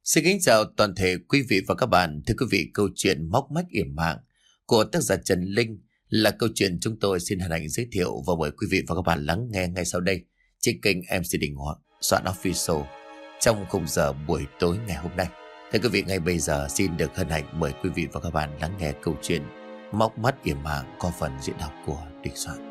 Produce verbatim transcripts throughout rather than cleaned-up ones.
Xin kính chào toàn thể quý vị và các bạn. Thưa quý vị, câu chuyện Móc Mách Yểm Mạng của tác giả Trần Linh là câu chuyện chúng tôi xin hân hạnh giới thiệu và mời quý vị và các bạn lắng nghe ngay sau đây trên kênh em xê Đình Hoàng Soạn Official trong khung giờ buổi tối ngày hôm nay. Thưa quý vị, ngay bây giờ xin được hân hạnh mời quý vị và các bạn lắng nghe câu chuyện Móc Mắt Yểm Mạng qua phần diễn đọc của Đình Soạn.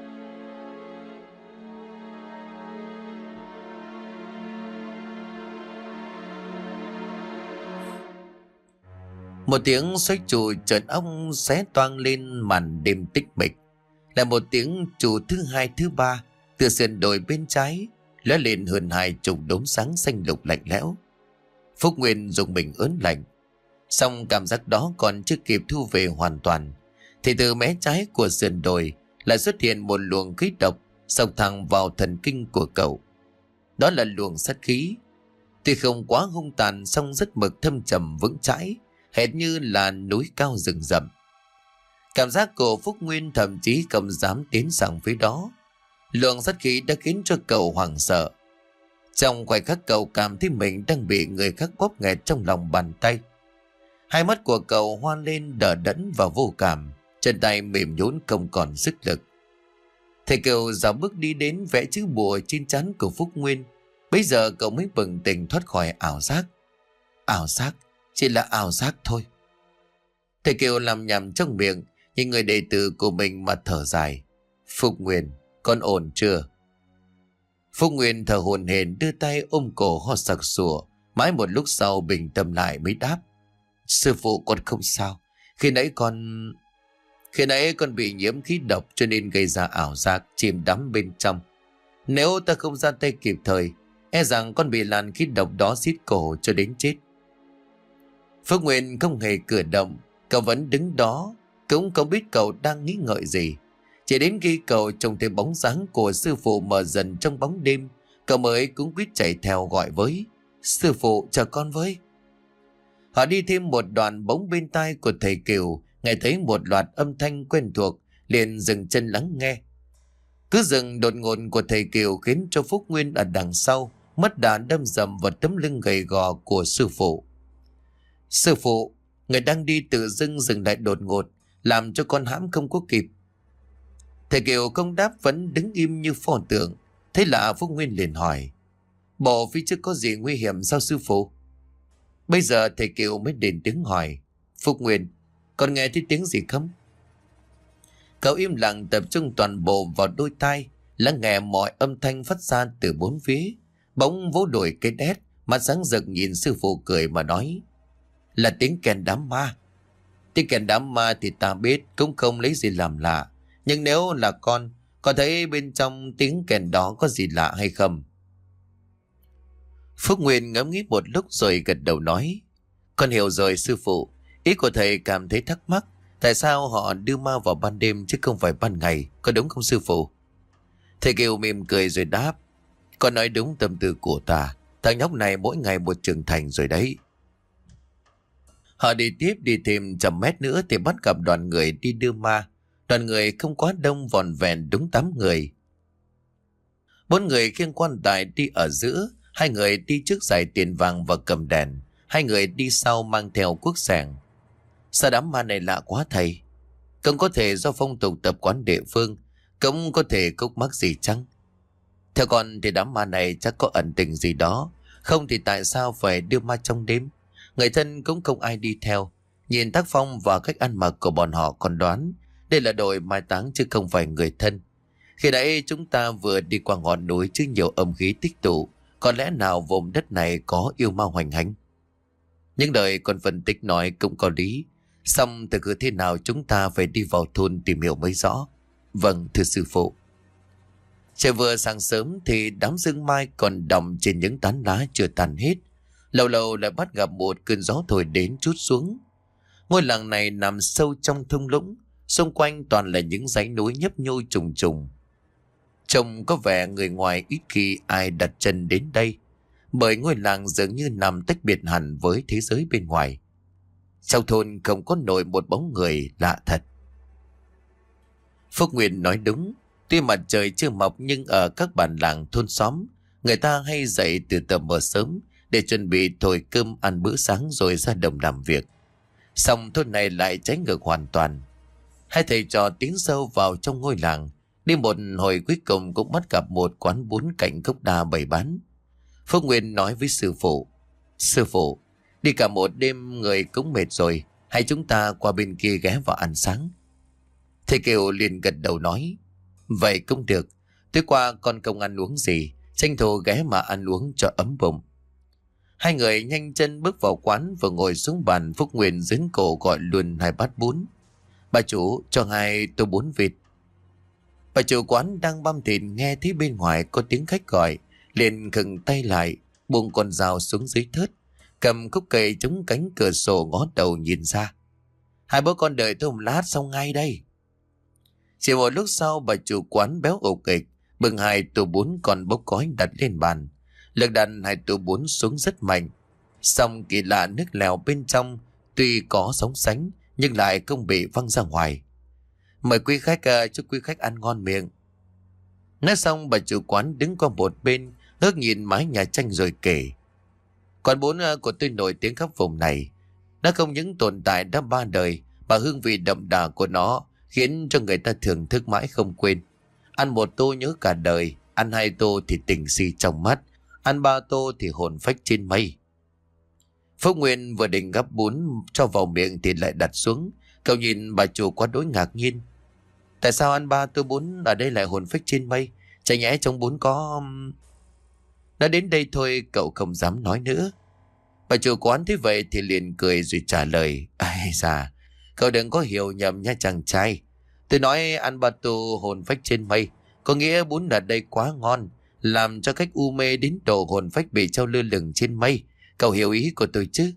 Một tiếng xoáy chù trợn ong xé toang lên màn đêm tĩnh mịch. Là một tiếng chù thứ hai thứ ba từ sườn đồi bên trái lóe lên hơn hai chục đốm sáng xanh lục lạnh lẽo. Phúc Nguyên dùng mình ớn lạnh. Song cảm giác đó còn chưa kịp thu về hoàn toàn thì từ mé trái của sườn đồi lại xuất hiện một luồng khí độc xông thẳng vào thần kinh của cậu. Đó là luồng sát khí. Tuy không quá hung tàn song rất mực thâm trầm vững chãi, hệt như là núi cao rừng rậm. Cảm giác của Phúc Nguyên thậm chí không dám tiến sang phía đó. Lượng sát khí đã khiến cho cậu hoảng sợ. Trong khoảnh khắc cậu cảm thấy mình đang bị người khác bóp nghẹt trong lòng bàn tay. Hai mắt của cậu hoa lên đờ đẫn và vô cảm, chân tay mềm nhũn không còn sức lực. Thầy Kiều dạo bước đi đến vẽ chữ bùa trên trán của Phúc Nguyên. Bây giờ cậu mới bừng tỉnh thoát khỏi ảo giác. Ảo giác? Chỉ là ảo giác thôi. Thầy Kiều làm nhầm trong miệng, nhưng người đệ tử của mình mà thở dài. Phúc Nguyên, con ổn chưa? Phúc Nguyên thở hổn hển đưa tay ôm cổ ho sặc sụa. Mãi một lúc sau bình tâm lại mới đáp. Sư phụ, con không sao. Khi nãy con... Khi nãy con bị nhiễm khí độc cho nên gây ra ảo giác, chìm đắm bên trong. Nếu ta không ra tay kịp thời, e rằng con bị làn khí độc đó xít cổ cho đến chết. Phúc Nguyên không hề cử động, cậu vẫn đứng đó, cũng không biết cậu đang nghĩ ngợi gì. Chỉ đến khi cậu trông thấy bóng dáng của sư phụ mờ dần trong bóng đêm, cậu mới cũng quyết chạy theo gọi với. Sư phụ, chờ con với. Họ đi thêm một đoạn, bỗng bên tai của thầy Kiều nghe thấy một loạt âm thanh quen thuộc, liền dừng chân lắng nghe. Cứ dừng đột ngột của thầy Kiều khiến cho Phúc Nguyên ở đằng sau mất đà đâm dầm vào tấm lưng gầy gò của sư phụ. Sư phụ, người đang đi tự dưng dừng lại đột ngột, làm cho con hãm không có kịp. Thầy Kiều không đáp, vẫn đứng im như pho tượng. Thế là Phúc Nguyên liền hỏi, bộ phía trước có gì nguy hiểm sao sư phụ? Bây giờ thầy Kiều mới đến tiếng hỏi, Phúc Nguyên, con nghe thấy tiếng gì không? Cậu im lặng tập trung toàn bộ vào đôi tai, lắng nghe mọi âm thanh phát ra từ bốn phía. Bỗng vỗ đuổi cây đét, mắt sáng rực nhìn sư phụ cười mà nói, là tiếng kèn đám ma. Tiếng kèn đám ma thì ta biết, cũng không lấy gì làm lạ. Nhưng nếu là con, có thấy bên trong tiếng kèn đó có gì lạ hay không? Phúc Nguyên ngẫm nghĩ một lúc rồi gật đầu nói, con hiểu rồi sư phụ. Ý của thầy cảm thấy thắc mắc, tại sao họ đưa ma vào ban đêm chứ không phải ban ngày, có đúng không sư phụ? Thầy Kiều mỉm cười rồi đáp, con nói đúng tâm tư của ta. Thằng nhóc này mỗi ngày một trưởng thành rồi đấy. Họ đi tiếp, đi thêm trăm mét nữa thì bắt gặp đoàn người đi đưa ma. Đoàn người không quá đông, vòn vẹn đúng tám người. Bốn người khiêng quan tài đi ở giữa, hai người đi trước giải tiền vàng và cầm đèn, hai người đi sau mang theo cuốc sẻng. Sao đám ma này lạ quá thầy? Cũng có thể do phong tục tập quán địa phương, cũng có thể cốc mắc gì chăng? Theo con thì đám ma này chắc có ẩn tình gì đó, không thì tại sao phải đưa ma trong đêm? Người thân cũng không ai đi theo. Nhìn tác phong và cách ăn mặc của bọn họ còn đoán đây là đội mai táng chứ không phải người thân. Khi nãy chúng ta vừa đi qua ngọn núi chứ nhiều âm khí tích tụ, có lẽ nào vùng đất này có yêu ma hoành hành? Những lời con phân tích nói cũng có lý, xong từ cứ thế nào chúng ta phải đi vào thôn tìm hiểu mới rõ. Vâng thưa sư phụ. Trời vừa sáng sớm thì đám sương mai còn đọng trên những tán lá chưa tàn hết. Lâu lâu lại bắt gặp một cơn gió thổi đến trút xuống. Ngôi làng này nằm sâu trong thung lũng, xung quanh toàn là những dãy núi nhấp nhô trùng trùng. Trông có vẻ người ngoài ít khi ai đặt chân đến đây, bởi ngôi làng dường như nằm tách biệt hẳn với thế giới bên ngoài. Trong thôn không có nổi một bóng người, lạ thật. Phúc Nguyên nói đúng, tuy mặt trời chưa mọc nhưng ở các bản làng thôn xóm, người ta hay dậy từ tờ mờ sớm để chuẩn bị thổi cơm ăn bữa sáng rồi ra đồng làm việc. Xong thôn này lại trái ngược hoàn toàn. Hai thầy trò tiến sâu vào trong ngôi làng. Đi một hồi cuối cùng cũng bắt gặp một quán bún cạnh gốc đa bày bán. Phúc Nguyên nói với sư phụ: Sư phụ, đi cả một đêm người cũng mệt rồi, hay chúng ta qua bên kia ghé vào ăn sáng. Thầy Kiều liền gật đầu nói: Vậy cũng được, tối qua con không ăn uống gì, tranh thủ ghé mà ăn uống cho ấm bụng. Hai người nhanh chân bước vào quán, vừa ngồi xuống bàn Phúc Nguyên dính cổ gọi luôn hai bát bún. Bà chủ cho hai tô bún vịt. Bà chủ quán đang băm thịt nghe thấy bên ngoài có tiếng khách gọi, liền khựng tay lại, buông con dao xuống dưới thớt, cầm khúc cây chống cánh cửa sổ ngó đầu nhìn ra. Hai bố con đợi tôi một lát xong ngay đây. Chỉ một lúc sau, bà chủ quán béo ổ kịch bưng hai tô bún còn bốc khói đặt lên bàn. Lực đặt hai tô bún xuống rất mạnh. Xong kỳ lạ, nước lèo bên trong tuy có sóng sánh nhưng lại không bị văng ra ngoài. Mời quý khách, uh, chúc quý khách ăn ngon miệng. Nói xong, bà chủ quán đứng qua một bên, ngước nhìn mái nhà tranh rồi kể: Quán bún uh, của tôi nổi tiếng khắp vùng này. Nó không những tồn tại đã ba đời, mà hương vị đậm đà của nó khiến cho người ta thưởng thức mãi không quên. Ăn một tô nhớ cả đời, ăn hai tô thì tình si trong mắt, ăn ba tô thì hồn phách trên mây. Phúc Nguyên vừa định gắp bún cho vào miệng thì lại đặt xuống. Cậu nhìn bà chủ quá đối ngạc nhiên. Tại sao ăn ba tô bún ở đây lại hồn phách trên mây? Chả nhẽ trong bún có... Nói đến đây thôi cậu không dám nói nữa. Bà chủ quán thấy vậy thì liền cười rồi trả lời: Ai da, cậu đừng có hiểu nhầm nha chàng trai. Tôi nói ăn ba tô hồn phách trên mây, có nghĩa bún ở đây quá ngon, làm cho khách u mê đến độ hồn phách bị treo lơ lửng trên mây. Cậu hiểu ý của tôi chứ?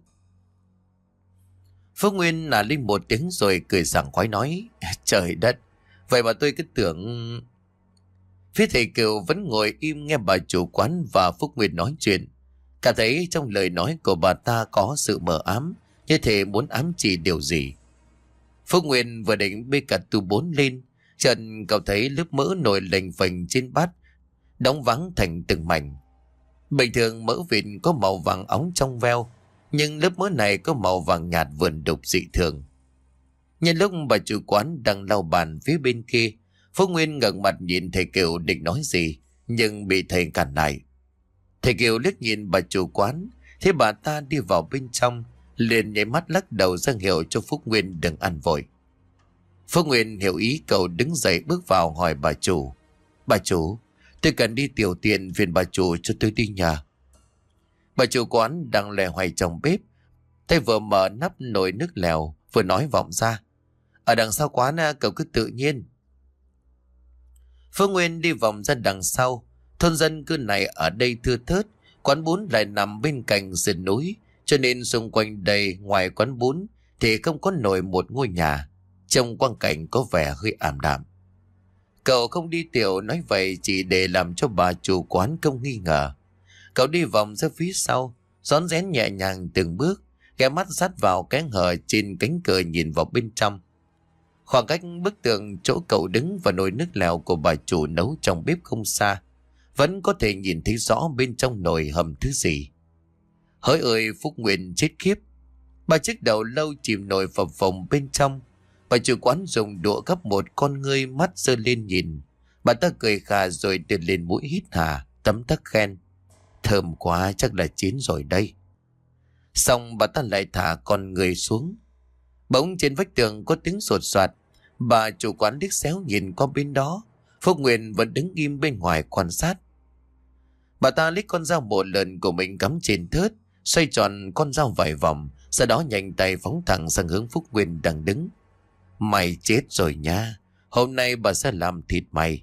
Phúc Nguyên nà lên một tiếng rồi cười sảng khoái nói: Trời đất, vậy mà tôi cứ tưởng... Phía thầy Kiều vẫn ngồi im nghe bà chủ quán và Phúc Nguyên nói chuyện. Cả thấy trong lời nói của bà ta có sự mờ ám, như thể muốn ám chỉ điều gì. Phúc Nguyên vừa định bê cả tô bún lên, chợt cậu thấy lớp mỡ nổi lềnh phềnh trên bát, đóng vắng thành từng mảnh. Bình thường mỡ vịt có màu vàng óng trong veo, nhưng lớp mỡ này có màu vàng nhạt vườn đục dị thường. Nhân lúc bà chủ quán đang lau bàn phía bên kia, Phúc Nguyên ngẩng mặt nhìn thầy Kiều định nói gì, nhưng bị thầy cản lại. Thầy Kiều liếc nhìn bà chủ quán, thấy bà ta đi vào bên trong, liền nháy mắt lắc đầu ra hiệu cho Phúc Nguyên đừng ăn vội. Phúc Nguyên hiểu ý, cậu đứng dậy bước vào hỏi bà chủ: Bà chủ, tôi cần đi tiểu tiện, phiền bà chủ cho tôi đi nhà. Bà chủ quán đang lè hoài trong bếp, tay vừa mở nắp nồi nước lèo vừa nói vọng ra: Ở đằng sau quán cậu cứ tự nhiên. Phúc Nguyên đi vòng ra đằng sau. Thôn dân cư này ở đây thưa thớt, quán bún lại nằm bên cạnh sườn núi, cho nên xung quanh đây ngoài quán bún thì không có nổi một ngôi nhà. Trông quang cảnh có vẻ hơi ảm đạm. Cậu không đi tiểu nói vậy chỉ để làm cho bà chủ quán không nghi ngờ. Cậu đi vòng ra phía sau, rón rén nhẹ nhàng từng bước, ghé mắt sát vào cái hở trên cánh cửa nhìn vào bên trong. Khoảng cách bức tường chỗ cậu đứng và nồi nước lèo của bà chủ nấu trong bếp không xa, vẫn có thể nhìn thấy rõ bên trong nồi hầm thứ gì. Hỡi ơi, Phúc Nguyên chết khiếp. Bà chiếc đầu lâu chìm nổi phập phồng bên trong. Bà chủ quán dùng đũa gắp một con ngươi, mắt giơ lên nhìn. Bà ta cười khà rồi đưa lên mũi hít hà, tấm tắc khen: Thơm quá, chắc là chín rồi đây. Xong bà ta lại thả con người xuống. Bỗng trên vách tường có tiếng sột soạt. Bà chủ quán liếc xéo nhìn qua bên đó. Phúc Nguyên vẫn đứng im bên ngoài quan sát. Bà ta lấy con dao bổ lần của mình cắm trên thớt, xoay tròn con dao vài vòng, sau đó nhanh tay phóng thẳng sang hướng Phúc Nguyên đang đứng. Mày chết rồi nha, hôm nay bà sẽ làm thịt mày.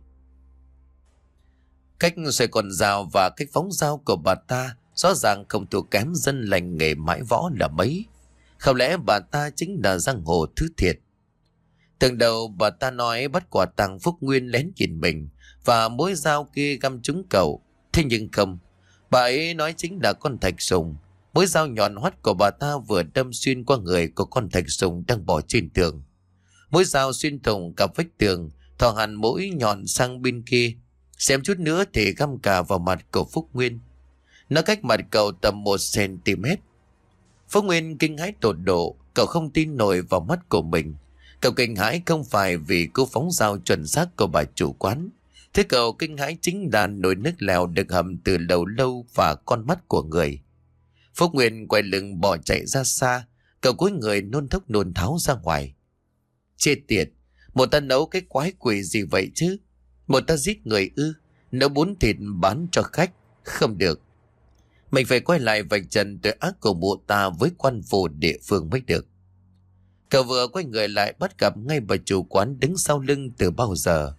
Cách xoay con dao và cách phóng dao của bà ta rõ ràng không thua kém dân lành nghề mãi võ là mấy. Không lẽ bà ta chính là giang hồ thứ thiệt? Từng đầu bà ta nói bắt quả tang Phúc Nguyên lén nhìn mình và mối dao kia găm trúng cậu. Thế nhưng không, bà ấy nói chính là con thạch sùng. Mối dao nhọn hoắt của bà ta vừa đâm xuyên qua người của con thạch sùng đang bò trên tường. Mối dao xuyên thủng cả vách tường, thò hẳn mũi nhọn sang bên kia, xem chút nữa thì găm cả vào mặt của Phúc Nguyên. Nó cách mặt cậu tầm một xăng-ti-mét. Phúc Nguyên kinh hãi tột độ. Cậu không tin nổi vào mắt của mình. Cậu kinh hãi không phải vì cú phóng dao chuẩn xác của bà chủ quán. Thế cậu kinh hãi chính là nồi nước lèo được hầm từ lâu lâu và con mắt của người. Phúc Nguyên quay lưng bỏ chạy ra xa. Cậu cúi người nôn thốc nôn tháo ra ngoài. Chết tiệt, một ta nấu cái quái quỷ gì vậy chứ? Một ta giết người ư? Nấu bún thịt bán cho khách? Không được. Mình phải quay lại vạch trần tội ác của mụ ta với quan phủ địa phương mới được. Cậu vừa quay người lại bắt gặp ngay bà chủ quán đứng sau lưng từ bao giờ.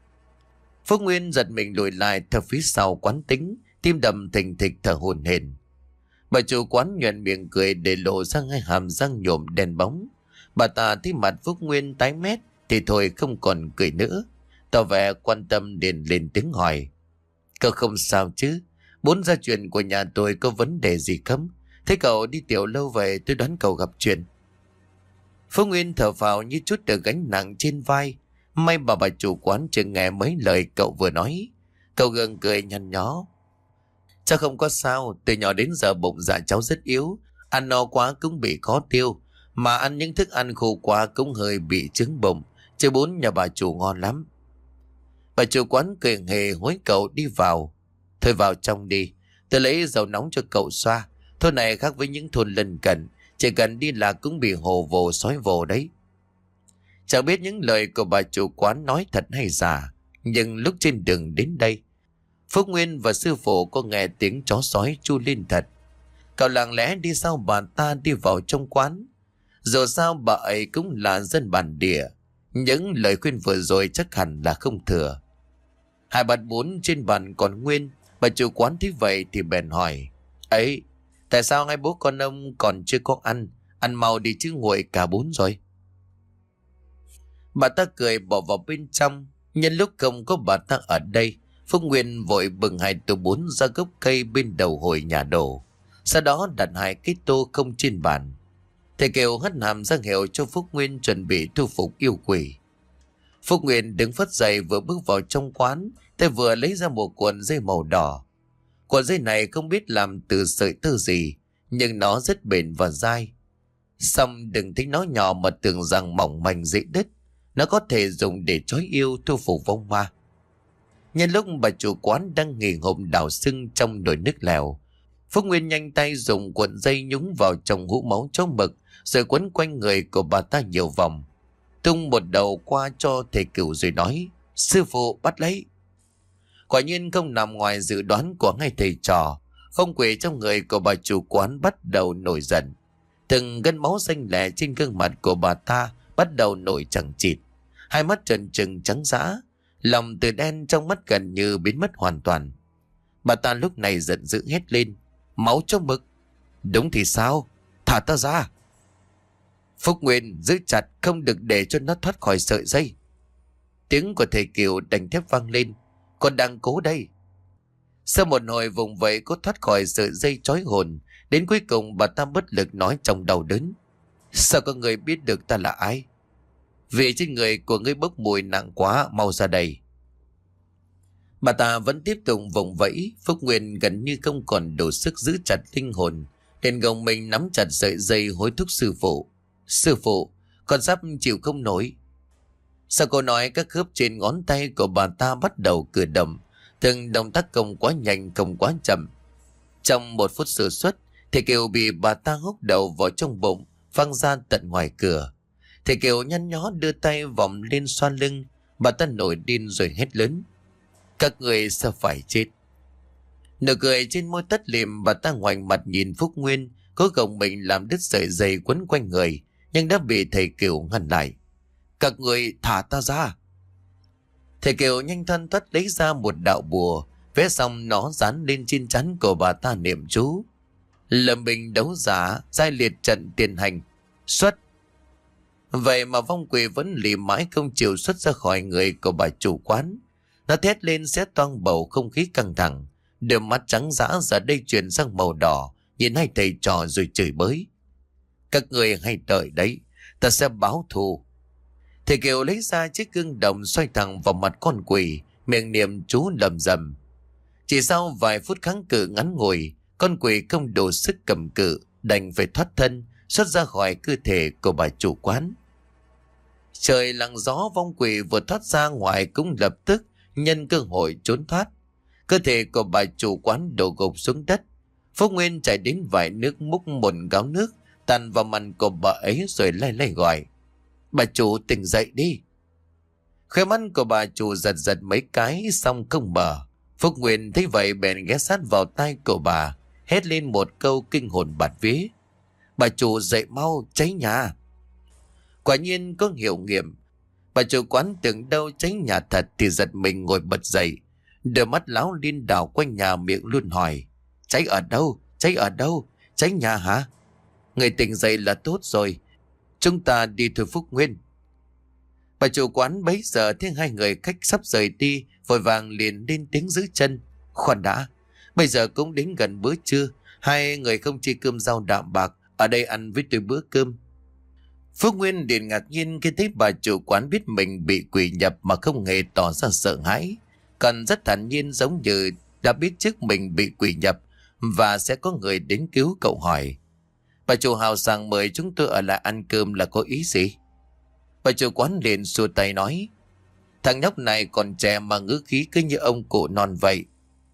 Phúc Nguyên giật mình lùi lại theo phía sau quán tính, tim đập thình thịch thở hổn hển. Bà chủ quán nhoẻn miệng cười để lộ ra hai hàm răng nhổm đen bóng. Bà ta thấy mặt Phúc Nguyên tái mét thì thôi không còn cười nữa, tỏ vẻ quan tâm liền lên tiếng hỏi. Cậu không sao chứ? Bốn gia truyền của nhà tôi có vấn đề gì không? Thế cậu đi tiểu lâu về tôi đoán cậu gặp chuyện. Phúc Nguyên thở phào như chút được gánh nặng trên vai. May mà bà chủ quán chưa nghe mấy lời cậu vừa nói. Cậu gượng cười nhăn nhó. Cháu không có sao, từ nhỏ đến giờ bụng dạ cháu rất yếu. Ăn no quá cũng bị khó tiêu. Mà ăn những thức ăn khô quá cũng hơi bị chứng bụng. Chứ bún nhà bà chủ ngon lắm. Bà chủ quán cười hề hối cậu đi vào. Thôi vào trong đi, tôi lấy dầu nóng cho cậu xoa. Thôn này khác với những thôn lân cận, chỉ cần đi là cũng bị hồ vồ sói vồ đấy. Chẳng biết những lời của bà chủ quán nói thật hay giả, nhưng lúc trên đường đến đây, Phúc Nguyên và sư phụ có nghe tiếng chó sói chu lên thật. Cậu lặng lẽ đi sau bà ta đi vào trong quán. Dù sao bà ấy cũng là dân bản địa, những lời khuyên vừa rồi chắc hẳn là không thừa. Hai bát bún trên bàn còn nguyên. Bà chủ quán thấy vậy thì bèn hỏi. Ấy, tại sao hai bố con ông còn chưa có ăn? Ăn mau đi chứ nguội cả bún rồi. Bà ta cười bỏ vào bên trong. Nhân lúc không có bà ta ở đây, Phúc Nguyên vội bừng hai tô bún ra gốc cây bên đầu hồi nhà đổ. Sau đó đặt hai cái tô không trên bàn. Thầy Kiều hất hàm ra hiệu cho Phúc Nguyên chuẩn bị thu phục yêu quỷ. Phúc Nguyên đứng phất dậy vừa bước vào trong quán, tay vừa lấy ra một cuộn dây màu đỏ. Cuộn dây này không biết làm từ sợi tơ gì, nhưng nó rất bền và dai. Xong đừng thấy nó nhỏ mà tưởng rằng mỏng manh dễ đứt. Nó có thể dùng để trói yêu thu phục vong ma. Nhân lúc bà chủ quán đang nghỉ hộp đào sưng trong nồi nước lèo, Phúc Nguyên nhanh tay dùng cuộn dây nhúng vào trong hũ máu chó mực, rồi quấn quanh người của bà ta nhiều vòng. Tung một đầu qua cho thầy Cửu rồi nói. Sư phụ bắt lấy. Quả nhiên không nằm ngoài dự đoán của hai thầy trò. Không quỷ trong người của bà chủ quán bắt đầu nổi giận. Từng gân máu xanh lẻ trên gương mặt của bà ta bắt đầu nổi chằng chịt. Hai mắt trần trừng trắng dã, lòng từ đen trong mắt gần như biến mất hoàn toàn. Bà ta lúc này giận dữ hét lên. Máu cho mực. Đúng thì sao? Thả ta ra. Phúc Nguyên giữ chặt, không được để cho nó thoát khỏi sợi dây. Tiếng của thầy Kiều đành thép vang lên. Con đang cố đây. Sau một hồi vùng vẫy cố thoát khỏi sợi dây trói hồn, đến cuối cùng bà ta bất lực nói trong đau đớn. Sao có người biết được ta là ai? Vì trên người của ngươi bốc mùi nặng quá, mau ra đây. Bà ta vẫn tiếp tục vùng vẫy. Phúc Nguyên gần như không còn đủ sức giữ chặt linh hồn, liền gồng mình nắm chặt sợi dây hối thúc sư phụ. Sư phụ, con sắp chịu không nổi. Sau câu nói, các khớp trên ngón tay của bà ta bắt đầu cử động, từng động tác không quá nhanh không quá chậm. Trong một phút sơ suất, thầy Kiều bị bà ta húc đầu vào trong bụng, văng ra tận ngoài cửa. Thầy Kiều nhăn nhó đưa tay vòng lên xoa lưng. Bà ta nổi điên rồi hét lớn. Các người sao phải chết? Nụ cười trên môi tắt lịm, bà ta ngoảnh mặt nhìn Phúc Nguyên, cố gồng mình làm đứt sợi dây quấn quanh người, nhưng đã bị thầy Kiều ngăn lại. Các người thả ta ra. Thầy Kiều nhanh thân thoát lấy ra một đạo bùa, vẽ xong nó dán lên trên trán của bà ta niệm chú. Lâm bình đấu giả, giai liệt trận tiền hành, xuất. Vậy mà vong quỷ vẫn lì mãi không chịu xuất ra khỏi người của bà chủ quán. Nó thét lên xé toang bầu không khí căng thẳng, đôi mắt trắng dã giờ đây chuyển sang màu đỏ, nhìn hai thầy trò rồi chửi bới. Các người hay đợi đấy, ta sẽ báo thù. Thầy Kiều lấy ra chiếc gương đồng xoay thẳng vào mặt con quỷ, miệng niệm chú lầm rầm. Chỉ sau vài phút kháng cự ngắn ngủi, Con quỷ không đủ sức cầm cự, đành phải thoát thân, xuất ra khỏi cơ thể của bà chủ quán. Trời lặng gió, vong quỷ vừa thoát ra ngoài cũng lập tức nhân cơ hội trốn thoát. Cơ thể của bà chủ quán đổ gục xuống đất. Phúc Nguyên chạy đến vải nước múc một gáo nước tàn vào mặt của bà ấy rồi lay lay gọi: "Bà chủ, tỉnh dậy đi." Khóe mắt của bà chủ giật giật mấy cái xong không mở. Phúc Nguyên thấy vậy bèn ghé sát vào tai của bà, hét lên một câu kinh hồn bạt vía: "Bà chủ dậy mau, cháy nhà!" Quả nhiên có hiệu nghiệm. Bà chủ quán tưởng đâu cháy nhà thật thì giật mình ngồi bật dậy, đôi mắt láo liên đảo quanh nhà, miệng luôn hỏi: "Cháy ở đâu? Cháy ở đâu? Cháy nhà hả?" "Người tỉnh dậy là tốt rồi, chúng ta đi thôi Phúc Nguyên." Bà chủ quán bấy giờ thấy hai người khách sắp rời đi, vội vàng liền lên tiếng giữ chân: "Khoan đã, bây giờ cũng đến gần bữa trưa, hai người không chi cơm rau đạm bạc, ở đây ăn với tôi bữa cơm." Phúc Nguyên liền ngạc nhiên khi thấy bà chủ quán biết mình bị quỷ nhập mà không hề tỏ ra sợ hãi, còn rất thản nhiên, giống như đã biết trước mình bị quỷ nhập và sẽ có người đến cứu cậu, hỏi: "Bà chủ hào sảng mời chúng tôi ở lại ăn cơm là có ý gì?" Bà chủ quán liền xua tay nói: "Thằng nhóc này còn trẻ mà ngữ khí cứ như ông cụ non vậy.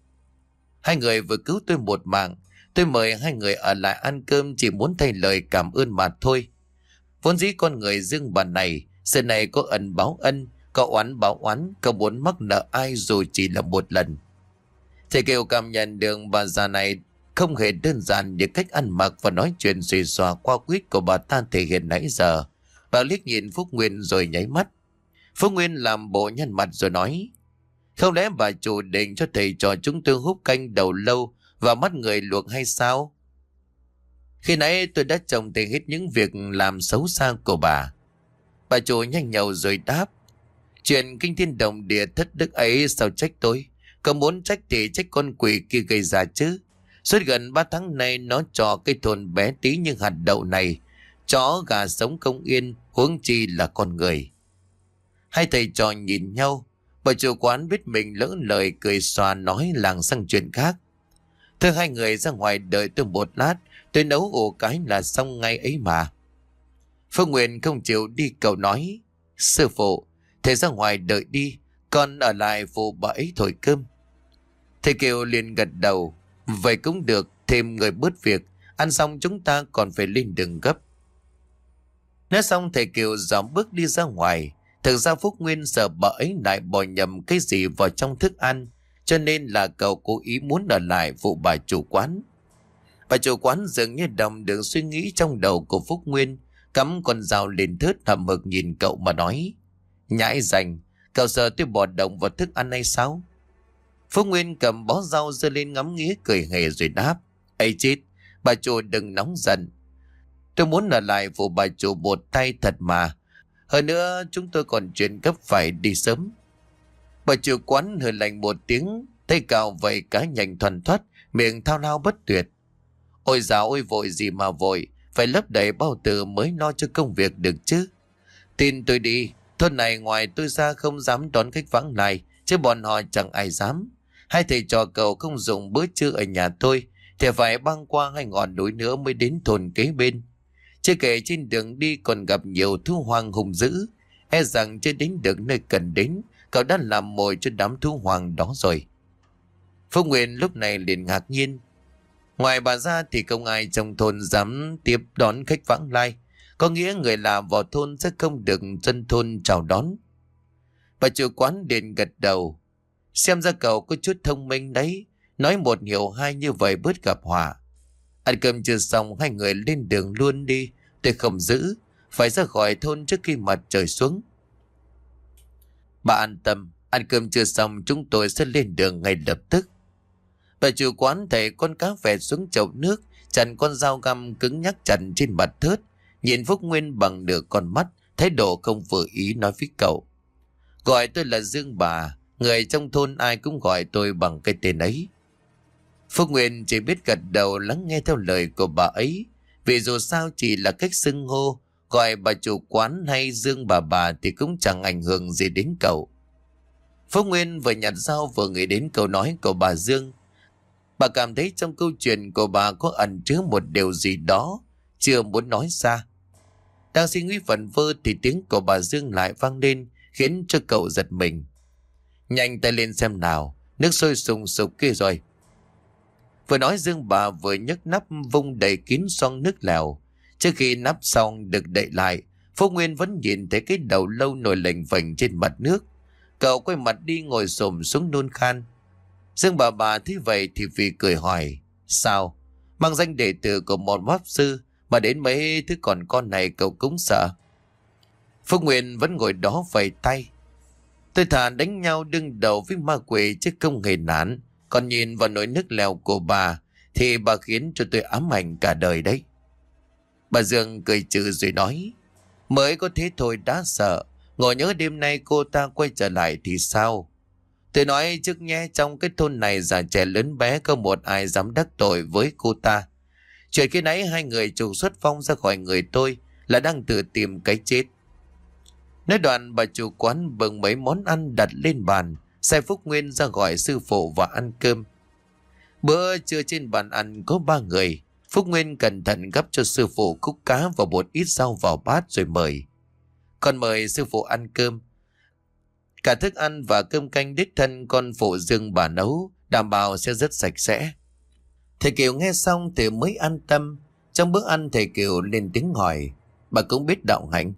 Hai người vừa cứu tôi một mạng, tôi mời hai người ở lại ăn cơm chỉ muốn thay lời cảm ơn mà thôi. Vốn dĩ con người dương bà này, giờ này có ân báo ân, có oán báo oán, có muốn mắc nợ ai dù chỉ là một lần." Thầy Kiều cảm nhận được bà già này không hề đơn giản như cách ăn mặc và nói chuyện xuề xòa qua quýt của bà ta thể hiện nãy giờ. Bà liếc nhìn Phúc Nguyên rồi nháy mắt. Phúc Nguyên làm bộ nhăn mặt rồi nói: "Không lẽ bà chủ định cho thầy trò chúng tôi húp canh đầu lâu và mắt người luộc hay sao? Khi nãy tôi đã trông thấy hết những việc làm xấu xa của bà." Bà chủ nhanh nhậu rồi đáp: "Chuyện kinh thiên động địa thất đức ấy sao trách tôi? Có muốn trách thì trách con quỷ kia gây ra chứ. Suốt gần ba tháng nay nó cho cái thôn bé tí như hạt đậu này, chó gà sống không yên, huống chi là con người." Hai thầy trò nhìn nhau. Bà chủ quán biết mình lỡ lời, cười xòa nói làng sang chuyện khác: "Thưa hai người ra ngoài đợi tôi một lát, tôi nấu ổ cái là xong ngay ấy mà." Phương Nguyên không chịu đi, cậu nói: "Sư phụ, thầy ra ngoài đợi đi, con ở lại phụ bà ấy thổi cơm." Thầy Kiều liền gật đầu: "Vậy cũng được, thêm người bớt việc, ăn xong chúng ta còn phải lên đường gấp." Nói xong thầy Kiều dõng bước đi ra ngoài. Thực ra Phúc Nguyên sợ bà ấy lại bỏ nhầm cái gì vào trong thức ăn, cho nên là cậu cố ý muốn ở lại phụ bà chủ quán. Bà chủ quán dường như đồng được suy nghĩ trong đầu của Phúc Nguyên, cắm con dao lên thớt hậm hực nhìn cậu mà nói: "Nhãi rành, cậu sợ tôi bỏ đồng vào thức ăn hay sao?" Phúc Nguyên cầm bó rau giơ lên ngắm nghía cười hề rồi đáp: "Ây chết, bà chủ đừng nóng giận. Tôi muốn ở lại phụ bà chủ một tay thật mà. Hơn nữa chúng tôi còn chuyện gấp phải đi sớm." Bà chủ quán hừ lạnh một tiếng, tay cào vậy cá nhanh thoăn thoắt, miệng thao thao bất tuyệt: "Ôi dào ôi, vội gì mà vội, phải lấp đầy bao tử mới lo cho công việc được chứ. Tin tôi đi, thôn này ngoài tôi ra không dám đón khách vãng lai, chứ bọn họ chẳng ai dám. Hai thầy trò cậu không dùng bữa trưa ở nhà tôi thì phải băng qua hai ngọn núi nữa mới đến thôn kế bên. Chưa kể trên đường đi còn gặp nhiều thú hoang hung dữ, e rằng chưa đến được nơi cần đến, cậu đã làm mồi cho đám thú hoang đó rồi." Phúc Nguyên lúc này liền ngạc nhiên. Ngoài bà ra thì không ai trong thôn dám tiếp đón khách vãng lai, có nghĩa người lạ vào thôn sẽ không được dân thôn chào đón. Bà chủ quán liền gật đầu: "Xem ra cậu có chút thông minh đấy, nói một hiểu hai như vậy bớt gặp họa. Ăn cơm chưa xong hai người lên đường luôn đi, tôi không giữ, phải ra khỏi thôn trước khi mặt trời xuống." "Bà an tâm, ăn cơm chưa xong chúng tôi sẽ lên đường ngay lập tức." Bà chủ quán thầy con cá vẹt xuống chậu nước, chặn con dao găm cứng nhắc chặn trên mặt thớt, nhìn Phúc Nguyên bằng nửa con mắt, thái độ không vừa ý nói với cậu: "Gọi tôi là Dương bà, người trong thôn ai cũng gọi tôi bằng cái tên ấy." Phúc Nguyên chỉ biết gật đầu lắng nghe theo lời của bà ấy, vì dù sao chỉ là cách xưng hô, gọi bà chủ quán hay Dương bà bà thì cũng chẳng ảnh hưởng gì đến cậu. Phúc Nguyên vừa nhặt dao vừa nghĩ đến câu nói của bà Dương. Bà cảm thấy trong câu chuyện của bà có ẩn chứa một điều gì đó chưa muốn nói ra. Đang suy nghĩ vẩn vơ thì tiếng của bà Dương lại vang lên, khiến cho cậu giật mình. Nhanh tay lên xem nào, nước sôi sùng sục kia rồi. Vừa nói Dương bà vừa nhấc nắp vung đầy kín xoong nước lèo. Trước khi nắp xong được đậy lại, Phúc Nguyên vẫn nhìn thấy cái đầu lâu nổi lềnh vềnh trên mặt nước. Cậu quay mặt đi ngồi xổm xuống nôn khan. Dương bà bà thấy vậy thì vì cười hỏi: Sao? Mang danh đệ tử của một pháp sư mà đến mấy thứ còn con này cậu cũng sợ? Phúc Nguyên vẫn ngồi đó vẫy tay: Tôi thà đánh nhau đương đầu với ma quỷ chứ không hề nản. Còn nhìn vào nồi nước lèo của bà thì bà khiến cho tôi ám ảnh cả đời đấy. Bà Dương cười trừ rồi nói: Mới có thế thôi đã sợ. Ngồi nhớ đêm nay cô ta quay trở lại thì sao? Tôi nói trước nhé, trong cái thôn này già trẻ lớn bé có một ai dám đắc tội với cô ta. Chuyện khi nãy hai người trục xuất Phong ra khỏi người tôi là đang tự tìm cái chết. Nói đoạn bà chủ quán bưng mấy món ăn đặt lên bàn, sai Phúc Nguyên ra gọi sư phụ và ăn cơm. Bữa trưa trên bàn ăn có ba người. Phúc Nguyên cẩn thận gắp cho sư phụ khúc cá và một ít rau vào bát rồi mời. Còn mời sư phụ ăn cơm. Cả thức ăn và cơm canh đích thân con phụ Dương bà nấu, đảm bảo sẽ rất sạch sẽ. Thầy Kiều nghe xong thì mới an tâm. Trong bữa ăn thầy Kiều lên tiếng hỏi: Bà cũng biết đạo hạnh?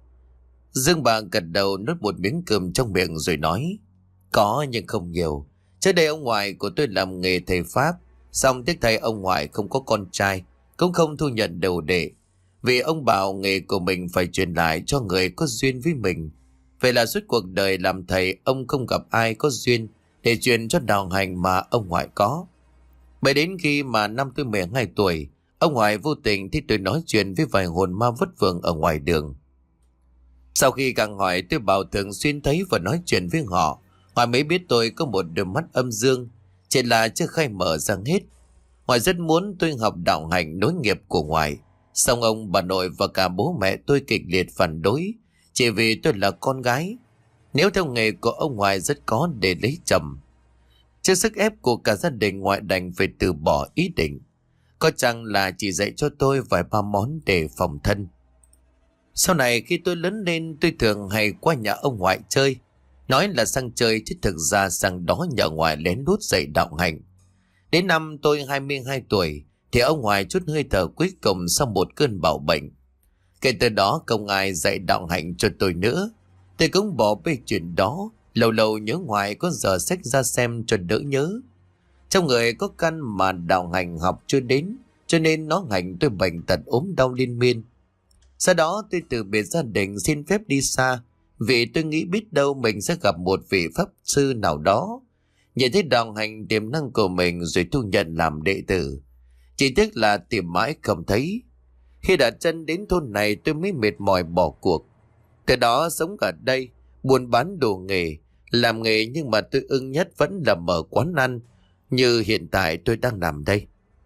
Dương bà gật đầu nuốt một miếng cơm trong miệng rồi nói: Có nhưng không nhiều. Trước đây ông ngoại của tôi làm nghề thầy Pháp, xong tiếc thay ông ngoại không có con trai, cũng không thu nhận đầu đệ. Vì ông bảo nghề của mình phải truyền lại cho người có duyên với mình. Vậy là suốt cuộc đời làm thầy ông không gặp ai có duyên để truyền cho đạo hành mà ông ngoại có. Bởi đến khi mà năm tôi mười hai tuổi, ông ngoại vô tình thì tôi nói chuyện với vài hồn ma vất vưởng ở ngoài đường. Sau khi càng hỏi tôi bảo thường xuyên thấy và nói chuyện với họ. Ngoại mới biết tôi có một đôi mắt âm dương, chỉ là chưa khai mở ra hết. Ngoại rất muốn tôi học đạo hành nối nghiệp của ngoại. Song ông bà nội và cả bố mẹ tôi kịch liệt phản đối, chỉ vì tôi là con gái. Nếu theo nghề của ông ngoại rất có để lấy chồng. Trước sức ép của cả gia đình, ngoại đành phải từ bỏ ý định. Có chăng là chỉ dạy cho tôi vài ba món để phòng thân. Sau này khi tôi lớn lên, tôi thường hay qua nhà ông ngoại chơi. Nói là sang chơi chứ thực ra sang đó nhờ ngoại lén lút dạy đạo hành. Đến năm tôi hai mươi hai tuổi thì ông ngoại chút hơi thở cuối cùng sau một cơn bạo bệnh. Kể từ đó không ai dạy đạo hành cho tôi nữa. Tôi cũng bỏ bê chuyện đó. Lâu lâu nhớ ngoại có giờ sách ra xem cho đỡ nhớ. Trong người có căn mà đạo hành học chưa đến, cho nên nó hành tôi bệnh tật ốm đau liên miên. Sau đó tôi từ biệt gia đình xin phép đi xa, vì tôi nghĩ biết đâu mình sẽ gặp một vị pháp sư nào đó, nhìn thấy đạo hành tiềm năng của mình rồi thu nhận làm đệ tử. Chỉ tiếc là tìm mãi không thấy. Khi đặt chân đến thôn này tôi mới mệt mỏi bỏ cuộc. Từ đó sống ở đây, buôn bán đồ nghề, làm nghề nhưng mà tôi ưng nhất vẫn là mở quán ăn, như hiện tại tôi đang làm đây.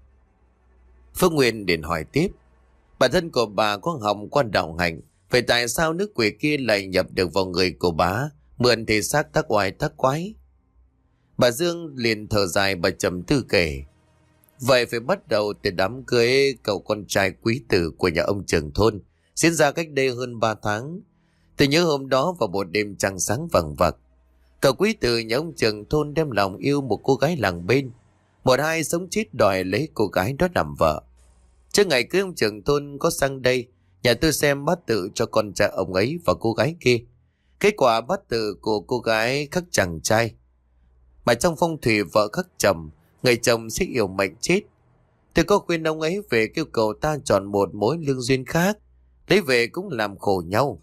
Phước Nguyên liền hỏi tiếp: Bản thân của bà có học qua đạo hành, vậy tại sao nước quỷ kia lại nhập được vào người của bà, mượn thì xác tác oai tác quái? Bà Dương liền thở dài, bà trầm tư kể: Vậy phải bắt đầu từ đám cưới cậu con trai quý tử của nhà ông trưởng thôn, diễn ra cách đây hơn ba tháng. Tôi nhớ hôm đó vào một đêm trăng sáng vằng vặc, cậu quý tử nhà ông trưởng thôn đem lòng yêu một cô gái làng bên. Một hai sống chết đòi lấy cô gái đó làm vợ. Trước ngày cưới ông trưởng thôn có sang đây, nhà tôi xem bát tự cho con trai ông ấy và cô gái kia. Kết quả bát tự của cô gái khắc chàng trai, mà trong phong thủy vợ khắc chồng, người chồng sẽ yêu mệnh chết. Tôi có khuyên ông ấy về kêu cầu ta chọn một mối lương duyên khác, lấy về cũng làm khổ nhau.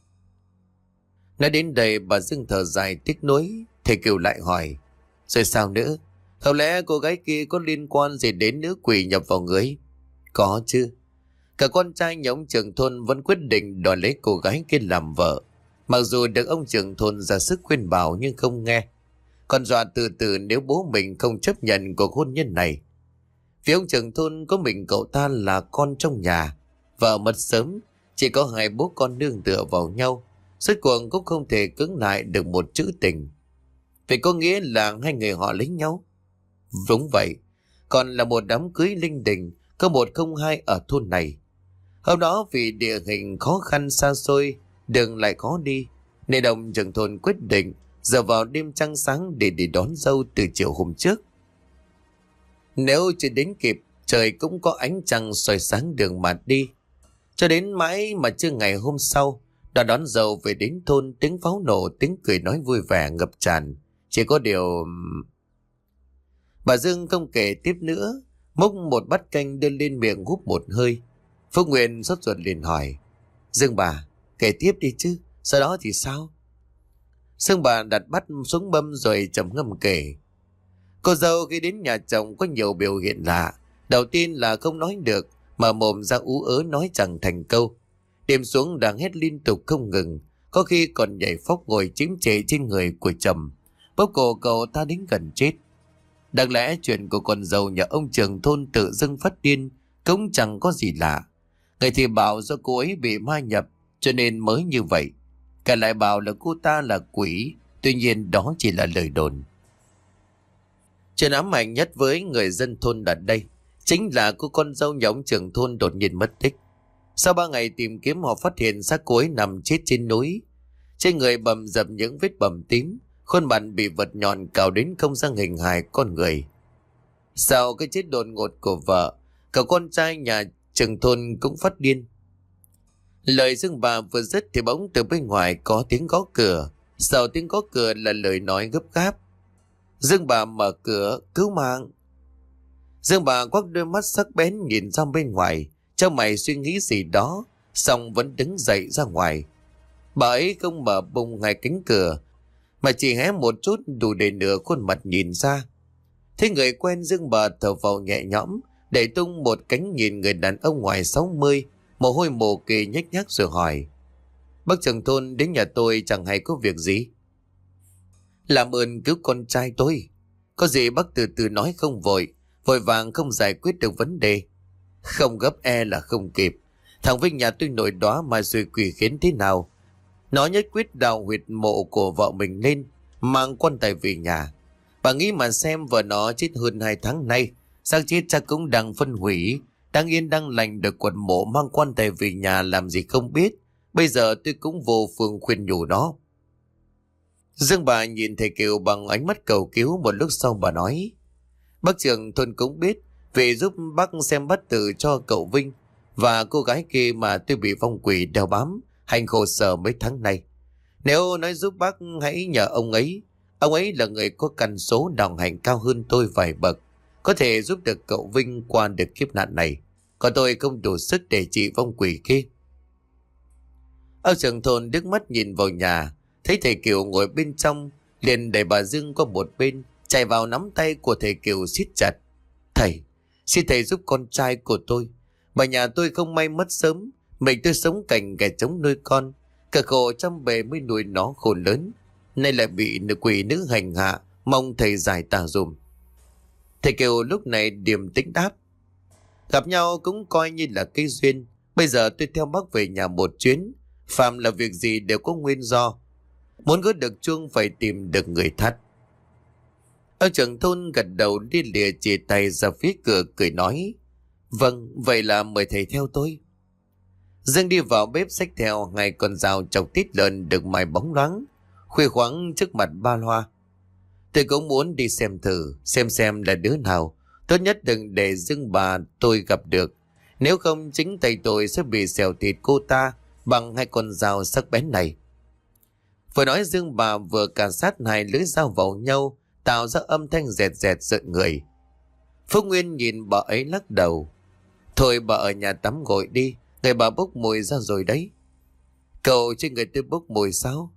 Nói đến đây bà Dương thở dài tiếc nuối. Thầy Kiều lại hỏi: Rồi sao nữa? Không lẽ cô gái kia có liên quan gì đến nữ quỷ nhập vào người? Có chứ. Cả con trai nhà ông trưởng thôn vẫn quyết định đòi lấy cô gái kia làm vợ. Mặc dù được ông trưởng thôn ra sức khuyên bảo nhưng không nghe. Còn dọa từ từ nếu bố mình không chấp nhận cuộc hôn nhân này. Vì ông trưởng thôn có mình cậu ta là con trong nhà, vợ mất sớm, chỉ có hai bố con nương tựa vào nhau, suốt cuộc cũng không thể cưỡng lại được một chữ tình. Vậy có nghĩa là hai người họ lấy nhau? Đúng vậy. còn là một đám cưới linh đình, có một không hai ở thôn này. Hôm đó vì địa hình khó khăn xa xôi, đường lại khó đi, nên ông trưởng thôn quyết định giờ vào đêm trăng sáng để đi đón dâu từ chiều hôm trước. Nếu chưa đến kịp, trời cũng có ánh trăng soi sáng đường mà đi. Cho đến mãi mà chưa ngày hôm sau, đã đón dâu về đến thôn, tiếng pháo nổ, tiếng cười nói vui vẻ ngập tràn. Chỉ có điều... Bà Dương không kể tiếp nữa, múc một bát canh đưa lên miệng húp một hơi. Phúc Nguyên sốt ruột liền hỏi: Dương bà, kể tiếp đi chứ, sau đó thì sao? Dương bà đặt bát xuống mâm rồi trầm ngâm kể. Cô dâu khi đến nhà chồng có nhiều biểu hiện lạ. Đầu tiên là không nói được, mà mồm ra ú ớ nói chẳng thành câu. Đêm xuống đang hét liên tục không ngừng, có khi còn nhảy phóc ngồi chiếm trệ trên người của chồng, bóp cổ cậu ta đến gần chết. Đáng lẽ chuyện của con dâu nhà ông trưởng thôn tự dưng phát điên cũng chẳng có gì lạ. Người thì bảo do cô ấy bị ma nhập cho nên mới như vậy, cả lại bảo là cô ta là quỷ. Tuy nhiên đó chỉ là lời đồn. Chuyện ám ảnh nhất với người dân thôn ở đây chính là cô con dâu nhà ông trưởng thôn đột nhiên mất tích. Sau ba ngày tìm kiếm, họ phát hiện xác cô ấy nằm chết trên núi. Trên người bầm dập những vết bầm tím, khuôn mặt bị vật nhọn cào đến không ra hình hài con người. Sau cái chết đột ngột của vợ, cả con trai nhà trưởng thôn cũng phát điên. Lời Dương bà vừa dứt thì bỗng từ bên ngoài có tiếng gõ cửa. Sau tiếng gõ cửa là lời nói gấp gáp: Dương bà mở cửa, cứu mạng. Dương bà quắc đôi mắt sắc bén nhìn ra bên ngoài, trong mày suy nghĩ gì đó, xong vẫn đứng dậy ra ngoài. Bà ấy không mở bung ngay cánh cửa, mà chỉ hé một chút đủ để nửa khuôn mặt nhìn ra. Thấy người quen, Dương bà thở phào nhẹ nhõm, đẩy tung một cánh nhìn người đàn ông ngoài sáu mươi, mồ hôi mồ kê nhếch nhác rồi hỏi: Bác trưởng thôn đến nhà tôi chẳng hay có việc gì? Làm ơn cứu con trai tôi. Có gì bác từ từ nói, không vội, vội vàng không giải quyết được vấn đề. Không gấp e là không kịp. Thằng Vinh nhà tôi nổi đóa mà rồi quỷ khiến thế nào. Nó nhất quyết đào huyệt mộ của vợ mình lên, mang quan tài về nhà. Bà nghĩ mà xem, vợ nó chết hơn hai tháng nay, xác chết chắc cũng đang phân hủy, đang yên đang lành được quật mộ mang quan tài về nhà làm gì không biết. Bây giờ tôi cũng vô phương khuyên nhủ nó. Dương bà nhìn thầy Kiều bằng ánh mắt cầu cứu, một lúc sau bà nói: Bác trưởng thôn cũng biết, vì giúp bác xem bắt tử cho cậu Vinh và cô gái kia mà tôi bị phong quỷ đeo bám, hành khổ sở mấy tháng nay. Nếu nói giúp bác, hãy nhờ ông ấy. Ông ấy là người có căn số đồng hành cao hơn tôi vài bậc, có thể giúp được cậu Vinh qua được kiếp nạn này. Còn tôi không đủ sức để trị phong quỷ kia. Ông trưởng thôn đứng mắt nhìn vào nhà, thấy thầy Kiều ngồi bên trong, liền đẩy bà Dương qua một bên, chạy vào nắm tay của thầy Kiều siết chặt. Thầy, xin thầy giúp con trai của tôi. Bà nhà tôi không may mất sớm, mình tôi sống cảnh kẻ chống nuôi con, cả khổ trăm bề mới nuôi nó khổ lớn, nay lại bị nữ quỷ nữ hành hạ, mong thầy giải tà dùm. Thầy Kiều lúc này điềm tĩnh đáp: Gặp nhau cũng coi như là cây duyên. Bây giờ tôi theo bác về nhà một chuyến, phàm là việc gì đều có nguyên do. Muốn gỡ được chuông phải tìm được người thắt. Ông trưởng thôn gật đầu đi lìa chỉ tay ra phía cửa cười nói: Vâng, vậy là mời thầy theo tôi. Dương đi vào bếp xách theo hai con dao chọc tít lợn được mài bóng loáng, khuya khoáng trước mặt ba loa. Tôi cũng muốn đi xem thử, xem xem là đứa nào. Tốt nhất đừng để Dương bà tôi gặp được, nếu không chính tay tôi sẽ bị xẻo thịt cô ta bằng hai con dao sắc bén này. Vừa nói Dương bà vừa cà sát hai lưỡi dao vào nhau, tạo ra âm thanh rẹt rẹt rợn người. Phúc Nguyên nhìn bà ấy lắc đầu: Thôi bà ở nhà tắm gội đi, người bà bốc mùi ra rồi đấy. Cậu trên người tôi bốc mùi sao?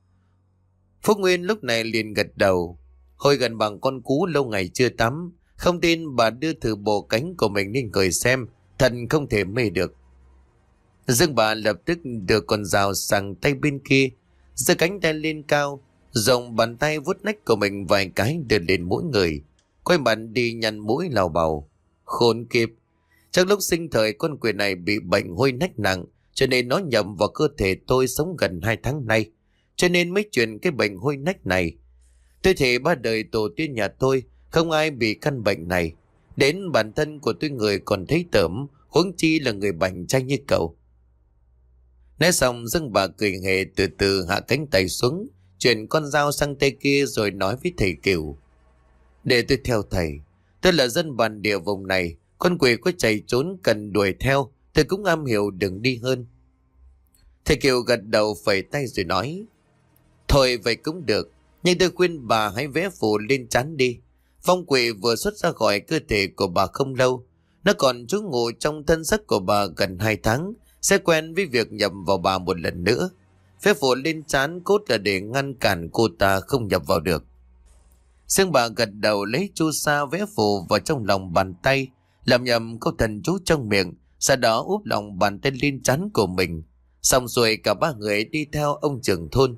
Phúc Nguyên lúc này liền gật đầu. Hồi gần bằng con cú lâu ngày chưa tắm, không tin bà đưa thử bộ cánh của mình lên người xem, thật không thể mê được. Dương bà lập tức đưa con dao sang tay bên kia, giơ cánh tay lên cao, dùng bàn tay vuốt nách của mình vài cái đưa lên mỗi người, quay mặt đi nhăn mũi lào bào. Khốn kiếp, trong lúc sinh thời con quỷ này bị bệnh hôi nách nặng, cho nên nó nhầm vào cơ thể tôi sống gần hai tháng nay, cho nên mới truyền cái bệnh hôi nách này. Tôi thể ba đời tổ tiên nhà tôi không ai bị căn bệnh này, Đến bản thân của tôi người còn thấy tởm, huống chi là người bảnh trai như cậu. Nói xong Dương bà cười hề từ từ hạ cánh tay xuống, chuyển con dao sang tay kia rồi nói với thầy Kiều. Để tôi theo thầy, tôi là dân bản địa vùng này, con quỷ có chạy trốn cần đuổi theo, tôi cũng am hiểu đường đi hơn. Thầy Kiều gật đầu phẩy tay rồi nói. Thôi vậy cũng được, nhưng tôi khuyên bà hãy vẽ phù lên trán đi. Phong quỷ vừa xuất ra khỏi cơ thể của bà không lâu, nó còn trú ngụ trong thân xác của bà gần hai tháng, sẽ quen với việc nhập vào bà một lần nữa. Vẽ phù lên trán cốt là để ngăn cản cô ta không nhập vào được. Sương bà gật đầu lấy chu sa vẽ phù vào trong lòng bàn tay, làm nhầm câu thần chú trong miệng, sau đó úp lòng bàn tay lên trán của mình. Xong rồi cả ba người đi theo ông trưởng thôn.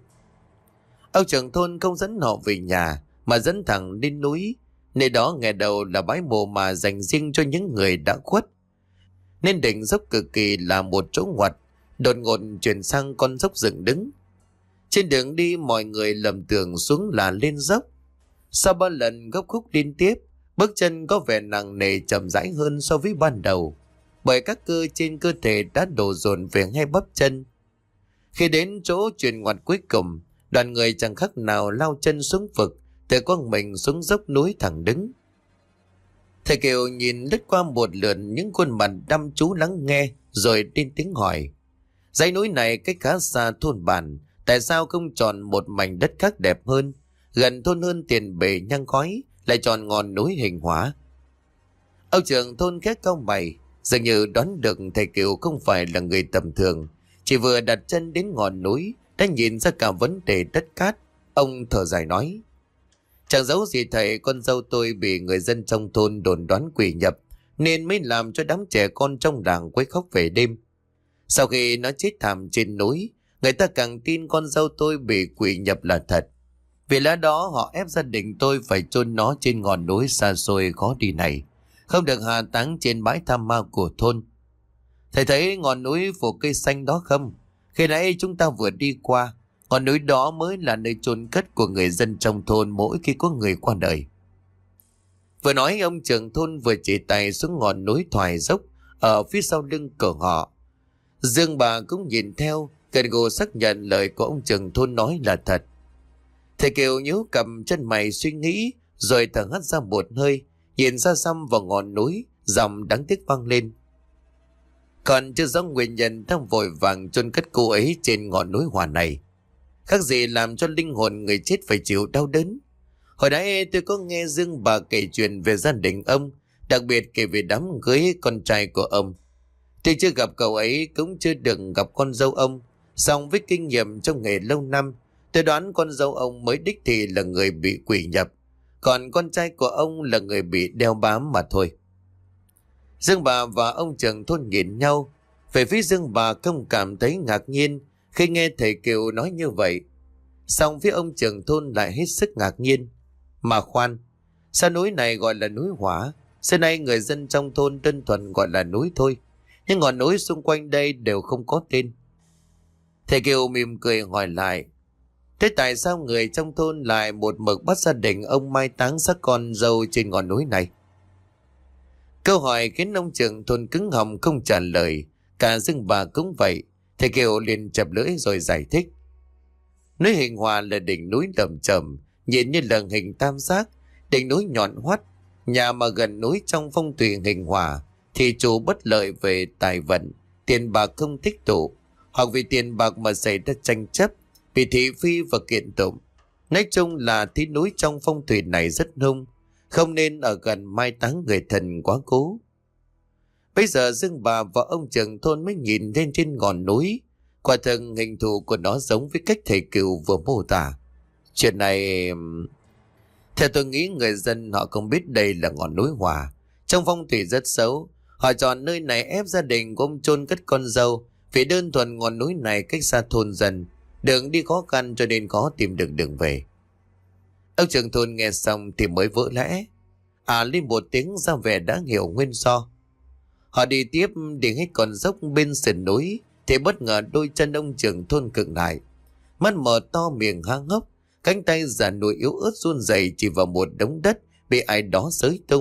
Ông trưởng thôn không dẫn họ về nhà mà dẫn thẳng lên núi. Nơi đó ngày đầu là bãi mồ mà dành riêng cho những người đã khuất, nên đỉnh dốc cực kỳ là một chỗ ngoặt, đột ngột chuyển sang con dốc dựng đứng. Trên đường đi mọi người lầm tưởng xuống là lên dốc. Sau ba lần gấp khúc liên tiếp, bước chân có vẻ nặng nề chậm rãi hơn so với ban đầu, bởi các cơ trên cơ thể đã đổ dồn về ngay bắp chân. Khi đến chỗ chuyển ngoặt cuối cùng, đoàn người chẳng khác nào lao chân xuống vực, tự quăng mình xuống dốc núi thẳng đứng. Thầy Kiều nhìn lướt qua một lượt những khuôn mặt đăm chú lắng nghe, rồi lên tiếng hỏi. Dãy núi này cách khá xa thôn bản, tại sao không chọn một mảnh đất khác đẹp hơn, gần thôn hơn Tiền Bể Nhang Khói, lại chọn ngọn núi Hình Hóa? Ông trưởng thôn khét cau mày, dường như đoán được thầy Kiều không phải là người tầm thường. Chỉ vừa đặt chân đến ngọn núi đã nhìn ra cả vấn đề đất cát. Ông thở dài nói. Chẳng giấu gì thầy, con dâu tôi bị người dân trong thôn đồn đoán quỷ nhập, nên mới làm cho đám trẻ con trong làng quấy khóc về đêm. Sau khi nó chết thảm trên núi, người ta càng tin con dâu tôi bị quỷ nhập là thật. Vì lẽ đó họ ép gia đình tôi phải chôn nó trên ngọn núi xa xôi khó đi này, không được hạ táng trên bãi tham ma của thôn. Thầy thấy ngọn núi phủ cây xanh đó không? Khi nãy chúng ta vừa đi qua, ngọn núi đó mới là nơi chôn cất của người dân trong thôn mỗi khi có người qua đời. Vừa nói ông trưởng thôn vừa chỉ tay xuống ngọn núi thoải dốc ở phía sau lưng của họ. Dương bà cũng nhìn theo, gật gù xác nhận lời của ông trưởng thôn nói là thật. Thầy Kiều nhíu cầm chân mày suy nghĩ, rồi thở hắt ra một hơi, nhìn ra xăm vào ngọn núi, giọng đáng tiếc vang lên. Còn chưa rõ nguyên nhân thằng vội vàng chôn cất cô ấy trên ngọn núi hỏa này, khác gì làm cho linh hồn người chết phải chịu đau đớn. Hồi nãy tôi có nghe Dương bà kể chuyện về gia đình ông, đặc biệt kể về đám cưới con trai của ông. Tôi chưa gặp cậu ấy, cũng chưa được gặp con dâu ông, song với kinh nghiệm trong nghề lâu năm, tôi đoán con dâu ông mới đích thị là người bị quỷ nhập, còn con trai của ông là người bị đeo bám mà thôi. Dương bà và ông trưởng thôn nhìn nhau. Về phía Dương bà không cảm thấy ngạc nhiên khi nghe thầy Kiều nói như vậy, song phía ông trưởng thôn lại hết sức ngạc nhiên. Mà khoan, sao núi này gọi là núi Hỏa? Xưa nay người dân trong thôn đơn thuần gọi là núi thôi, nhưng ngọn núi xung quanh đây đều không có tên. Thầy Kiều mỉm cười hỏi lại. Thế tại sao người trong thôn lại một mực bắt gia đình ông mai táng xác con dâu trên ngọn núi này? Câu hỏi khiến ông trưởng thôn cứng họng không trả lời. Cả Dương bà cũng vậy. Thầy Kiều liền chập lưỡi rồi giải thích. Núi Hình Hòa là đỉnh núi lầm trầm, nhìn như là hình tam giác, đỉnh núi nhọn hoắt. Nhà mà gần núi trong phong thủy hình hòa thì chủ bất lợi về tài vận, tiền bạc không tích tụ, hoặc vì tiền bạc mà xảy ra tranh chấp, vì thị phi và kiện tụng. Nói chung là tí núi trong phong thủy này rất hung, không nên ở gần mai táng người thần quá cố. Bây giờ Dương bà và ông trưởng thôn mới nhìn lên trên ngọn núi. Quả thực hình thù của nó giống với cách thầy Cửu vừa mô tả. Chuyện này, theo tôi nghĩ người dân họ không biết đây là ngọn núi Hòa. Trong phong thủy rất xấu, họ chọn nơi này ép gia đình của ông chôn cất con dâu, vì đơn thuần ngọn núi này cách xa thôn dân, đường đi khó khăn cho nên khó tìm được đường về. Ông trưởng thôn nghe xong thì mới vỡ lẽ. À lên một tiếng ra vẻ đã hiểu nguyên do. Họ đi tiếp đi hết con dốc bên sườn núi thì bất ngờ đôi chân ông trưởng thôn cực lại. Mắt mở to miệng há hốc, cánh tay già nuôi yếu ớt run rẩy chỉ vào một đống đất bị ai đó xới tung,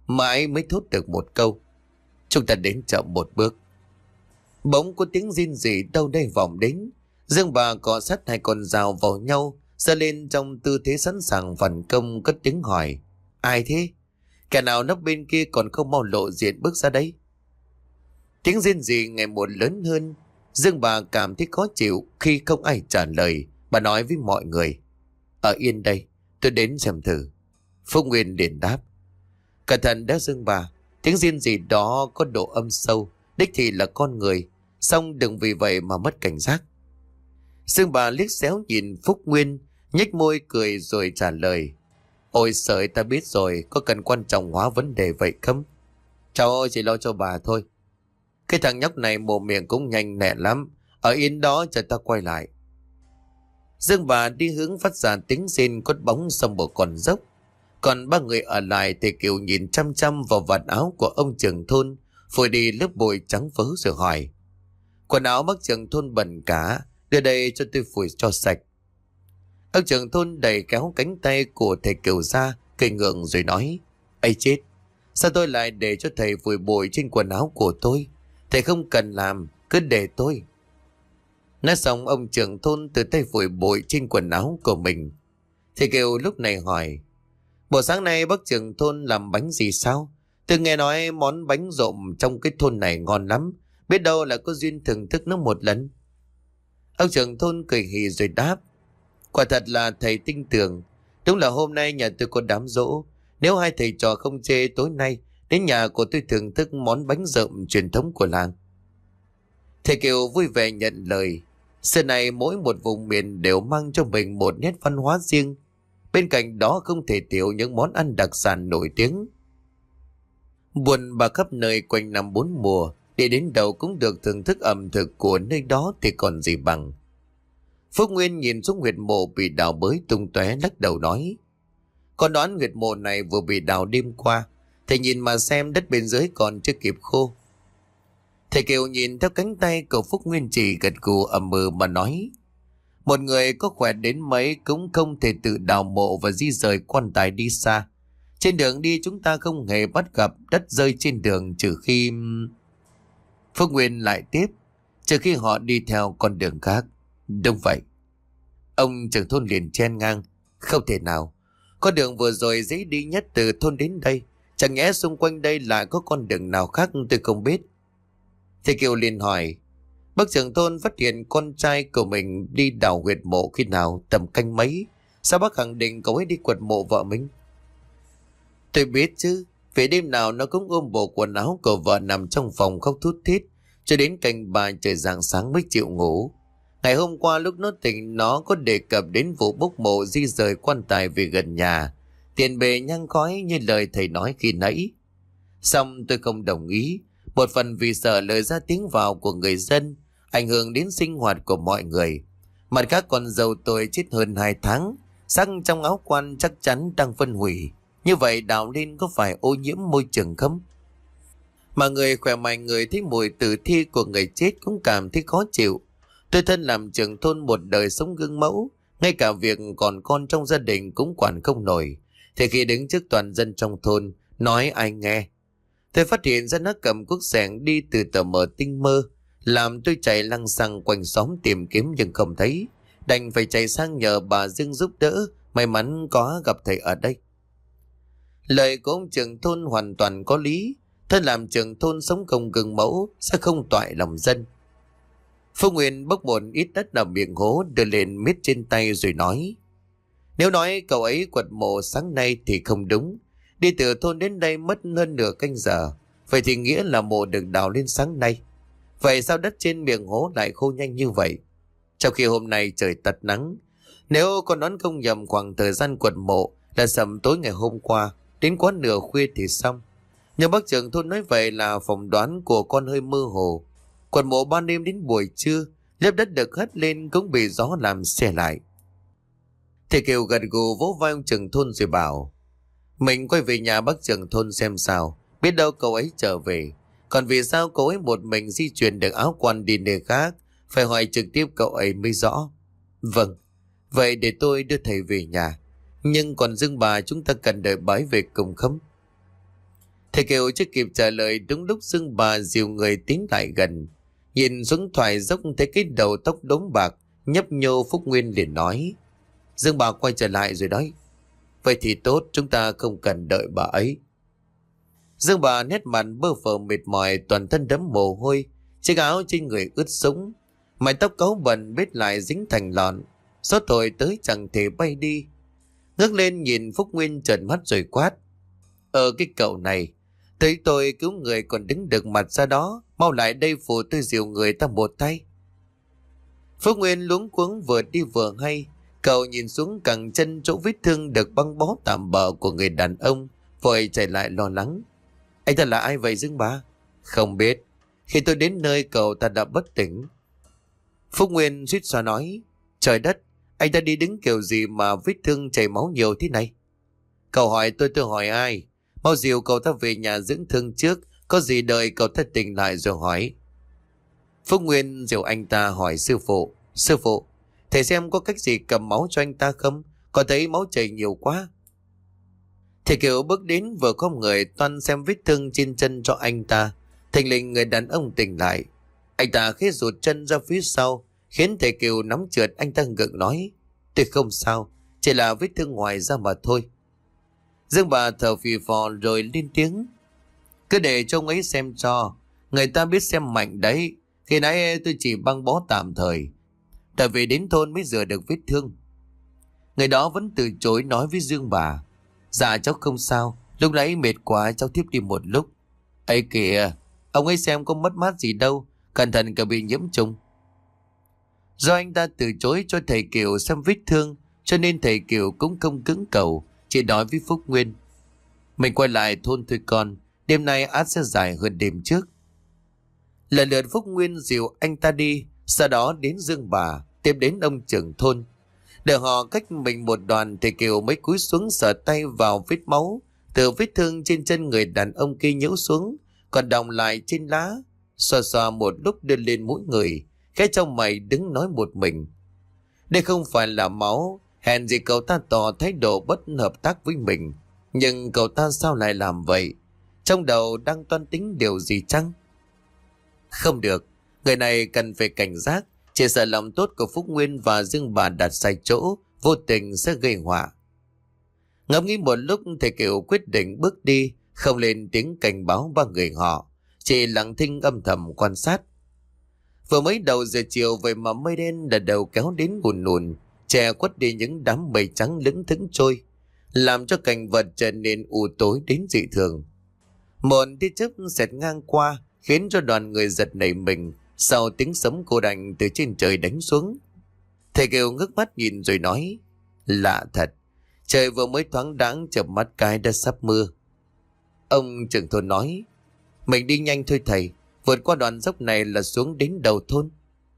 mãi mới thốt được một câu: chúng ta đến chậm một bước. Bỗng có tiếng rên rỉ đâu đây vọng đến. Dương bà cọ sát hai con dao vào nhau, giơ lên trong tư thế sẵn sàng phản công, cất tiếng hỏi: ai thế? Kẻ nào nấp bên kia còn không mau lộ diện bước ra đây? Tiếng rên rỉ ngày một lớn hơn. Dương bà cảm thấy khó chịu khi không ai trả lời. Bà nói với mọi người: ở yên đây, tôi đến xem thử. Phúc Nguyên liền đáp: cẩn thận đó Dương bà, tiếng rên rỉ đó có độ âm sâu, đích thị là con người, song đừng vì vậy mà mất cảnh giác. Dương bà liếc xéo nhìn Phúc Nguyên, nhếch môi cười rồi trả lời: ôi sợi, ta biết rồi, có cần quan trọng hóa vấn đề vậy không? Cháu ơi, chỉ lo cho bà thôi. Cái thằng nhóc này mồm miệng cũng nhanh nhẹn lắm, ở yên đó chờ ta quay lại. Dương bà đi hướng phát ra tiếng rên cốt bóng xong một con dốc. Còn ba người ở lại thì Kiều nhìn chăm chăm vào vạt áo của ông trưởng thôn, phủi đi lớp bụi trắng phớ rồi hỏi: quần áo bác trưởng thôn bẩn cả, đưa đây cho tôi phủi cho sạch. Ông trưởng thôn đẩy kéo cánh tay của thầy Kiều ra, cười ngượng rồi nói: ây chết, sao tôi lại để cho thầy phủi bụi trên quần áo của tôi? Thầy không cần làm, cứ để tôi. Nói xong ông trưởng thôn từ tay phủi bụi trên quần áo của mình. Thầy Kiều lúc này hỏi: buổi sáng nay bác trưởng thôn làm bánh gì sao? Tôi nghe nói món bánh rộm trong cái thôn này ngon lắm, biết đâu là có duyên thưởng thức nó một lần. Ông trưởng thôn cười hì rồi đáp: quả thật là thầy tin tưởng. Đúng là hôm nay nhà tôi có đám giỗ. Nếu hai thầy trò không chê, tối nay đến nhà của tôi thưởng thức món bánh rộm truyền thống của làng. Thầy Kiều vui vẻ nhận lời. Xưa này mỗi một vùng miền đều mang cho mình một nét văn hóa riêng. Bên cạnh đó không thể thiếu những món ăn đặc sản nổi tiếng. Buồn bà khắp nơi quanh năm bốn mùa, để đến đâu cũng được thưởng thức ẩm thực của nơi đó thì còn gì bằng. Phúc Nguyên nhìn xuống huyệt mộ bị đào bới tung tóe, lắc đầu nói: con đoán huyệt mộ này vừa bị đào đêm qua. Thầy nhìn mà xem, đất bên dưới còn chưa kịp khô. Thầy Kiều nhìn theo cánh tay của Phúc Nguyên chỉ gật gù ậm ừ mà nói: một người có khỏe đến mấy cũng không thể tự đào mộ và di rời quan tài đi xa. Trên đường đi chúng ta không hề bắt gặp đất rơi trên đường, trừ khi... Phúc Nguyên lại tiếp: trừ khi họ đi theo con đường khác. Đúng vậy. Ông trưởng thôn liền chen ngang: không thể nào. Con đường vừa rồi dễ đi nhất từ thôn đến đây. Chẳng nhẽ xung quanh đây lại có con đường nào khác tôi không biết? Thầy Kiều liền hỏi: bác trưởng thôn phát hiện con trai của mình đi đào huyệt mộ khi nào, tầm canh mấy? Sao bác khẳng định cậu ấy đi quật mộ vợ mình? Tôi biết chứ, vì đêm nào nó cũng ôm bộ quần áo của vợ nằm trong phòng khóc thút thít, cho đến canh ba trời rạng sáng mới chịu ngủ. Ngày hôm qua lúc nó tỉnh, nó có đề cập đến vụ bốc mộ di rời quan tài về gần nhà, tiền bề nhang khói như lời thầy nói khi nãy. Xong tôi không đồng ý, một phần vì sợ lời ra tiếng vào của người dân ảnh hưởng đến sinh hoạt của mọi người. Mặt khác con dâu tôi chết hơn hai tháng, xác trong áo quan chắc chắn đang phân hủy. Như vậy đào lên có phải ô nhiễm môi trường không? Mà người khỏe mạnh, người thấy mùi tử thi của người chết cũng cảm thấy khó chịu. Tôi thân làm trưởng thôn một đời sống gương mẫu, ngay cả việc còn con trong gia đình cũng quản không nổi. Thì khi đứng trước toàn dân trong thôn, nói ai nghe. Tôi phát hiện ra nó cầm cuốc xẻng đi từ tờ mờ tinh mơ, làm tôi chạy lăng xăng quanh xóm tìm kiếm nhưng không thấy. Đành phải chạy sang nhờ bà Dương giúp đỡ, may mắn có gặp thầy ở đây. Lời của ông trưởng thôn hoàn toàn có lý. Thân làm trưởng thôn sống công gương mẫu sẽ không toại lòng dân. Phúc Nguyên bốc một ít đất ở miệng hố đưa lên miết trên tay rồi nói: nếu nói cậu ấy quật mộ sáng nay thì không đúng. Đi từ thôn đến đây mất hơn nửa canh giờ, vậy thì nghĩa là mộ được đào lên sáng nay. Vậy sao đất trên miệng hố lại khô nhanh như vậy, trong khi hôm nay trời tật nắng? Nếu con đoán không nhầm, khoảng thời gian quật mộ là sầm tối ngày hôm qua, đến quá nửa khuya thì xong. Nhưng bác trưởng thôn nói vậy là phỏng đoán của con hơi mơ hồ. Quật mộ ban đêm đến buổi trưa, lớp đất được hất lên cũng bị gió làm xe lại. Thầy Kiều gật gù vỗ vai ông trưởng thôn rồi bảo: mình quay về nhà bác trưởng thôn xem sao, biết đâu cậu ấy trở về. Còn vì sao cậu ấy một mình di chuyển được áo quan đi nơi khác, phải hỏi trực tiếp cậu ấy mới rõ. Vâng, vậy để tôi đưa thầy về nhà. Nhưng còn Dương bà chúng ta cần đợi bái về cùng không? Thầy Kiều chưa kịp trả lời, đúng lúc Dương bà dìu người tiến lại gần. Nhìn xuống thoại dốc thấy cái đầu tóc đốm bạc nhấp nhô, Phúc Nguyên liền nói. Dương bà quay trở lại rồi đấy. Vậy thì tốt, chúng ta không cần đợi bà ấy. Dương bà nét mặt bơ phờ mệt mỏi, toàn thân đẫm mồ hôi, chiếc áo trên người ướt sũng, mái tóc cáu bẩn bết lại dính thành lọn, gió thổi tới chẳng thể bay đi. Ngước lên nhìn Phúc Nguyên trợn mắt rồi quát. Ờ cái cậu này, thấy tôi cứu người còn đứng được mặt ra đó, mau lại đây phụ tôi dìu người ta một tay. Phúc Nguyên luống cuống vừa đi vừa hay, cậu nhìn xuống cẳng chân chỗ vết thương được băng bó tạm bợ của người đàn ông, vội chạy lại lo lắng. Anh ta là ai vậy Dương bà? Không biết. Khi tôi đến nơi cậu ta đã bất tỉnh. Phúc Nguyên suýt xoa nói. Trời đất, anh ta đi đứng kiểu gì mà vết thương chảy máu nhiều thế này? Cậu hỏi tôi tôi hỏi ai? Mau dìu cậu ta về nhà dưỡng thương trước, có gì đợi cậu ta tỉnh lại rồi hỏi. Phúc Nguyên dìu anh ta hỏi sư phụ. Sư phụ, thầy xem có cách gì cầm máu cho anh ta không? Có thấy máu chảy nhiều quá. Thầy Kiều bước đến vừa không người toan xem vết thương trên chân cho anh ta. Thình lình người đàn ông tỉnh lại. Anh ta khẽ rụt chân ra phía sau, khiến thầy Kiều nắm trượt. Anh ta gượng nói. Tôi không sao, chỉ là vết thương ngoài da mà thôi. Dương bà thở phì phò rồi lên tiếng. Cứ để cho ông ấy xem cho, người ta biết xem mạnh đấy. Khi nãy tôi chỉ băng bó tạm thời, tại vì đến thôn mới rửa được vết thương. Người đó vẫn từ chối nói với Dương bà. Dạ cháu không sao, lúc nãy mệt quá cháu thiếp đi một lúc. Ấy kìa, ông ấy xem có mất mát gì đâu, cẩn thận cả bị nhiễm trùng. Do anh ta từ chối cho thầy Kiều xem vết thương, cho nên thầy Kiều cũng không cứng cầu, chỉ nói với Phúc Nguyên. Mình quay lại thôn thôi con, đêm nay át sẽ dài hơn đêm trước. Lần lượt Phúc Nguyên dìu anh ta đi, sau đó đến Dương bà, tiếp đến ông trưởng thôn. Để họ cách mình một đoàn, thầy Kiều mới cúi xuống sờ tay vào vết máu từ vết thương trên chân người đàn ông kia nhễu xuống, còn đọng lại trên lá. Xoa xoa một lúc đưa lên mũi người, cái trong mày đứng nói một mình. Đây không phải là máu, hèn gì cậu ta tỏ thái độ bất hợp tác với mình. Nhưng cậu ta sao lại làm vậy? Trong đầu đang toan tính điều gì chăng? Không được, người này cần phải cảnh giác. Chỉ sợ lòng tốt của Phúc Nguyên và Dương bà đặt sai chỗ, vô tình sẽ gây họa. Ngẫm nghĩ một lúc, thầy Kiều quyết định bước đi, không lên tiếng cảnh báo ba người họ, chỉ lặng thinh âm thầm quan sát. Vừa mới đầu giờ chiều vậy mà mây đen đã đầu kéo đến ngùn ngùn, che khuất đi những đám mây trắng lững thững trôi, làm cho cảnh vật trở nên u tối đến dị thường. Một tia chớp xẹt ngang qua, khiến cho đoàn người giật nảy mình sau tiếng sấm cô đành từ trên trời đánh xuống. Thầy Kiều ngước mắt nhìn rồi nói. Lạ thật, trời vừa mới thoáng đãng, chợp mắt cái đã sắp mưa. Ông trưởng thôn nói. Mình đi nhanh thôi thầy, vượt qua đoạn dốc này là xuống đến đầu thôn.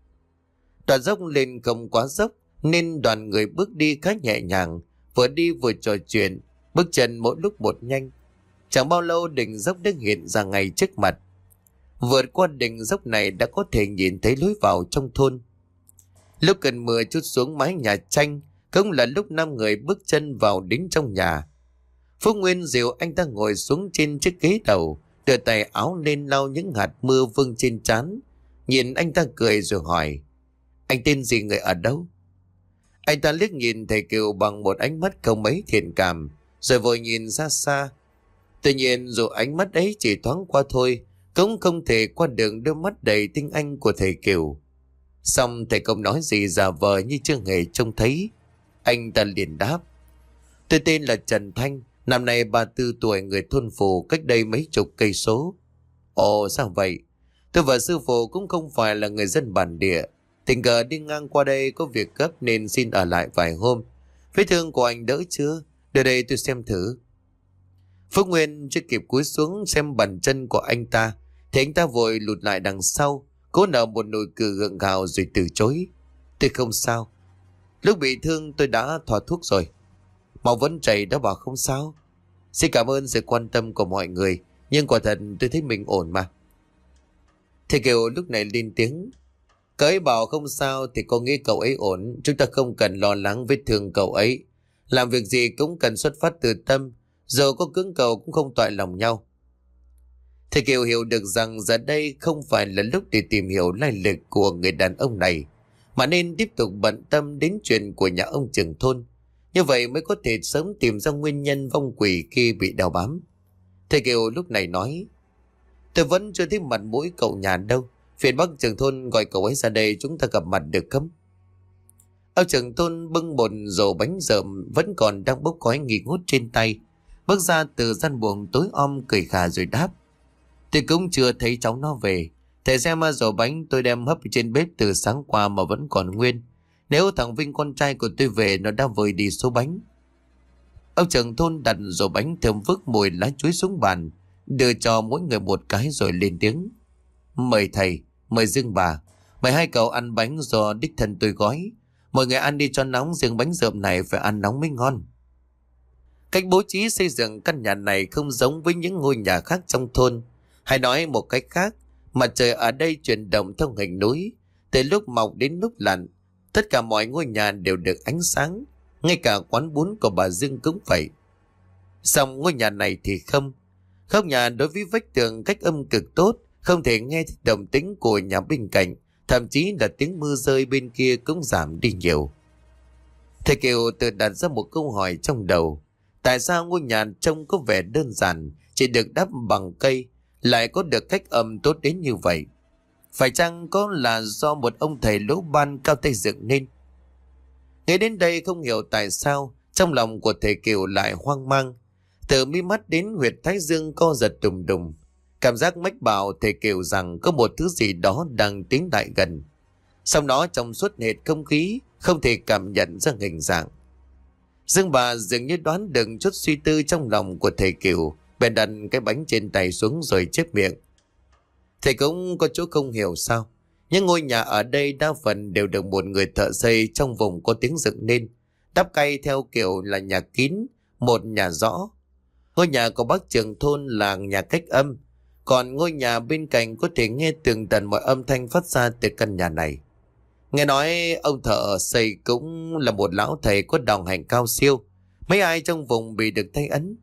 Đoạn dốc lên không quá dốc, nên đoàn người bước đi khá nhẹ nhàng, vừa đi vừa trò chuyện, bước chân mỗi lúc một nhanh. Chẳng bao lâu đỉnh dốc đã hiện ra ngay trước mặt. Vượt qua đỉnh dốc này đã có thể nhìn thấy lối vào trong thôn. Lúc cơn mưa trút xuống mái nhà tranh, cũng là lúc năm người bước chân vào đến trong nhà. Phúc Nguyên dìu anh ta ngồi xuống trên chiếc ghế đầu, đưa tay áo lên lau những hạt mưa vương trên trán. Nhìn anh ta cười rồi hỏi. Anh tên gì, người ở đâu? Anh ta liếc nhìn thầy Kiều bằng một ánh mắt không mấy thiện cảm, rồi vội nhìn xa xa. Tuy nhiên dù ánh mắt ấy chỉ thoáng qua thôi, cũng không thể qua được đôi mắt đầy tinh anh của thầy Kiều. Xong thầy không nói gì, giả vờ như chưa hề trông thấy. Anh ta liền đáp. Tôi tên là Trần Thanh, năm nay ba mươi tư tuổi, người thôn Phù, cách đây mấy chục cây số. Ồ sao vậy? Tôi và sư phụ cũng không phải là người dân bản địa, tình cờ đi ngang qua đây có việc gấp nên xin ở lại vài hôm. Vết thương của anh đỡ chưa? Đưa đây tôi xem thử. Phúc Nguyên chưa kịp cúi xuống xem bàn chân của anh ta thì anh ta vội lùt lại đằng sau, cố nở một nụ cười gượng gạo rồi từ chối. Tôi không sao, lúc bị thương tôi đã thoa thuốc rồi. Máu vẫn chảy đó, bảo không sao. Xin cảm ơn sự quan tâm của mọi người, nhưng quả thật tôi thấy mình ổn mà. Thầy Kiều lúc này lên tiếng. Cậu ấy bảo không sao thì có nghĩ cậu ấy ổn. Chúng ta không cần lo lắng vết thương cậu ấy. Làm việc gì cũng cần xuất phát từ tâm, giờ có cứng cầu cũng không toại lòng nhau. Thầy Kiều hiểu được rằng giờ đây không phải là lúc để tìm hiểu lai lịch của người đàn ông này, mà nên tiếp tục bận tâm đến chuyện của nhà ông trưởng thôn. Như vậy mới có thể sớm tìm ra nguyên nhân vong quỷ khi bị đeo bám. Thầy Kiều lúc này nói: tôi vẫn chưa thấy mặt mũi cậu nhà đâu. Phiền bác trưởng thôn gọi cậu ấy ra đây chúng ta gặp mặt được không? Ông trưởng thôn bưng một rổ bánh rợm vẫn còn đang bốc khói nghi ngút trên tay, bước ra từ gian buồng tối om cười khà rồi đáp: tôi cũng chưa thấy cháu nó về. Thầy xem rổ bánh tôi đem hấp trên bếp từ sáng qua mà vẫn còn nguyên. Nếu thằng Vinh con trai của tôi về nó đã vơi đi số bánh. Ông trưởng thôn đặt rổ bánh thơm phức mùi lá chuối xuống bàn, đưa cho mỗi người một cái rồi lên tiếng: mời thầy, mời Dương bà, mời hai cậu ăn bánh do đích thân tôi gói. Mọi người ăn đi cho nóng, riêng bánh rợm này phải ăn nóng mới ngon. Cách bố trí xây dựng căn nhà này không giống với những ngôi nhà khác trong thôn. Hay nói một cách khác, mặt trời ở đây chuyển động theo hình núi, từ lúc mọc đến lúc lặn. Tất cả mọi ngôi nhà đều được ánh sáng, ngay cả quán bún của bà Dương cũng vậy. Xong ngôi nhà này thì không. Góc nhà đối với vách tường cách âm cực tốt, không thể nghe thấy động tĩnh của nhà bên cạnh, thậm chí là tiếng mưa rơi bên kia cũng giảm đi nhiều. Thầy Kiều tự đặt ra một câu hỏi trong đầu: tại sao ngôi nhà trông có vẻ đơn giản, chỉ được đắp bằng cây, lại có được cách âm tốt đến như vậy? Phải chăng có là do một ông thầy lỗ ban cao tay dựng nên? Nghe đến đây không hiểu tại sao trong lòng của thầy Kiều lại hoang mang, từ mi mắt đến huyệt thái dương co giật đùng đùng. Cảm giác mách bảo thầy Kiều rằng có một thứ gì đó đang tiến lại gần. Sau đó trong suốt hệt không khí, không thể cảm nhận ra hình dạng. Dương bà dường như đoán được chút suy tư trong lòng của thầy Kiều, bèn đặt cái bánh trên tay xuống rồi chép miệng: thầy cũng có chỗ không hiểu sao? Những ngôi nhà ở đây đa phần đều được một người thợ xây trong vùng có tiếng dựng nên, đắp cây theo kiểu là nhà kín, một nhà rõ. Ngôi nhà của bác trưởng thôn là nhà cách âm, còn ngôi nhà bên cạnh có thể nghe tường tận mọi âm thanh phát ra từ căn nhà này. Nghe nói ông thợ xây cũng là một lão thầy có đạo hành cao siêu, mấy ai trong vùng bị được thay ấn.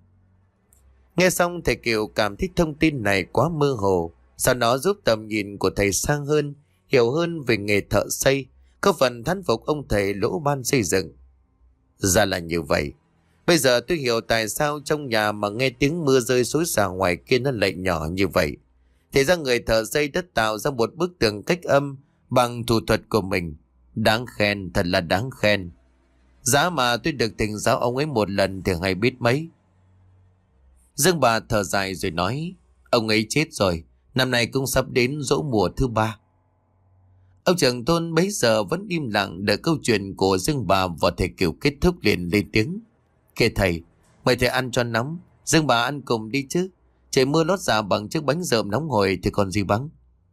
Nghe xong thầy Kiều cảm thấy thông tin này quá mơ hồ, sau đó giúp tầm nhìn của thầy sang hơn, hiểu hơn về nghề thợ xây, có phần thán phục ông thầy lỗ ban xây dựng. Ra là như vậy. Bây giờ tôi hiểu tại sao trong nhà mà nghe tiếng mưa rơi xối xả ngoài kia nó lại nhỏ như vậy. Thì ra người thợ xây đã tạo ra một bức tường cách âm bằng thủ thuật của mình. Đáng khen, thật là đáng khen. Giá mà tôi được thỉnh giáo ông ấy một lần thì hay biết mấy. Dương bà thở dài rồi nói: ông ấy chết rồi, năm nay cũng sắp đến giỗ mùa thứ ba. Ông trưởng thôn bấy giờ vẫn im lặng đợi câu chuyện của Dương bà và thầy Kiều kết thúc liền lên tiếng: kìa thầy, mời thầy ăn cho nóng. Dương bà ăn cùng đi chứ. Trời mưa lót dạ bằng chiếc bánh rợm nóng hổi thì còn gì bằng.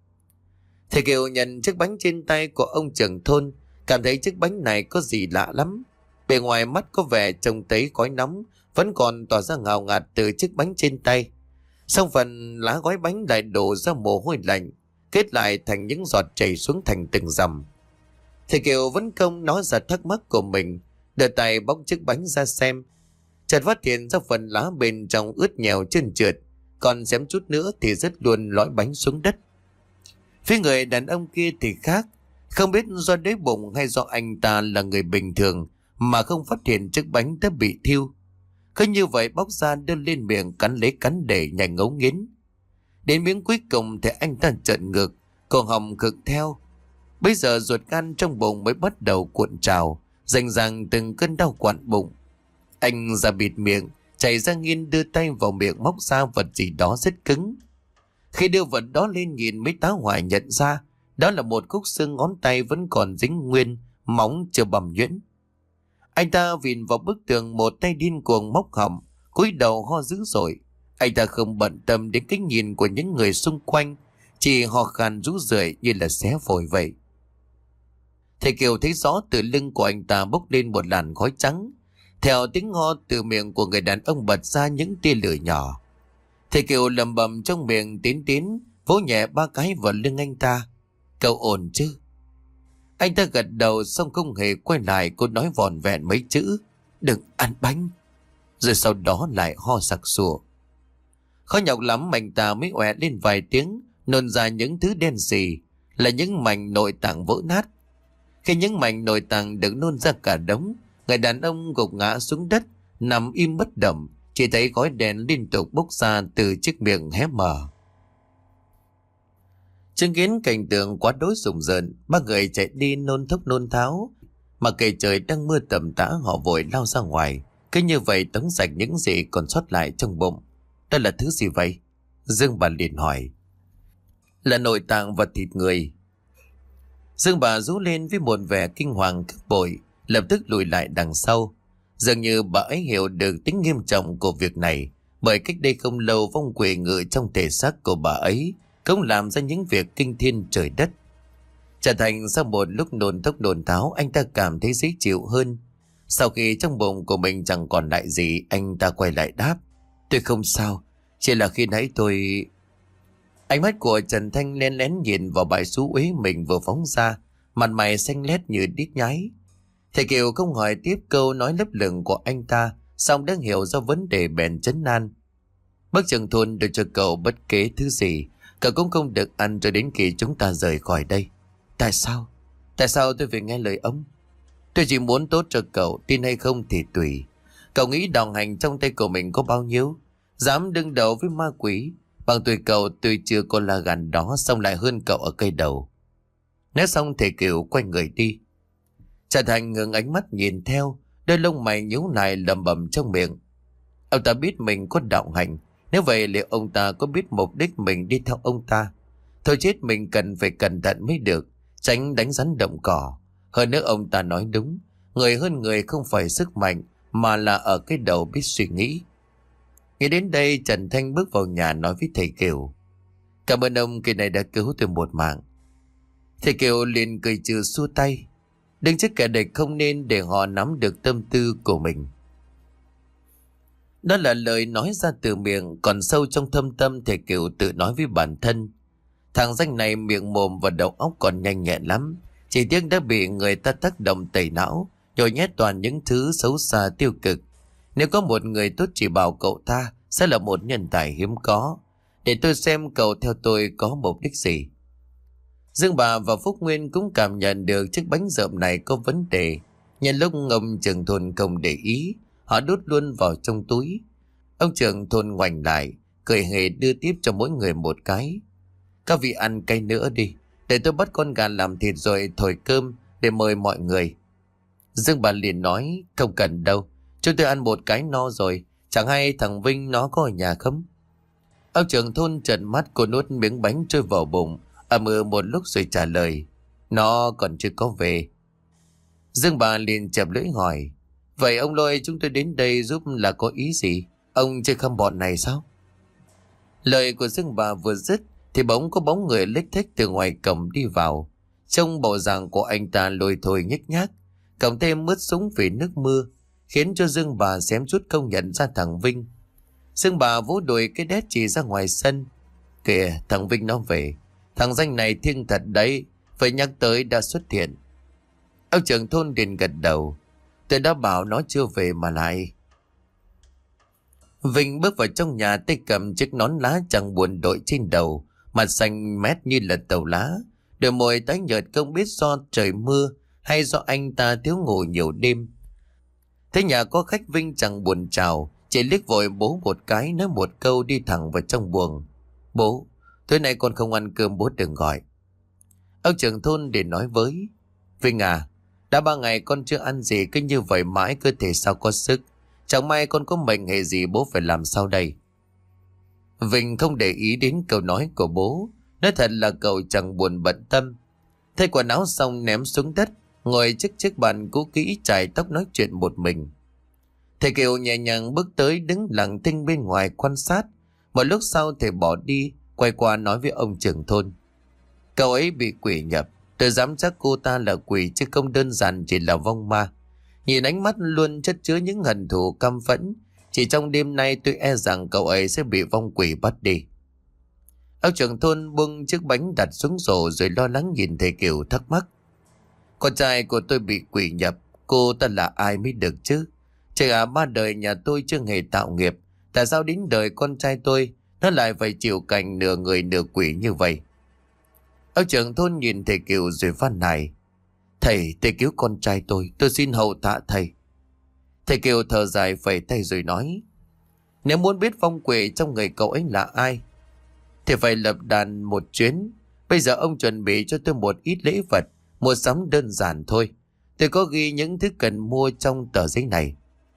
Thầy Kiều nhận chiếc bánh trên tay của ông trưởng thôn, cảm thấy chiếc bánh này có gì lạ lắm. Bề ngoài mắt có vẻ trông thấy khói nóng vẫn còn tỏa ra ngào ngạt từ chiếc bánh trên tay. Xong phần lá gói bánh lại đổ ra mồ hôi lạnh, kết lại thành những giọt chảy xuống thành từng dầm. Thầy Kiều vẫn không nói ra thắc mắc của mình, đưa tay bóc chiếc bánh ra xem. Chợt phát hiện ra phần lá bên trong ướt nhèo trơn trượt, còn xém chút nữa thì rớt luôn lõi bánh xuống đất. Phía người đàn ông kia thì khác, không biết do đế bụng hay do anh ta là người bình thường mà không phát hiện chiếc bánh đã bị thiêu. Cứ như vậy bóc ra đưa lên miệng cắn lấy cắn để nhai ngấu nghiến. Đến miếng cuối cùng thì anh ta trợn ngược, cổ họng khựng theo. Bây giờ ruột gan trong bụng mới bắt đầu cuộn trào, rành ràng từng cơn đau quặn bụng. Anh ra bịt miệng, chảy ra nghiêng đưa tay vào miệng móc ra vật gì đó rất cứng. Khi đưa vật đó lên nhìn mới tá hỏa nhận ra đó là một khúc xương ngón tay vẫn còn dính nguyên, móng chưa bầm nhuyễn. Anh ta vịn vào bức tường, một tay điên cuồng móc họng, cúi đầu ho dữ dội. Anh ta không bận tâm đến cái nhìn của những người xung quanh, chỉ ho khan rú rượi như là xé phổi vậy. Thầy Kiều thấy rõ từ lưng của anh ta bốc lên một làn khói trắng. Theo tiếng ho từ miệng của người đàn ông bật ra những tia lửa nhỏ. Thầy Kiều lầm bầm trong miệng, tiến tiến vỗ nhẹ ba cái vào lưng anh ta. Cậu ổn chứ? Anh ta gật đầu xong không hề quay lại, cô nói vòn vẹn mấy chữ: đừng ăn bánh. Rồi sau đó lại ho sặc sụa. Khó nhọc lắm anh ta mới ọe lên vài tiếng, nôn ra những thứ đen xì, là những mảnh nội tạng vỡ nát. Khi những mảnh nội tạng được nôn ra cả đống, người đàn ông gục ngã xuống đất, nằm im bất động, chỉ thấy khói đen liên tục bốc ra từ chiếc miệng hé mở. Chứng kiến cảnh tượng quá đối rùng rợn, ba người chạy đi nôn thốc nôn tháo, mà kể trời đang mưa tầm tã họ vội lao ra ngoài, cứ như vậy tống sạch những gì còn sót lại trong bụng. Đó là thứ gì vậy? Dương bà liền hỏi. Là nội tạng và thịt người. Dương bà rú lên với một vẻ kinh hoàng cực bội, lập tức lùi lại đằng sau. Dường như bà ấy hiểu được tính nghiêm trọng của việc này, bởi cách đây không lâu vong quỷ ngự trong thể xác của bà ấy cũng làm ra những việc kinh thiên trời đất. Trở thành sau một lúc nôn thốc nôn tháo, anh ta cảm thấy dễ chịu hơn. Sau khi trong bụng của mình chẳng còn lại gì, anh ta quay lại đáp. Tôi không sao, chỉ là khi nãy tôi... Ánh mắt của Trần Thanh lén lén nhìn vào bãi xú uế mình vừa phóng ra, mặt mày xanh lét như đít nhái. Thầy Kiều không hỏi tiếp câu nói lấp lửng của anh ta, song đã hiểu ra vấn đề bèn trấn an. Bác trưởng thôn đưa cho cậu bất kế thứ gì, cậu cũng không được ăn cho đến khi chúng ta rời khỏi đây. Tại sao? Tại sao tôi phải nghe lời ông? Tôi chỉ muốn tốt cho cậu, tin hay không thì tùy. Cậu nghĩ đồng hành trong tay của mình có bao nhiêu? Dám đương đầu với ma quỷ. Bằng tuổi cậu tôi chưa có la gan đó, xong lại hơn cậu ở cây đầu. Nói xong thầy Kiều quay người đi. Trần Thành ngừng ánh mắt nhìn theo, đôi lông mày nhíu lại lẩm bẩm trong miệng. Ông ta biết mình có đạo hành, nếu vậy liệu ông ta có biết mục đích mình đi theo ông ta? Thôi chết, mình cần phải cẩn thận mới được, tránh đánh rắn động cỏ. Hơn nữa ông ta nói đúng, người hơn người không phải sức mạnh, mà là ở cái đầu biết suy nghĩ. Nghĩ đến đây, Trần Thanh bước vào nhà nói với thầy Kiều. Cảm ơn ông, kỳ này đã cứu tôi một mạng. Thầy Kiều liền cười trừ xua tay. Đứng trước kẻ địch không nên để họ nắm được tâm tư của mình. Đó là lời nói ra từ miệng, còn sâu trong thâm tâm thầy Kiều tự nói với bản thân. Thằng danh này miệng mồm và đầu óc còn nhanh nhẹn lắm, chỉ tiếc đã bị người ta tác động tẩy não, nhồi nhét toàn những thứ xấu xa tiêu cực. Nếu có một người tốt chỉ bảo cậu ta sẽ là một nhân tài hiếm có. Để tôi xem cậu theo tôi có mục đích gì. Dương bà và Phúc Nguyên cũng cảm nhận được chiếc bánh rợm này có vấn đề. Nhân lúc ông trưởng thôn không để ý, họ đút luôn vào trong túi. Ông trưởng thôn ngoảnh lại, cười hề đưa tiếp cho mỗi người một cái. Các vị ăn cái nữa đi, để tôi bắt con gà làm thịt rồi thổi cơm để mời mọi người. Dương bà liền nói, không cần đâu, chúng tôi ăn một cái no rồi, chẳng hay thằng Vinh nó có ở nhà không? Ông trưởng thôn trợn mắt, cô nuốt miếng bánh trôi vào bụng, ậm ừ một lúc rồi trả lời, nó còn chưa có về. Dương bà liền chẹp lưỡi hỏi, vậy ông lôi chúng tôi đến đây giúp là có ý gì? Ông chơi khăm bọn này sao? Lời của Dương bà vừa dứt thì bỗng có bóng người lếch thếch từ ngoài cổng đi vào. Trông bộ dạng của anh ta lôi thôi nhếch nhác, cộng thêm mướt súng vì nước mưa, khiến cho Dương bà xém chút không nhận ra thằng Vinh. Dương bà vỗ đùi cái đét chỉ ra ngoài sân. Kìa, thằng Vinh nó về. Thằng danh này thiêng thật đấy, phải nhắc tới đã xuất hiện. Ông trưởng thôn liền gật đầu. Tôi đã bảo nó chưa về mà lại. Vinh bước vào trong nhà, tay cầm chiếc nón lá chẳng buồn đội trên đầu, mặt xanh mét như là tàu lá, đôi môi tái nhợt không biết do trời mưa hay do anh ta thiếu ngủ nhiều đêm. Thế nhà có khách, Vinh chẳng buồn chào, chỉ liếc vội bố một cái, nói một câu đi thẳng vào trong buồng. Bố, tối nay con không ăn cơm, bố đừng gọi. Ông trưởng thôn để nói với Vinh à, đã ba ngày con chưa ăn gì, cứ như vậy mãi cơ thể sao có sức. Chẳng may con có mệnh hệ gì, bố phải làm sao đây? Vinh không để ý đến câu nói của bố, nói thật là cậu chẳng buồn bận tâm. Thay quần áo xong ném xuống đất, ngồi trước chiếc bàn cũ kỹ chải tóc nói chuyện một mình. Thầy Kiều nhẹ nhàng bước tới đứng lặng thinh bên ngoài quan sát. Một lúc sau thầy bỏ đi, quay qua nói với ông trưởng thôn. Cậu ấy bị quỷ nhập, tôi dám chắc cô ta là quỷ chứ không đơn giản chỉ là vong ma. Nhìn ánh mắt luôn chất chứa những hận thù căm phẫn, chỉ trong đêm nay tôi e rằng cậu ấy sẽ bị vong quỷ bắt đi. Ông trưởng thôn buông chiếc bánh đặt xuống rổ rồi lo lắng nhìn thầy Kiều thắc mắc. Con trai của tôi bị quỷ nhập, cô ta là ai mới được chứ? Trời ạ, ba đời nhà tôi chưa hề tạo nghiệp, tại sao đến đời con trai tôi nó lại phải chịu cảnh nửa người nửa quỷ như vậy. Ông trưởng thôn nhìn thầy Kiều rồi van nài: Thầy, thầy cứu con trai tôi, tôi xin hậu tạ thầy. Thầy Kiều thở dài phẩy tay rồi nói: Nếu muốn biết vong quỷ trong người cậu ấy là ai thì phải lập đàn một chuyến. Bây giờ ông chuẩn bị cho tôi một ít lễ vật, mua sắm đơn giản thôi. Tôi có ghi những thứ cần mua trong tờ giấy này.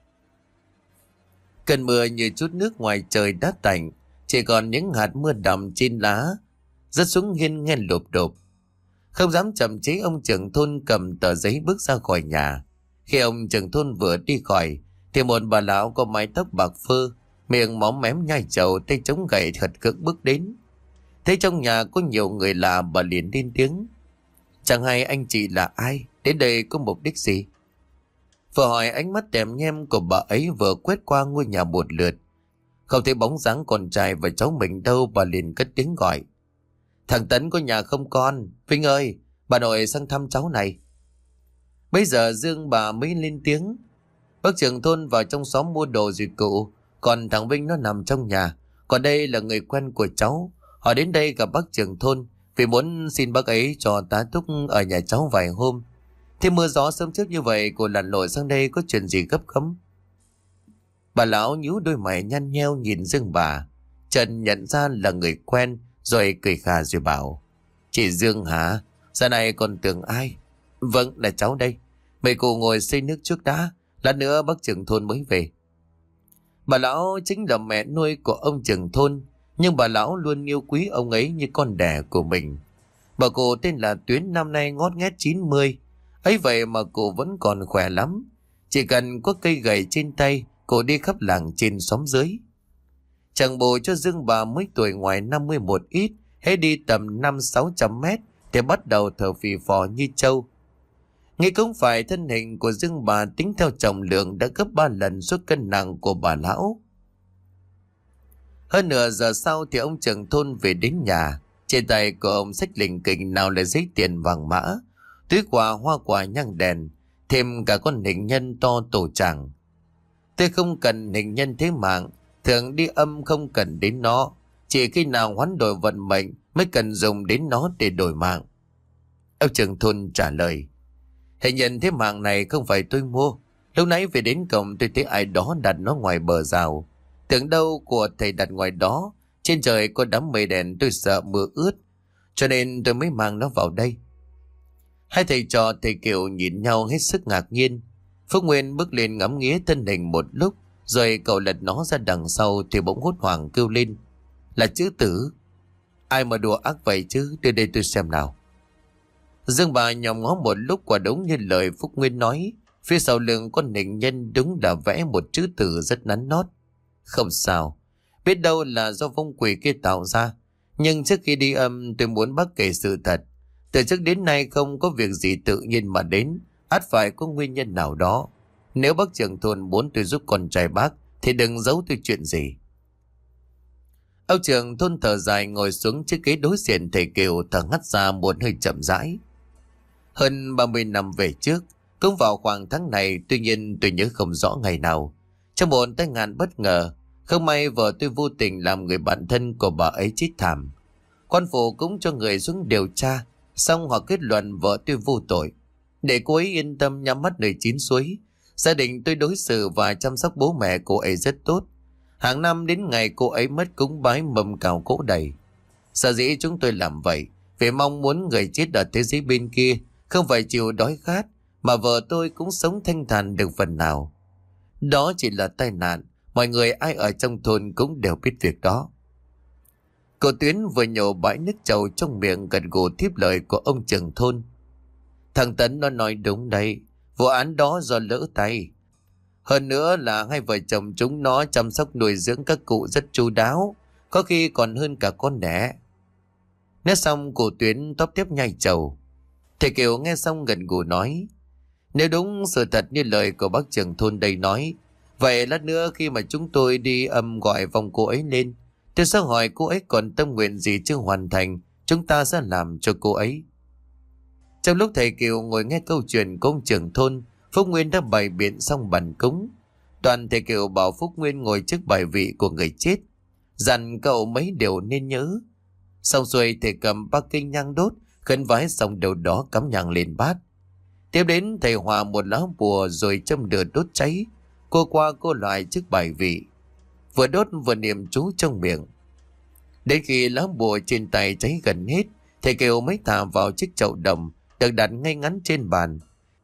Cơn mưa như chút nước ngoài trời đã tạnh, chỉ còn những hạt mưa đầm trên lá rớt xuống hiên nghe lụp đụp. Không dám chậm chế, ông trưởng thôn cầm tờ giấy bước ra khỏi nhà. Khi ông trưởng thôn vừa đi khỏi thì một bà lão có mái tóc bạc phơ, miệng móm mém nhai trầu, tay chống gậy thật cực bước đến. Thấy trong nhà có nhiều người lạ, bà liền lên tiếng: Chẳng hay anh chị là ai, đến đây có mục đích gì? Vừa hỏi, ánh mắt tèm nhem của bà ấy vừa quét qua ngôi nhà một lượt. Không thấy bóng dáng con trai và cháu mình đâu, bà liền cất tiếng gọi: Thằng Tấn có nhà không con? Vinh ơi, bà nội sang thăm cháu này. Bây giờ Dương bà mới lên tiếng: Bác trưởng thôn vào trong xóm mua đồ rồi cụ, còn thằng Vinh nó nằm trong nhà. Còn đây là người quen của cháu, họ đến đây gặp bác trưởng thôn vì muốn xin bác ấy cho tá túc ở nhà cháu vài hôm. Thế mưa gió sớm trước như vậy, cô lặn lội sang đây có chuyện gì gấp không? Bà lão nhíu đôi mày nhăn nheo nhìn Dương bà. Trần nhận ra là người quen rồi cười khà rồi bảo: Chị Dương hả? Giờ này còn tưởng ai? Vâng, là cháu đây. Mời cô ngồi xơi nước trước đã, lát nữa bác trưởng thôn mới về. Bà lão chính là mẹ nuôi của ông trưởng thôn, nhưng bà lão luôn yêu quý ông ấy như con đẻ của mình. Bà cô tên là Tuyến, năm nay ngót nghét chín mươi. Ấy vậy mà cô vẫn còn khỏe lắm. Chỉ cần có cây gậy trên tay, cô đi khắp làng trên xóm dưới. Chẳng bồ cho Dương bà mới tuổi ngoài năm mươi một ít, hễ đi tầm năm sáu trăm mét thì bắt đầu thở phì phò như trâu. Nghĩ cũng phải, thân hình của Dương bà tính theo trọng lượng đã gấp ba lần số cân nặng của bà lão. Hơn nửa giờ sau thì ông trưởng thôn về đến nhà. Trên tay của ông xách lình kình, nào là giấy tiền vàng mã, túi quà, hoa quả, nhang đèn, thêm cả con hình nhân to tổ tràng. Tôi không cần hình nhân thế mạng, thường đi âm không cần đến nó, chỉ khi nào hoán đổi vận mệnh mới cần dùng đến nó để đổi mạng. Ông trưởng thôn trả lời: Hình nhân thế mạng này không phải tôi mua. Lúc nãy về đến cổng tôi thấy ai đó đặt nó ngoài bờ rào. Tưởng đâu của thầy đặt ngoài đó. Trên trời có đám mây đèn, tôi sợ mưa ướt, cho nên tôi mới mang nó vào đây. Hai thầy trò thầy Kiều nhìn nhau hết sức ngạc nhiên. Phúc Nguyên bước lên ngắm nghía thân hình một lúc, rồi cậu lật nó ra đằng sau thì bỗng hốt hoảng kêu lên: Là chữ tử. Ai mà đùa ác vậy chứ, đưa đây tôi xem nào. Dương bà nhòm ngó một lúc, quả đúng như lời Phúc Nguyên nói. Phía sau lưng con hình nhân đúng là vẽ một chữ tử rất nắn nót. Không sao, biết đâu là do vong quỷ kia tạo ra. Nhưng trước khi đi âm tôi muốn bác kể sự thật. Từ trước đến nay không có việc gì tự nhiên mà đến, ắt phải có nguyên nhân nào đó. Nếu bác trưởng thôn muốn tôi giúp con trai bác thì đừng giấu tôi chuyện gì. Ông trưởng thôn thở dài ngồi xuống chiếc ghế đối diện thầy Kiều, thở hắt ra một hơi chậm rãi. Hơn ba mươi năm về trước, cũng vào khoảng tháng này, tuy nhiên tôi nhớ không rõ ngày nào, trong một tai nạn bất ngờ, không may vợ tôi vô tình làm người bạn thân của bà ấy chết thảm. Quan phủ cũng cho người xuống điều tra, xong họ kết luận vợ tôi vô tội. Để cô ấy yên tâm nhắm mắt nơi chín suối, gia đình tôi đối xử và chăm sóc bố mẹ cô ấy rất tốt. Hàng năm đến ngày cô ấy mất cúng bái mâm cào cỗ đầy. Sở dĩ chúng tôi làm vậy vì mong muốn người chết ở thế giới bên kia không phải chịu đói khát, mà vợ tôi cũng sống thanh thản được phần nào. Đó chỉ là tai nạn, mọi người ai ở trong thôn cũng đều biết việc đó. Cô Tuyến vừa nhổ bãi nước trầu trong miệng, gật gù tiếp lời của ông trưởng thôn. Thằng Tấn nó nói đúng đấy, vụ án đó do lỡ tay. Hơn nữa là hai vợ chồng chúng nó chăm sóc nuôi dưỡng các cụ rất chu đáo, có khi còn hơn cả con đẻ. Nói xong cô Tuyến tóp tiếp nhai trầu. Thầy Kiều nghe xong gần gù nói: Nếu đúng sự thật như lời của bác trưởng thôn đây nói, vậy lát nữa khi mà chúng tôi đi âm gọi vòng cô ấy lên, tôi sẽ hỏi cô ấy còn tâm nguyện gì chưa hoàn thành, chúng ta sẽ làm cho cô ấy. Trong lúc thầy Kiều ngồi nghe câu chuyện của ông trưởng thôn, Phúc Nguyên đã bày biện xong bàn cúng. Toàn thầy Kiều bảo Phúc Nguyên ngồi trước bài vị của người chết. dặn cậu mấy điều nên nhớ. Xong rồi thầy cầm ba cây nhang đốt, khấn vái xong đầu đó cắm nhang lên bát. Tiếp đến thầy hòa một lá bùa rồi châm lửa đốt cháy, cô qua cô lại trước bài vị, vừa đốt vừa niệm chú trong miệng. Đến khi lá bùa trên tay cháy gần hết, thầy kêu mới thả vào chiếc chậu đồng được đặt ngay ngắn trên bàn.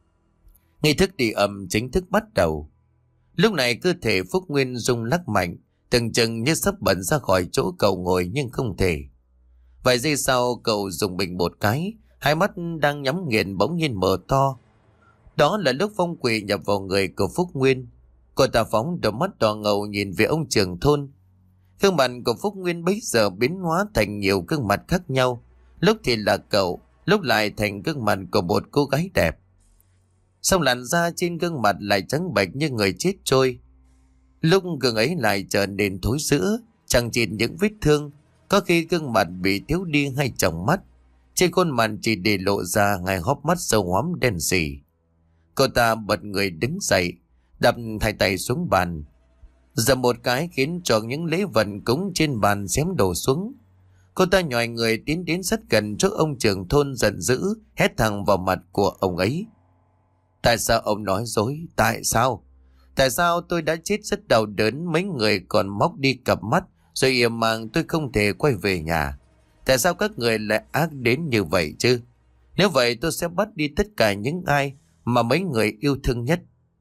Nghi thức đi âm chính thức bắt đầu. Lúc này cơ thể Phúc Nguyên rung lắc mạnh, từng chừng như sắp bật ra khỏi chỗ cậu ngồi nhưng không thể. Vài giây sau cậu dùng mình một cái, hai mắt đang nhắm nghiền bỗng nhiên mở to. Đó là lúc phong quỷ nhập vào người của Phúc Nguyên. Cô ta phóng đôi mắt đỏ ngầu nhìn về ông trưởng thôn. Gương mặt của Phúc Nguyên bấy giờ biến hóa thành nhiều gương mặt khác nhau. Lúc thì là cậu, lúc lại thành gương mặt của một cô gái đẹp. Xong làn da trên gương mặt lại trắng bệch như người chết trôi. Lúc gương ấy lại trở nên thối rữa, chẳng chỉ những vết thương, có khi gương mặt bị thiếu đi hay tròng mắt. Trên khuôn mặt chỉ để lộ ra ngay hốc mắt sâu hoắm đen sì. Cô ta bật người đứng dậy, đập hai tay xuống bàn. Giờ một cái khiến cho những lễ vật cúng trên bàn xém đổ xuống. Cô ta nhòi người tiến đến rất gần trước ông trưởng thôn giận dữ, hét thẳng vào mặt của ông ấy. Tại sao ông nói dối? Tại sao? Tại sao tôi đã chết rất đau đớn, mấy người còn móc đi cặp mắt, rồi yểm mạng tôi không thể quay về nhà. Tại sao các người lại ác đến như vậy chứ? Nếu vậy tôi sẽ bắt đi tất cả những ai mà mấy người yêu thương nhất.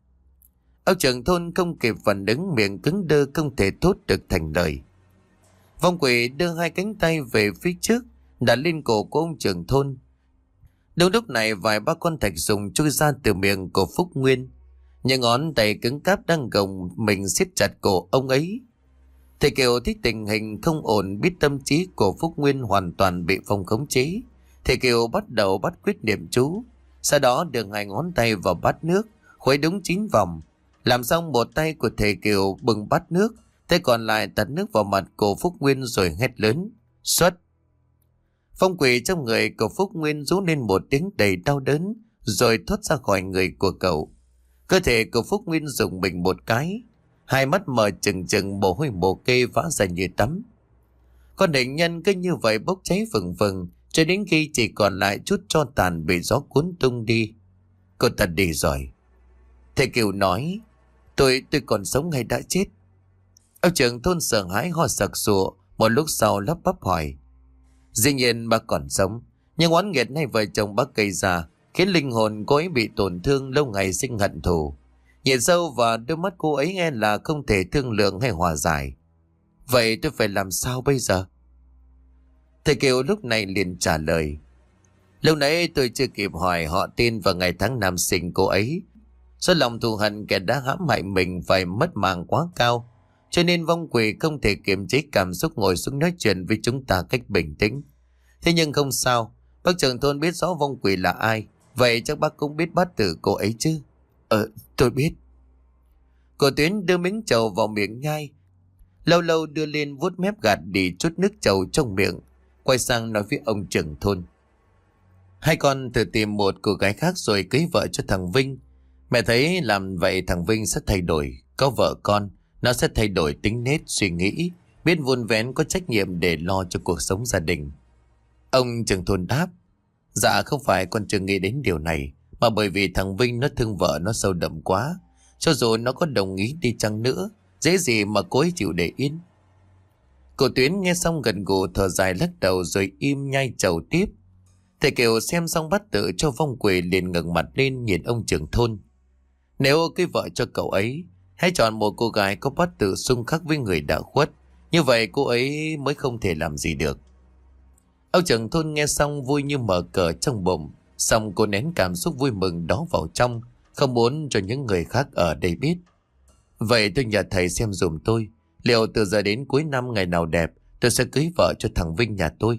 Ông trưởng thôn không kịp phản ứng, miệng cứng đơ không thể thốt được thành lời. Vong quỷ đưa hai cánh tay về phía trước, đặt lên cổ của ông trưởng thôn. Đúng lúc này vài ba con thạch sùng chui ra từ miệng của Phúc Nguyên. Những ngón tay cứng cáp đang gồng mình siết chặt cổ ông ấy. Thầy Kiều thấy tình hình không ổn, biết tâm trí của Phúc Nguyên hoàn toàn bị Phong khống chế. Thầy Kiều bắt đầu bắt quyết niệm chú. Sau đó đưa hai ngón tay vào bát nước, khuấy đúng chín vòng. Làm xong một tay của thầy Kiều bưng bát nước, tay còn lại tạt nước vào mặt của Phúc Nguyên rồi hét lớn: Xuất! Phong quỷ trong người của Phúc Nguyên rú lên một tiếng đầy đau đớn, rồi thoát ra khỏi người của cậu. Cơ thể của Phúc Nguyên rùng mình một cái, hai mắt mở trừng trừng, mồ hôi mồ kê vã ra như tắm. Con định nhân cứ như vậy bốc cháy phừng phừng, cho đến khi chỉ còn lại chút tro tàn bị gió cuốn tung đi. Cô ta đi rồi. Thầy Kiều nói: Tôi, tôi còn sống hay đã chết? Ông trưởng thôn sợ hãi ho sặc sụa, một lúc sau lắp bắp hỏi: Dĩ nhiên bác còn sống, nhưng oán nghiệt này vợ chồng bác gây ra khiến linh hồn cô ấy bị tổn thương, lâu ngày sinh hận thù. Nhìn sâu vào đôi mắt cô ấy nghe là không thể thương lượng hay hòa giải. Vậy tôi phải làm sao bây giờ? Thầy Kiều lúc này liền trả lời: Lúc nãy tôi chưa kịp hỏi họ tên và ngày tháng năm sinh cô ấy. Do lòng thù hận kẻ đã hãm hại mình phải mất mạng quá cao, cho nên vong quỷ không thể kiềm chế cảm xúc ngồi xuống nói chuyện với chúng ta cách bình tĩnh. Thế nhưng không sao, bác trưởng thôn biết rõ vong quỷ là ai, vậy chắc bác cũng biết bát tự cô ấy chứ? Ờ, tôi biết. Cô Tuyến đưa miếng trầu vào miệng nhai, lâu lâu đưa lên vuốt mép gạt đi chút nước trầu trong miệng, quay sang nói với ông trưởng thôn: Hai con thử tìm một cô gái khác rồi cưới vợ cho thằng Vinh. Mẹ thấy làm vậy thằng Vinh sẽ thay đổi, có vợ con, nó sẽ thay đổi tính nết, suy nghĩ, biết vun vén, có trách nhiệm để lo cho cuộc sống gia đình. Ông trưởng thôn đáp: Dạ không phải con chưa nghĩ đến điều này, mà bởi vì thằng Vinh nó thương vợ nó sâu đậm quá. Cho dù nó có đồng ý đi chăng nữa, dễ gì mà cô ấy chịu để yên. Cô Tuyến nghe xong gần gù thở dài lắc đầu rồi im nhai chầu tiếp. Thầy Kiều xem xong bát tự cho vong quỷ liền ngẩng mặt lên nhìn ông trưởng thôn: Nếu cưới vợ cho cậu ấy, hãy chọn một cô gái có bát tự xung khắc với người đã khuất, như vậy cô ấy mới không thể làm gì được. Ông trưởng thôn nghe xong vui như mở cờ trong bụng, xong cô nén cảm xúc vui mừng đó vào trong, không muốn cho những người khác ở đây biết. Vậy tôi nhờ thầy xem dùm tôi, liệu từ giờ đến cuối năm ngày nào đẹp tôi sẽ cưới vợ cho thằng Vinh nhà tôi.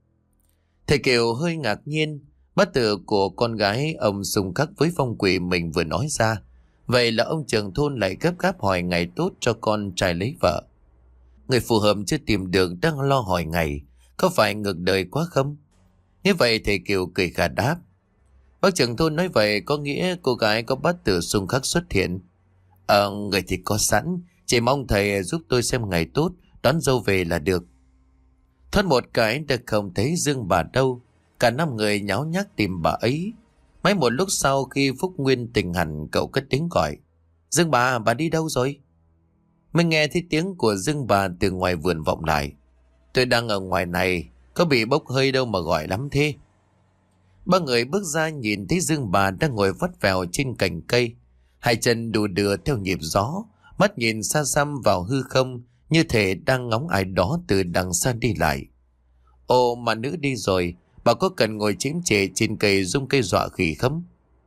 Thầy Kiều hơi ngạc nhiên, bát tự của con gái ông xung khắc với phong quỷ mình vừa nói ra. Vậy là ông trưởng thôn lại gấp gáp hỏi ngày tốt cho con trai lấy vợ. Người phù hợp chưa tìm được đang lo hỏi ngày, có phải ngược đời quá không? Như vậy thầy Kiều cười khà đáp: Bác trưởng thôn nói vậy có nghĩa cô gái có bát tự xung khắc xuất hiện. Ờ, người thì có sẵn, chỉ mong thầy giúp tôi xem ngày tốt đón dâu về là được. Thoát một cái đã không thấy Dương bà đâu. Cả năm người nháo nhác tìm bà ấy. Mấy một lúc sau khi Phúc Nguyên tỉnh hẳn, cậu cất tiếng gọi: Dương bà, bà đi đâu rồi? Mình nghe thấy tiếng của Dương bà từ ngoài vườn vọng lại: Tôi đang ở ngoài này, có bị bốc hơi đâu mà gọi lắm thế. Ba người bước ra nhìn thấy Dương bà đang ngồi vắt vẻo trên cành cây, hai chân đù đưa theo nhịp gió, mắt nhìn xa xăm vào hư không, như thể đang ngóng ai đó từ đằng xa đi lại. Ồ, mà nữ đi rồi, bà có cần ngồi chém chệ trên cây rung cây dọa khỉ không?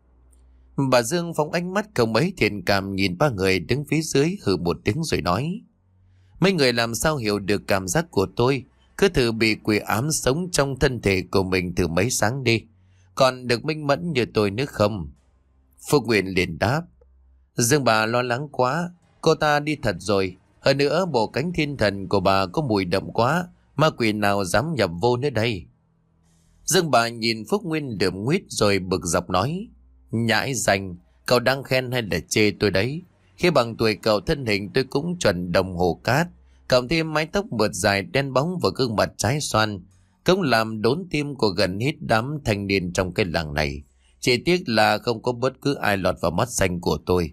Bà Dương phóng ánh mắt không mấy thiện cảm nhìn ba người đứng phía dưới, hừ một tiếng rồi nói: Mấy người làm sao hiểu được cảm giác của tôi? Cứ thử bị quỷ ám sống trong thân thể của mình thử mấy sáng đi, còn được minh mẫn như tôi nữa không? Phúc Nguyên liền đáp: Dương bà lo lắng quá, cô ta đi thật rồi. Hơn nữa bộ cánh thiên thần của bà có mùi đậm quá, ma quỷ nào dám nhập vô nữa đây? Dương bà nhìn Phúc Nguyên lườm nguyết rồi bực dọc nói: Nhãi danh, cậu đang khen hay là chê tôi đấy? Khi bằng tuổi cậu, thân hình tôi cũng chuẩn đồng hồ cát, cộng thêm mái tóc mượt dài đen bóng và gương mặt trái xoan, cũng làm đốn tim của gần hết đám thanh niên trong cái làng này. Chỉ tiếc là không có bất cứ ai lọt vào mắt xanh của tôi.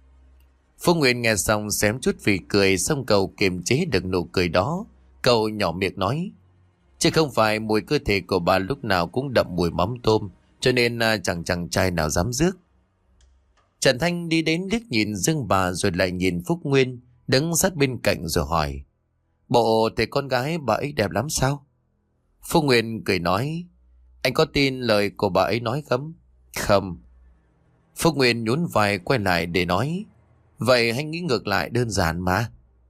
Phúc Nguyên nghe xong xém chút vì cười, xong cậu kiềm chế được nụ cười đó. Cậu nhỏ miệng nói: Chứ không phải mùi cơ thể của bà lúc nào cũng đậm mùi mắm tôm, cho nên à, chẳng chàng trai nào dám rước. Trần Thanh đi đến liếc nhìn Dương bà rồi lại nhìn Phúc Nguyên đứng sát bên cạnh rồi hỏi: Bộ thế con gái bà ấy đẹp lắm sao? Phúc Nguyên cười nói: Anh có tin lời của bà ấy nói không? Không. Phúc Nguyên nhún vai quay lại để nói: Vậy hãy nghĩ ngược lại đơn giản mà.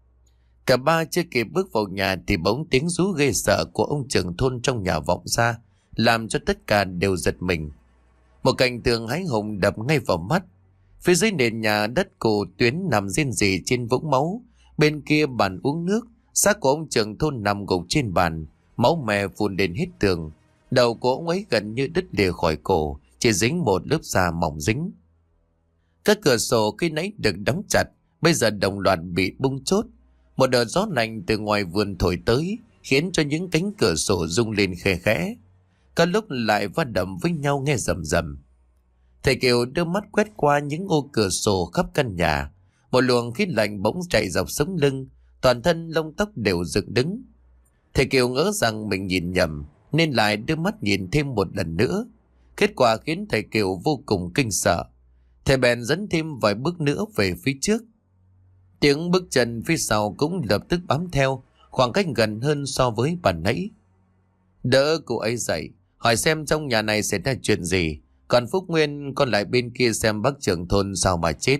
Cả ba chưa kịp bước vào nhà thì bỗng tiếng rú ghê sợ của ông trưởng thôn trong nhà vọng ra, làm cho tất cả đều giật mình. Một cảnh tượng hãi hùng đập ngay vào mắt. Phía dưới nền nhà đất cổ Tuyến nằm rên rỉ trên vũng máu. Bên kia bàn uống nước, xác của ông trưởng thôn nằm gục trên bàn, máu me phun đến hết tường. Đầu của ông ấy gần như đứt lìa khỏi cổ, chỉ dính một lớp da mỏng dính. Các cửa sổ khi nãy được đóng chặt bây giờ đồng loạt bị bung chốt. Một đợt gió lạnh từ ngoài vườn thổi tới, khiến cho những cánh cửa sổ rung lên khe khẽ. Có lúc lại va đập với nhau nghe rầm rầm. Thầy Kiều đưa mắt quét qua những ô cửa sổ khắp căn nhà. Một luồng khí lạnh bỗng chạy dọc sống lưng, toàn thân lông tóc đều dựng đứng. Thầy Kiều ngỡ rằng mình nhìn nhầm, nên lại đưa mắt nhìn thêm một lần nữa. Kết quả khiến thầy Kiều vô cùng kinh sợ. Thầy bèn dẫn thêm vài bước nữa về phía trước. Tiếng bước chân phía sau cũng lập tức bám theo, khoảng cách gần hơn so với bàn nãy. Đỡ cô ấy dậy, hỏi xem trong nhà này xảy ra chuyện gì. Còn Phúc Nguyên còn lại bên kia xem bác trưởng thôn sao mà chết.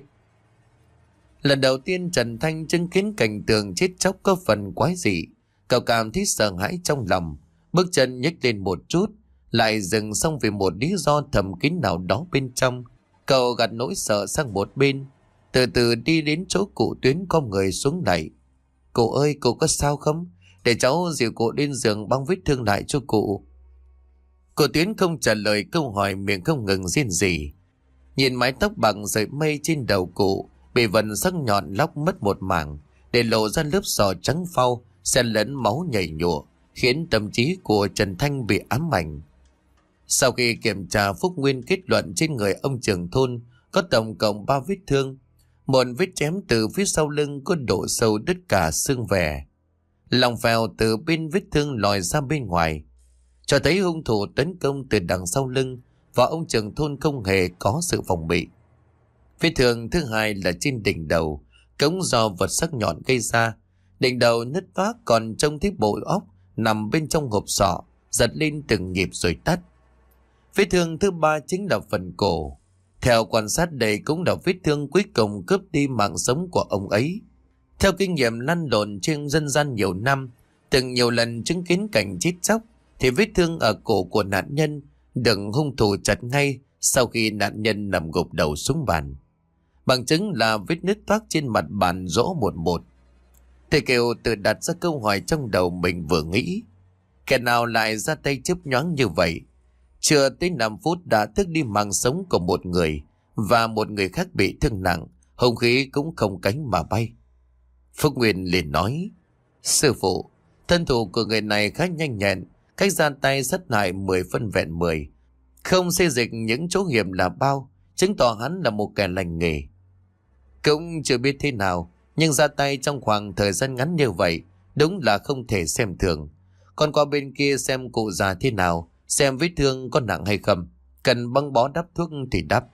Lần đầu tiên Trần Thanh chứng kiến cảnh tượng chết chóc có phần quái dị. Cậu cảm thấy sợ hãi trong lòng, bước chân nhếch lên một chút, lại dừng xong vì một lý do thầm kín nào đó bên trong. Cậu gạt nỗi sợ sang một bên, từ từ đi đến chỗ cụ Tuyến có người xuống lại. Cụ ơi, cụ có sao không? Để cháu dìu cụ lên giường băng vết thương lại cho cụ. Cụ Tuyến không trả lời câu hỏi, miệng không ngừng rên rỉ. Nhìn mái tóc bằng sợi mây trên đầu cụ bị vần sắc nhọn lóc mất một mảng, để lộ ra lớp sò trắng phau xen lẫn máu nhảy nhụa, khiến tâm trí của Trần Thanh bị ám ảnh. Sau khi kiểm tra, Phúc Nguyên kết luận trên người ông trưởng thôn có tổng cộng ba vết thương. Một vết chém từ phía sau lưng có độ sâu đứt cả xương vẻ, lòng phèo từ bên vết thương lòi ra bên ngoài, cho thấy hung thủ tấn công từ đằng sau lưng và ông trưởng thôn không hề có sự phòng bị. Vết thương thứ hai là trên đỉnh đầu, cống do vật sắc nhọn gây ra. Đỉnh đầu nứt vác, còn trông thấy bộ óc nằm bên trong hộp sọ, giật lên từng nhịp rồi tắt. Vết thương thứ ba chính là phần cổ. Theo quan sát, đây cũng là vết thương cuối cùng cướp đi mạng sống của ông ấy. Theo kinh nghiệm lăn lộn trên dân gian nhiều năm, từng nhiều lần chứng kiến cảnh chết chóc, thì vết thương ở cổ của nạn nhân được hung thủ chặt ngay sau khi nạn nhân nằm gục đầu xuống bàn. Bằng chứng là vết nứt toác trên mặt bàn rõ một một. Thầy Kiều tự đặt ra câu hỏi trong đầu mình vừa nghĩ. Kẻ nào lại ra tay chớp nhoáng như vậy? Chưa tới năm phút đã tước đi mạng sống của một người, và một người khác bị thương nặng, hung khí cũng không cánh mà bay. Phúc Nguyên liền nói: Sư phụ, thân thủ của người này khá nhanh nhẹn, cách ra tay rất hại mười phân vẹn mười. Không xê dịch những chỗ hiểm là bao, chứng tỏ hắn là một kẻ lành nghề. Cũng chưa biết thế nào, nhưng ra tay trong khoảng thời gian ngắn như vậy, đúng là không thể xem thường. Còn qua bên kia xem cụ già thế nào, xem vết thương có nặng hay không, cần băng bó đắp thuốc thì đắp.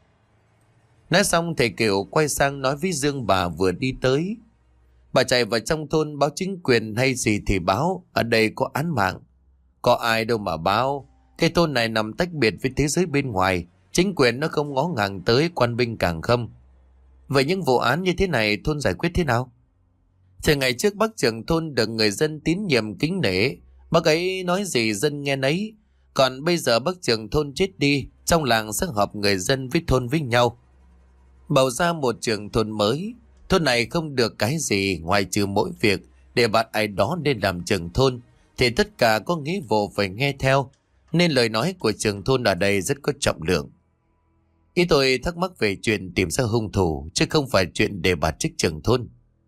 Nói xong thầy Kiều quay sang nói với Dương bà vừa đi tới. Bà chạy vào trong thôn báo chính quyền hay gì thì báo, ở đây có án mạng. Có ai đâu mà báo, cái thôn này nằm tách biệt với thế giới bên ngoài, chính quyền nó không ngó ngàng tới, quan binh càng không. Vậy những vụ án như thế này thôn giải quyết thế nào? Thì ngày trước bác trưởng thôn được người dân tín nhiệm kính nể, bác ấy nói gì dân nghe nấy. Còn bây giờ bác trưởng thôn chết đi, trong làng sẽ họp người dân với thôn với nhau, bầu ra một trưởng thôn mới. Thôn này không được cái gì ngoài trừ mỗi việc để bạn ai đó lên làm trưởng thôn thì tất cả có nghĩa vụ phải nghe theo, nên lời nói của trưởng thôn ở đây rất có trọng lượng. Ý tôi thắc mắc về chuyện tìm ra hung thủ, chứ không phải chuyện để bà trích trưởng thôn.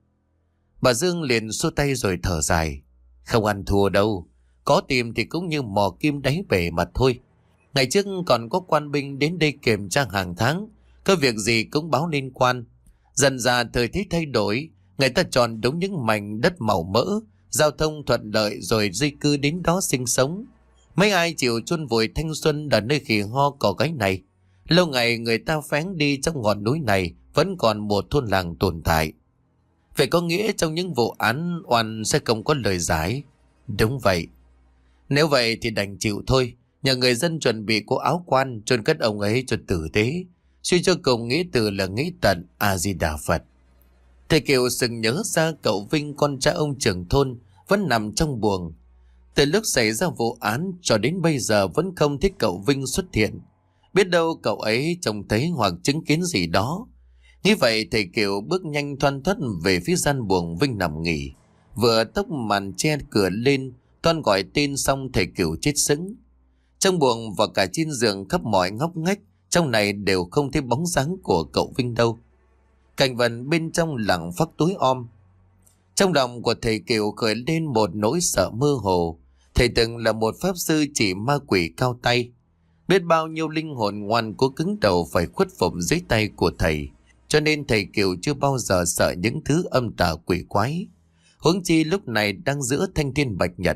Bà Dương liền xua tay rồi thở dài. Không ăn thua đâu, có tìm thì cũng như mò kim đáy bể mà thôi. Ngày trước còn có quan binh đến đây kiểm tra hàng tháng, có việc gì cũng báo liên quan. Dần dà thời tiết thay đổi, người ta chọn đúng những mảnh đất màu mỡ, giao thông thuận lợi rồi di cư đến đó sinh sống. Mấy ai chịu chôn vùi thanh xuân ở nơi khỉ ho cỏ gáy này. Lâu ngày người ta phén đi trong ngọn núi này vẫn còn một thôn làng tồn tại. Vậy có nghĩa trong những vụ án oan sẽ không có lời giải. Đúng vậy. Nếu vậy thì đành chịu thôi. Nhờ người dân chuẩn bị có áo quan chôn cất ông ấy cho tử tế. Suy cho cùng nghĩ từ là nghĩ tận A-di-đà Phật. Thầy Kiều sừng nhớ ra cậu Vinh, con trai ông trưởng thôn, vẫn nằm trong buồng. Từ lúc xảy ra vụ án cho đến bây giờ vẫn không thấy cậu Vinh xuất hiện. Biết đâu cậu ấy trông thấy hoặc chứng kiến gì đó. Như vậy thầy Kiều bước nhanh thoăn thoắt về phía gian buồng Vinh nằm nghỉ. Vừa tốc màn che cửa lên, toan gọi tên xong thầy Kiều chết sững. Trong buồng và cả trên giường khắp mọi ngóc ngách, trong này đều không thấy bóng dáng của cậu Vinh đâu. Cảnh vật bên trong lặng phắc tối om. Trong lòng của thầy Kiều khởi lên một nỗi sợ mơ hồ. Thầy từng là một pháp sư chỉ ma quỷ cao tay. Biết bao nhiêu linh hồn ngoan cố cứng đầu phải khuất phục dưới tay của thầy. Cho nên thầy Kiều chưa bao giờ sợ những thứ âm tà quỷ quái. Huống chi lúc này đang giữa thanh thiên bạch nhật.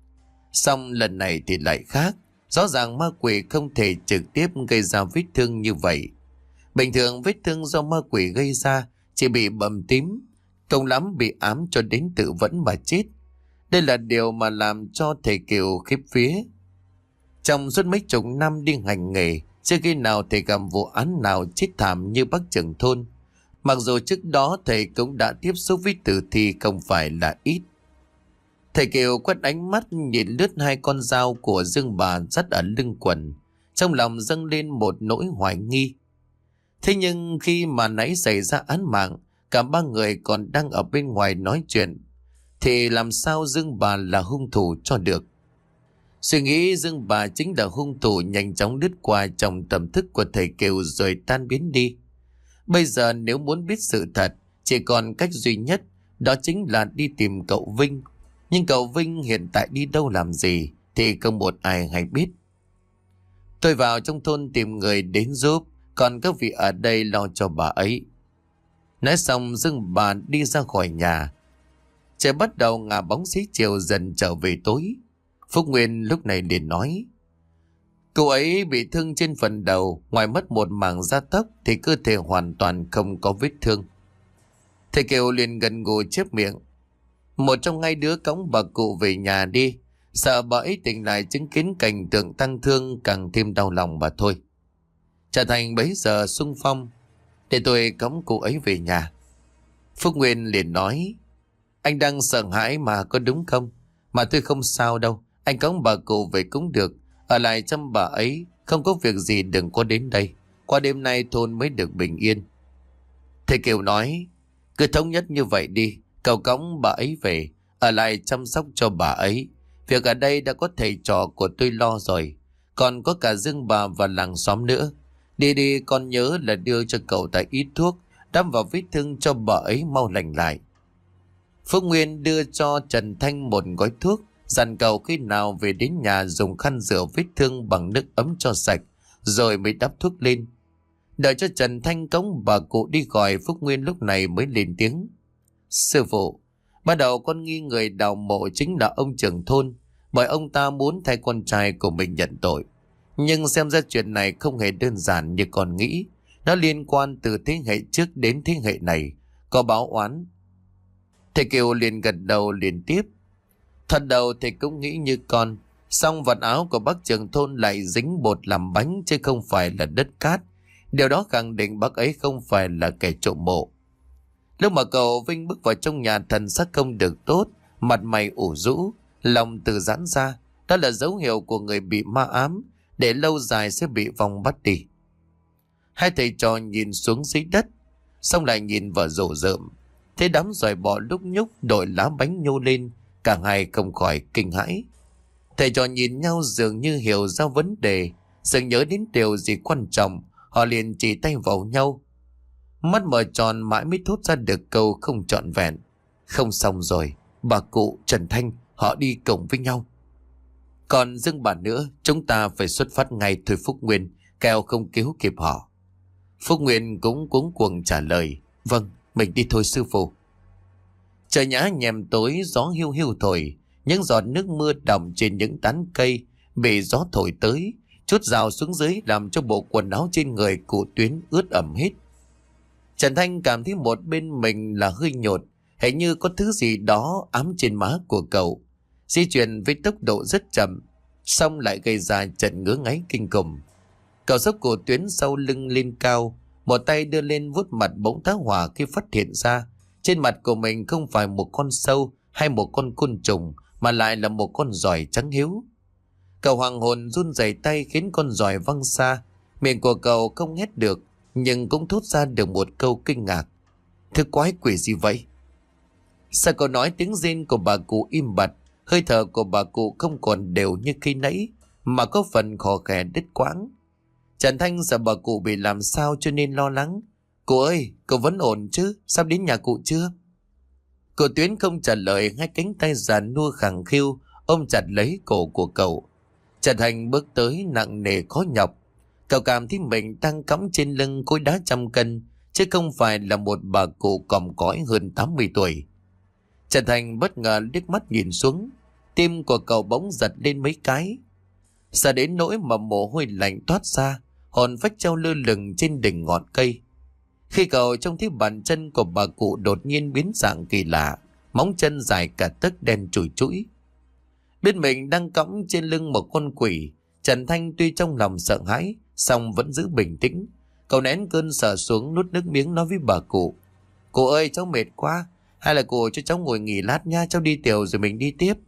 Xong lần này thì lại khác. Rõ ràng ma quỷ không thể trực tiếp gây ra vết thương như vậy. Bình thường vết thương do ma quỷ gây ra chỉ bị bầm tím, cùng lắm bị ám cho đến tự vẫn mà chết. Đây là điều mà làm cho thầy Kiều khiếp vía. Trong suốt mấy chục năm đi hành nghề, chưa khi nào thầy gặp vụ án nào chết thảm như bác trưởng thôn. Mặc dù trước đó thầy cũng đã tiếp xúc với tử thi không phải là ít. Thầy Kiều quét ánh mắt nhìn lướt hai con dao của Dương bà dắt ở lưng quần, trong lòng dâng lên một nỗi hoài nghi. Thế nhưng khi mà nãy xảy ra án mạng, cả ba người còn đang ở bên ngoài nói chuyện, thì làm sao Dương bà là hung thủ cho được? Suy nghĩ Dương bà chính là hung thủ nhanh chóng lướt qua trong tầm thức của thầy Kiều rồi tan biến đi. Bây giờ nếu muốn biết sự thật, chỉ còn cách duy nhất, đó chính là đi tìm cậu Vinh. Nhưng cậu Vinh hiện tại đi đâu làm gì thì không một ai hay biết. Tôi vào trong thôn tìm người đến giúp, còn các vị ở đây lo cho bà ấy. Nói xong Dương bà đi ra khỏi nhà. Trời bắt đầu ngả bóng xế chiều dần trở về tối. Phúc Nguyên lúc này liền nói: Cô ấy bị thương trên phần đầu, ngoài mất một mảng da tóc thì cơ thể hoàn toàn không có vết thương. Thầy Kiều liền gần gù chép miệng: Một trong hai đứa cõng bà cụ về nhà đi, sợ bà ấy tỉnh lại chứng kiến cảnh tượng tăng thương càng thêm đau lòng mà thôi. Trở thành bấy giờ xung phong: Để tôi cõng cụ ấy về nhà. Phúc Nguyên liền nói: Anh đang sợ hãi mà có đúng không? Mà tôi không sao đâu, anh cõng bà cụ về cũng được. Ở lại chăm bà ấy, không có việc gì đừng có đến đây. Qua đêm nay thôn mới được bình yên. Thầy Kiều nói: Cứ thống nhất như vậy đi, cậu cõng bà ấy về, ở lại chăm sóc cho bà ấy. Việc ở đây đã có thầy trò của tôi lo rồi, còn có cả Dương bà và làng xóm nữa. Đi đi, con nhớ là đưa cho cậu ta ít thuốc, đắp vào vết thương cho bà ấy mau lành lại. Phúc Nguyên đưa cho Trần Thanh một gói thuốc, dặn cậu khi nào về đến nhà dùng khăn rửa vết thương bằng nước ấm cho sạch, rồi mới đắp thuốc lên. Đợi cho Trần Thanh cõng bà cụ đi gọi, Phúc Nguyên lúc này mới lên tiếng. Sư phụ, ban đầu con nghi người đào mộ chính là ông trưởng thôn, bởi ông ta muốn thay con trai của mình nhận tội. Nhưng xem ra chuyện này không hề đơn giản như con nghĩ. Nó liên quan từ thế hệ trước đến thế hệ này, có báo oán. Thầy Kiều liền gật đầu liền tiếp. Thật đầu thầy cũng nghĩ như con, song vật áo của bác trưởng thôn lại dính bột làm bánh chứ không phải là đất cát. Điều đó khẳng định bác ấy không phải là kẻ trộm mộ. Lúc mà cậu Vinh bước vào trong nhà, thần sắc không được tốt, mặt mày ủ rũ, lòng từ giãn ra. Đó là dấu hiệu của người bị ma ám, để lâu dài sẽ bị vong bắt đi. Hai thầy trò nhìn xuống dưới đất, xong lại nhìn vào rổ rợm. Thế đám giòi bọ lúc nhúc đội lá bánh nhô lên, cả hai không khỏi kinh hãi. Thầy trò nhìn nhau dường như hiểu ra vấn đề, dường nhớ đến điều gì quan trọng, họ liền chỉ tay vào nhau. Mắt mở tròn mãi mới thốt ra được câu không trọn vẹn. Không xong rồi, bà cụ Trần Thanh họ đi cùng với nhau. Còn dưng bà nữa, chúng ta phải xuất phát ngay thôi Phúc Nguyên, kẻo không cứu kịp họ. Phúc Nguyên cũng cuống cuồng trả lời. Vâng, mình đi thôi sư phụ. Trời nhá nhèm tối, gió hiu hiu thổi, những giọt nước mưa đọng trên những tán cây bị gió thổi tới, chút rào xuống dưới làm cho bộ quần áo trên người cụ Tuyến ướt ẩm hết. Trần Thanh cảm thấy một bên mình là hơi nhột, hình như có thứ gì đó ám trên má của cậu. Di chuyển với tốc độ rất chậm, xong lại gây ra trận ngứa ngáy kinh khủng. Cậu xốc cổ Tuyến sau lưng lên cao, một tay đưa lên vuốt mặt bỗng tá hỏa khi phát hiện ra trên mặt của mình không phải một con sâu hay một con côn trùng, mà lại là một con giòi trắng hiếu. Cậu hoàng hồn run rẩy tay khiến con giòi văng xa. Miệng của cậu không hét được, nhưng cũng thốt ra được một câu kinh ngạc. Thứ quái quỷ gì vậy? Sao cậu nói tiếng rên của bà cụ im bặt, hơi thở của bà cụ không còn đều như khi nãy, mà có phần khò khè đứt quãng. Trần Thanh sợ bà cụ bị làm sao cho nên lo lắng. Cụ ơi, cậu vẫn ổn chứ? Sắp đến nhà cụ chưa? Cô Tuyến không trả lời, hai cánh tay già nua khẳng khiu ôm chặt lấy cổ của cậu. Trần Thanh bước tới nặng nề khó nhọc. Cậu cảm thấy mình đang cõng trên lưng khối đá trăm cân, chứ không phải là một bà cụ còm cõi hơn tám mươi tuổi. Trần Thanh bất ngờ liếc mắt nhìn xuống, tim của cậu bỗng giật lên mấy cái. Sợ đến nỗi mà mồ hôi lạnh toát ra, hồn phách treo lơ lửng trên đỉnh ngọn cây. Khi cậu trông thấy bàn chân của bà cụ đột nhiên biến dạng kỳ lạ, móng chân dài cả tấc đen chùi chũi. Biết mình đang cõng trên lưng một con quỷ, Trần Thanh tuy trong lòng sợ hãi, song vẫn giữ bình tĩnh. Cậu nén cơn sợ xuống, nuốt nước miếng nói với bà cụ. Cụ ơi, cháu mệt quá, hay là cụ cho cháu ngồi nghỉ lát nha, cháu đi tiểu rồi mình đi tiếp.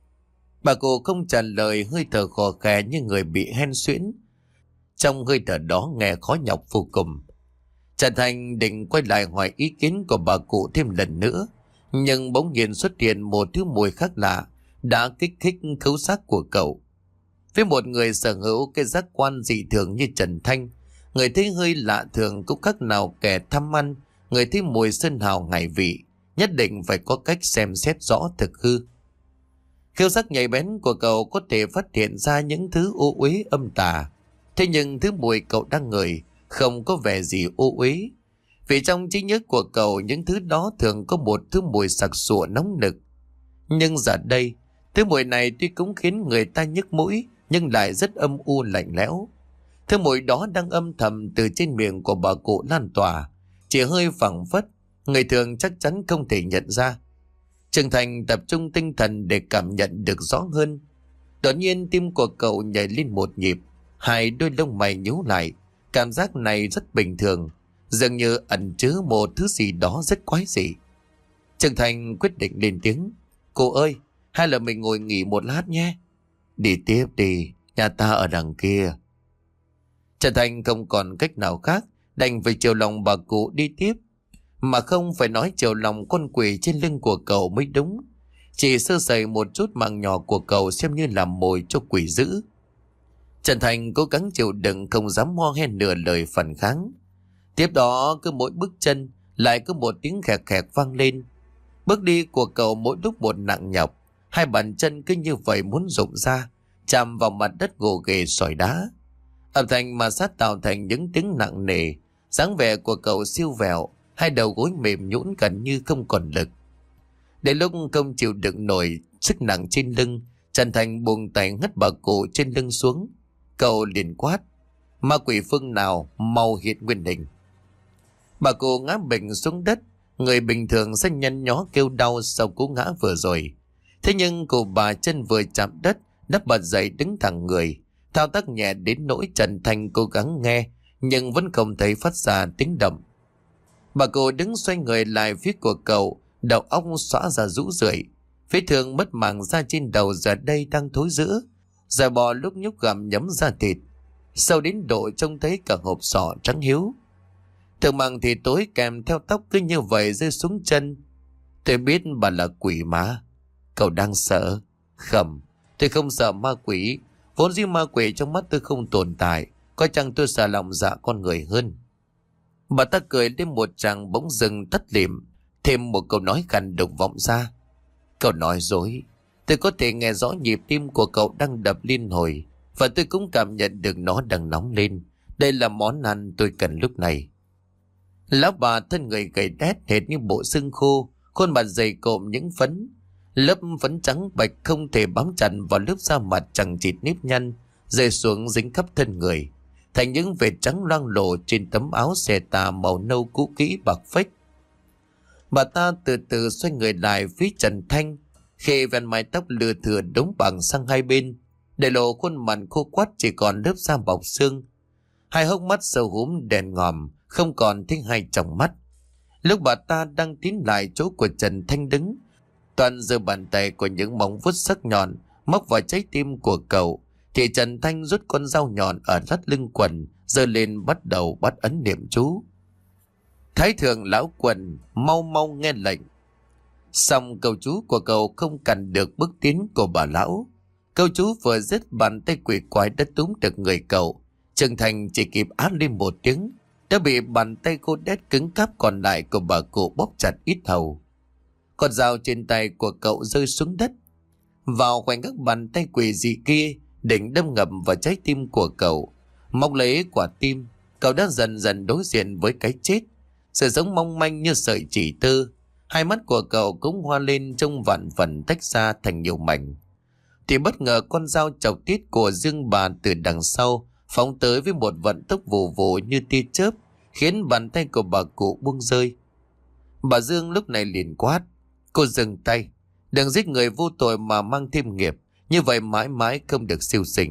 Bà cụ không trả lời, hơi thở khò khè như người bị hen suyễn. Trong hơi thở đó nghe khó nhọc vô cùng. Trần Thành định quay lại hỏi ý kiến của bà cụ thêm lần nữa, nhưng bỗng nhiên xuất hiện một thứ mùi khác lạ đã kích thích khứu giác của cậu. Với một người sở hữu cái giác quan dị thường như Trần Thanh, người thấy hơi lạ thường cũng khác nào kẻ tham ăn, người thấy mùi sơn hào ngải vị, nhất định phải có cách xem xét rõ thực hư. Khiếu giác nhạy bén của cậu có thể phát hiện ra những thứ ô uế âm tà, thế nhưng thứ mùi cậu đang ngửi không có vẻ gì ô uế, vì trong trí nhớ của cậu những thứ đó thường có một thứ mùi sặc sụa nóng nực. Nhưng giờ đây, thứ mùi này tuy cũng khiến người ta nhức mũi, nhưng lại rất âm u lạnh lẽo. Thứ mùi đó đang âm thầm từ trên miệng của bà cụ lan tỏa, chỉ hơi phảng phất, người thường chắc chắn không thể nhận ra. Trần Thành tập trung tinh thần để cảm nhận được rõ hơn. Đột nhiên tim của cậu nhảy lên một nhịp, hai đôi lông mày nhíu lại. Cảm giác này rất bình thường, dường như ẩn chứa một thứ gì đó rất quái dị. Trần Thành quyết định lên tiếng. Cô ơi, hay là mình ngồi nghỉ một lát nhé. Đi tiếp đi, nhà ta ở đằng kia. Trần Thành không còn cách nào khác, đành phải chiều lòng bà cụ đi tiếp. Mà không phải nói chiều lòng con quỷ trên lưng của cậu mới đúng. Chỉ sơ sẩy một chút mạng nhỏ của cậu xem như làm mồi cho quỷ dữ. Trần Thành cố gắng chịu đựng, không dám ho he nửa lời phản kháng. Tiếp đó cứ mỗi bước chân lại có một tiếng khẹt khẹt vang lên. Bước đi của cậu mỗi lúc một nặng nhọc, hai bàn chân cứ như vậy muốn rụng ra, chạm vào mặt đất gồ ghề sỏi đá. Âm thanh ma sát tạo thành những tiếng nặng nề, dáng vẻ của cậu siêu vẹo, hai đầu gối mềm nhũn gần như không còn lực. Đến lúc không chịu đựng nổi sức nặng trên lưng, Trần Thành buông tay ngắt bà cụ trên lưng xuống. Cậu liền quát: "Ma quỷ phương nào mau hiện nguyên hình." Bà cụ ngã bệnh xuống đất, người bình thường sẽ nhăn nhó kêu đau sau cú ngã vừa rồi. Thế nhưng cụ bà chân vừa chạm đất đã bật dậy đứng thẳng người, thao tác nhẹ đến nỗi Trần Thành cố gắng nghe nhưng vẫn không thấy phát ra tiếng động. Bà cụ đứng xoay người lại phía của cậu, đầu óc xõa ra rũ rượi, vết thương mất màng da trên đầu giờ đây đang thối rữa, giờ bò lúc nhúc gặm nhấm da thịt, sâu đến độ trông thấy cả hộp sọ trắng hiếu. Thường màng thì tối kèm theo tóc cứ như vậy rơi xuống chân. "Tôi biết bà là quỷ mà." "Cậu đang sợ." "Không, tôi không sợ ma quỷ. Vốn dĩ ma quỷ trong mắt tôi không tồn tại, có chăng tôi sợ lòng dạ con người hơn." Bà ta cười đến một tràng bỗng dừng tắt lịm, thêm một câu nói khàn đục vọng ra: "Cậu nói dối. Tôi có thể nghe rõ nhịp tim của cậu đang đập liên hồi, và tôi cũng cảm nhận được nó đang nóng lên. Đây là món ăn tôi cần lúc này." Lão bà thân người gầy đét hệt như bộ xương khô, khuôn mặt dày cộm những phấn, lớp phấn trắng bạch không thể bám chặt vào lớp da mặt chẳng chịt nếp nhăn rơi xuống dính khắp thân người, thành những vệt trắng loang lổ trên tấm áo xẻ tà màu nâu cũ kỹ bạc phách. Bà ta từ từ xoay người lại phía Trần Thanh, khi ven mái tóc lưa thưa đống bằng sang hai bên, để lộ khuôn mặt khô quắt chỉ còn lớp da bọc xương. Hai hốc mắt sâu húm đèn ngòm, không còn thấy hai tròng mắt. Lúc bà ta đang tiến lại chỗ của Trần Thanh đứng, toàn giơ bàn tay của những móng vuốt sắc nhọn móc vào trái tim của cậu, thì Trần Thanh rút con dao nhọn ở thắt lưng quần giơ lên bắt đầu bắt ấn niệm chú: "Thái thượng lão quần, mau mau nghe lệnh." Xong câu chú của cậu không cản được bước tiến của bà lão. Câu chú vừa dứt, bàn tay quỷ quái đã túm được người cậu. Trần Thành chỉ kịp át lên một tiếng, đã bị bàn tay cô đét cứng cáp còn lại của bà cụ bóp chặt ít hầu. Con dao trên tay của cậu rơi xuống đất. Vào khoảnh khắc bàn tay quỷ dị kia định đâm ngầm vào trái tim của cậu, móc lấy quả tim, cậu đã dần dần đối diện với cái chết. Sự sống mong manh như sợi chỉ tơ, hai mắt của cậu cũng hoa lên trông vạn phần tách ra thành nhiều mảnh. Thì bất ngờ con dao chọc tiết của Dương bà từ đằng sau phóng tới với một vận tốc vù vù như tia chớp, khiến bàn tay của bà cụ buông rơi. Bà Dương lúc này liền quát: "Cô dừng tay, đừng giết người vô tội mà mang thêm nghiệp, như vậy mãi mãi không được siêu sinh."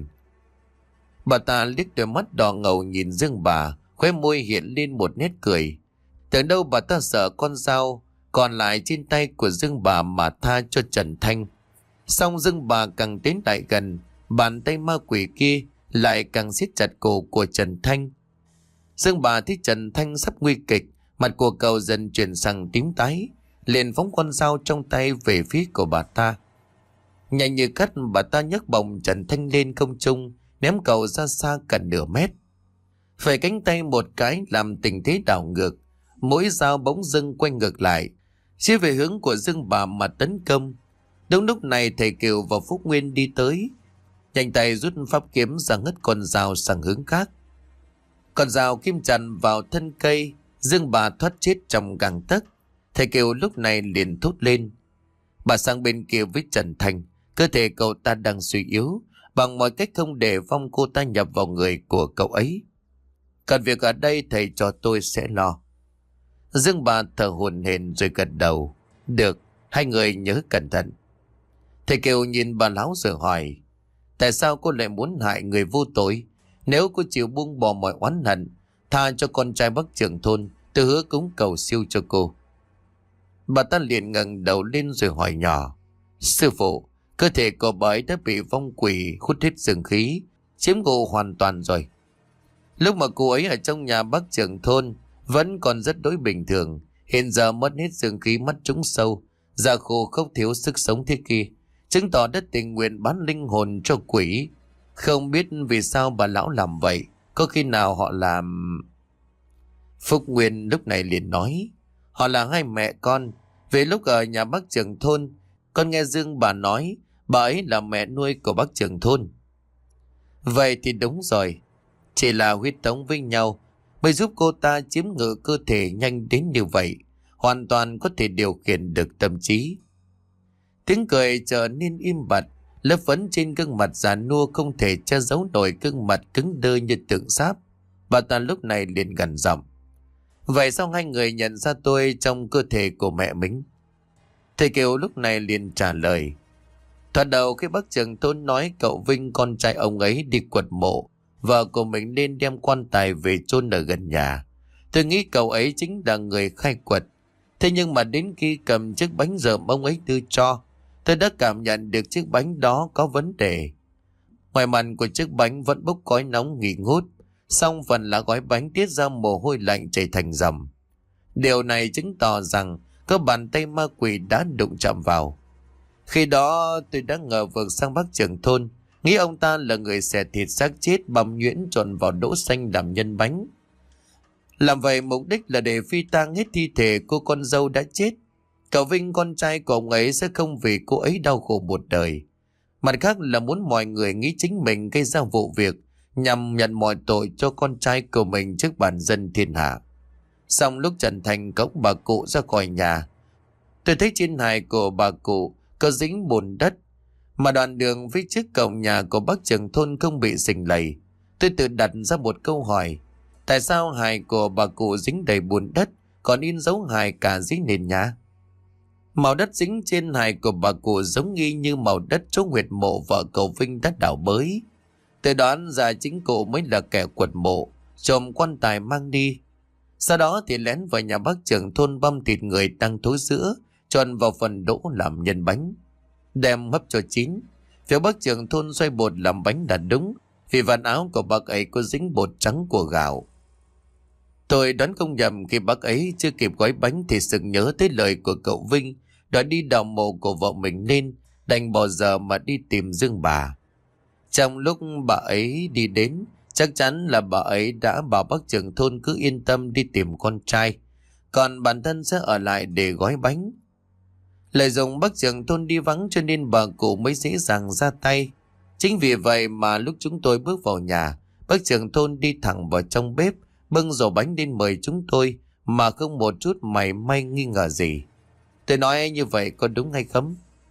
Bà ta liếc đôi mắt đỏ ngầu nhìn Dương bà, khóe môi hiện lên một nét cười. Tưởng đâu bà ta sợ con dao còn lại trên tay của Dương bà mà tha cho Trần Thanh. Song Dương bà càng tiến lại gần, bàn tay ma quỷ kia lại càng siết chặt cổ của Trần Thanh. Dương bà thấy Trần Thanh sắp nguy kịch, mặt của cậu dần chuyển sang tím tái, liền phóng con dao trong tay về phía của bà ta. Nhanh như cắt, bà ta nhấc bổng Trần Thanh lên không trung, ném cậu ra xa cả nửa mét. Phải cánh tay một cái làm tình thế đảo ngược, mỗi dao bỗng dưng quay ngược lại, chia về hướng của Dương bà mà tấn công. Đúng lúc này thầy Kiều và Phúc Nguyên đi tới, nhanh tay rút pháp kiếm ra ngất con dao sang hướng khác. Con dao kim chặn vào thân cây, Dương bà thoát chết trong gang tấc. Thầy Kiều lúc này liền thốt lên: "Bà sang bên kia với Trần Thanh, cơ thể cậu ta đang suy yếu, bằng mọi cách không để vong cô ta nhập vào người của cậu ấy. Còn việc ở đây thầy cho tôi sẽ lo." Dương bà thở hổn hển rồi gật đầu: "Được, hai người nhớ cẩn thận." Thầy Kiều nhìn bà lão rồi hỏi: "Tại sao cô lại muốn hại người vô tội? Nếu cô chịu buông bỏ mọi oán hận, tha cho con trai bác trưởng thôn, tôi hứa cúng cầu siêu cho cô." Bà ta liền ngẩng đầu lên rồi hỏi nhỏ: "Sư phụ, cơ thể của bà ấy đã bị vong quỷ hút hết dương khí, chiếm ngụ hoàn toàn rồi. Lúc mà cô ấy ở trong nhà bác trưởng thôn vẫn còn rất đối bình thường, hiện giờ mất hết dương khí, mắt trúng sâu, da khô không thiếu sức sống thế kia, chứng tỏ đất tình nguyện bán linh hồn cho quỷ. Không biết vì sao bà lão làm vậy, có khi nào họ làm..." Phúc Nguyên lúc này liền nói: "Họ là hai mẹ con, Về lúc ở nhà bác trưởng thôn, con nghe Dương bà nói bà ấy là mẹ nuôi của bác trưởng thôn. Vậy thì đúng rồi, chỉ là huyết thống với nhau mới giúp cô ta chiếm ngự cơ thể nhanh đến như vậy, hoàn toàn có thể điều khiển được tâm trí. Tiếng cười trở nên im bặt, lớp phấn trên gương mặt già nua không thể che giấu nổi gương mặt cứng đơ như tượng sáp. Bà ta lúc này liền gằn giọng: vậy sao hai người nhận ra tôi trong cơ thể của mẹ mình? Thầy Kiều lúc này liền trả lời: thoạt đầu khi bác trưởng thôn nói cậu Vinh con trai ông ấy đi quật mộ, vợ của mình nên đem quan tài về chôn ở gần nhà, tôi nghĩ cậu ấy chính là người khai quật. Thế nhưng mà đến khi cầm chiếc bánh rợm ông ấy đưa cho, tôi đã cảm nhận được chiếc bánh đó có vấn đề. Ngoài mặt của chiếc bánh vẫn bốc khói nóng nghi ngút, song phần lá gói bánh tiết ra mồ hôi lạnh chảy thành dòng. Điều này chứng tỏ rằng có bàn tay ma quỷ đã đụng chạm vào. Khi đó tôi đã ngờ vực sang bác trưởng thôn, nghĩ ông ta là người xẻ thịt xác chết băm nhuyễn trộn vào đỗ xanh làm nhân bánh. Làm vậy mục đích là để phi tang hết thi thể cô con dâu đã chết. Cậu Vinh con trai của ông ấy sẽ không vì cô ấy đau khổ một đời. Mặt khác là muốn mọi người nghĩ chính mình gây ra vụ việc nhằm nhận mọi tội cho con trai của mình trước bản dân thiên hạ. Xong lúc Trần Thành cõng bà cụ ra khỏi nhà, tôi thấy trên hài của bà cụ có dính bùn đất, mà đoạn đường phía trước cổng nhà của bác trưởng thôn không bị sình lầy. Tôi tự đặt ra một câu hỏi: tại sao hài của bà cụ dính đầy bùn đất, còn in dấu hài cả dưới nền nhà? Màu đất dính trên hài của bà cụ giống y như màu đất chỗ huyệt mộ vợ cậu Vinh đã đào bới. Tôi đoán ra chính cụ mới là kẻ quật mộ, trộm quan tài mang đi. Sau đó thì lén vào nhà bác trưởng thôn băm thịt người đang thối giữa, trộn vào phần đỗ làm nhân bánh, đem hấp cho chín. Phía bác trưởng thôn xoay bột làm bánh là đúng, vì vạt áo của bác ấy có dính bột trắng của gạo. Tôi đoán không nhầm, khi bác ấy chưa kịp gói bánh thì sực nhớ tới lời của cậu Vinh đã đi đào mộ của vợ mình, nên đành bỏ giờ mà đi tìm Dương bà. Trong lúc bà ấy đi đến, chắc chắn là bà ấy đã bảo bác trưởng thôn cứ yên tâm đi tìm con trai, còn bản thân sẽ ở lại để gói bánh. Lợi dụng bác trưởng thôn đi vắng cho nên bà cụ mới dễ dàng ra tay. Chính vì vậy mà lúc chúng tôi bước vào nhà, bác trưởng thôn đi thẳng vào trong bếp, bưng rổ bánh lên mời chúng tôi mà không một chút mảy may nghi ngờ gì. Tôi nói như vậy có đúng hay không?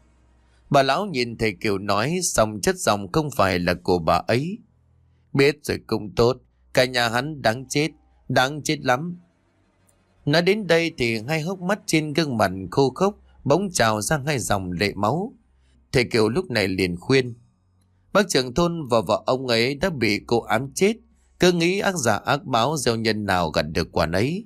Bà lão nhìn thầy Kiều nói xong chất giọng không phải là của bà ấy: biết rồi cũng tốt, cả nhà hắn đáng chết, đáng chết lắm. Nói đến đây thì hai hốc mắt trên gương mặt khô khốc bỗng trào ra hai dòng lệ máu. Thầy Kiều lúc này liền khuyên: bác trưởng thôn và vợ ông ấy đã bị cô ám chết, cứ nghĩ ác giả ác báo, gieo nhân nào gặt được quả nấy.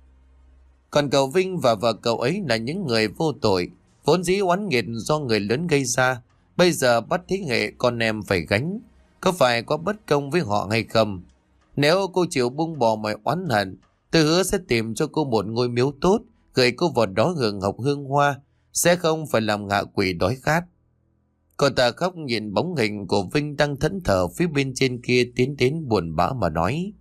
Còn cậu Vinh và vợ cậu ấy là những người vô tội, vốn dĩ oán nghiệt do người lớn gây ra, bây giờ bắt thế hệ con em phải gánh. Có phải có bất công với họ hay không? Nếu cô chịu buông bỏ mọi oán hận, tôi hứa sẽ tìm cho cô một ngôi miếu tốt, gửi cô vào đó hưởng học hương hoa, sẽ không phải làm ngạ quỷ đói khát. Cô ta khóc nhìn bóng hình của Vinh đang thẫn thờ phía bên trên kia tiến đến buồn bã mà nói: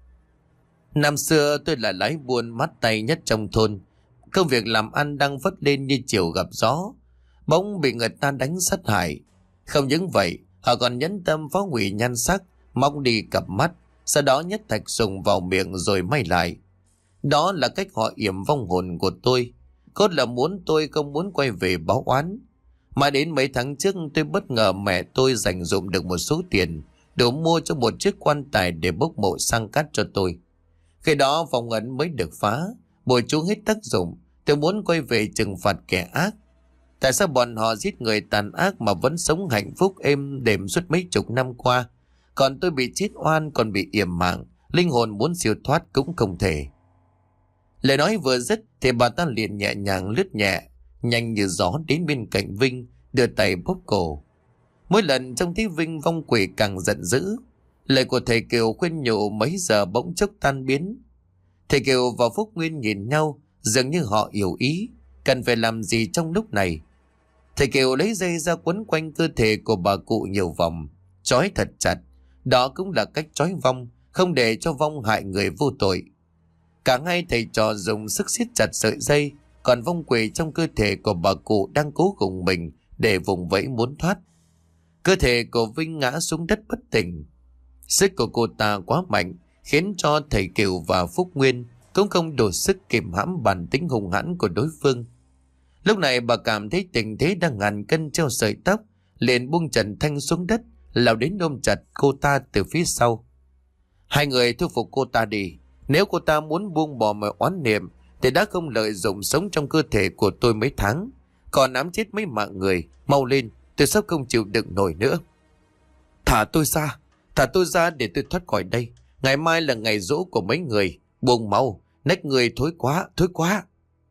năm xưa tôi là lái buôn mát tay nhất trong thôn, công việc làm ăn đang vất lên như chiều gặp gió, bỗng bị người ta đánh sát hại. Không những vậy, họ còn nhẫn tâm phá hủy nhan sắc, móc đi cặp mắt, sau đó nhét thạch sùng vào miệng rồi may lại. Đó là cách họ yểm vong hồn của tôi, cốt là muốn tôi không muốn quay về báo oán. Mà đến mấy tháng trước tôi bất ngờ mẹ tôi dành dụm được một số tiền đủ mua cho một chiếc quan tài để bốc mộ sang cát cho tôi. Khi đó phong ấn mới được phá, bùa chú hết tác dụng, tôi muốn quay về trừng phạt kẻ ác. Tại sao bọn họ giết người tàn ác mà vẫn sống hạnh phúc êm đềm suốt mấy chục năm qua, còn tôi bị chết oan, còn bị yểm mạng, linh hồn muốn siêu thoát cũng không thể. Lời nói vừa dứt thì bà ta liền nhẹ nhàng lướt nhẹ, nhanh như gió đến bên cạnh Vinh, đưa tay bóp cổ. Mỗi lần trông thấy Vinh, vong quỷ càng giận dữ. Lời của thầy Kiều khuyên nhủ mấy giờ bỗng chốc tan biến. Thầy Kiều và Phúc Nguyên nhìn nhau, dường như họ hiểu ý cần phải làm gì trong lúc này. Thầy Kiều lấy dây ra quấn quanh cơ thể của bà cụ nhiều vòng, trói thật chặt. Đó cũng là cách trói vong, không để cho vong hại người vô tội. Cả hai thầy trò dùng sức siết chặt sợi dây, còn vong quỷ trong cơ thể của bà cụ đang cố gồng mình để vùng vẫy muốn thoát. Cơ thể của Vinh ngã xuống đất bất tỉnh. Sức của cô ta quá mạnh, khiến cho thầy Kiều và Phúc Nguyên cũng không đủ sức kiềm hãm bản tính hung hãn của đối phương. Lúc này bà cảm thấy tình thế đang ngàn cân treo sợi tóc, liền buông Trần Thanh xuống đất, lao đến ôm chặt cô ta từ phía sau. Hai người thuyết phục cô ta đi. Nếu cô ta muốn buông bỏ mọi oán niệm thì đã không lợi dụng sống trong cơ thể của tôi mấy tháng, còn ám chết mấy mạng người. Mau lên, tôi sắp không chịu đựng nổi nữa. Thả tôi ra, thả tôi ra để tôi thoát khỏi đây. Ngày mai là ngày giỗ của mấy người. Buông mau, nách người thối quá, thối quá.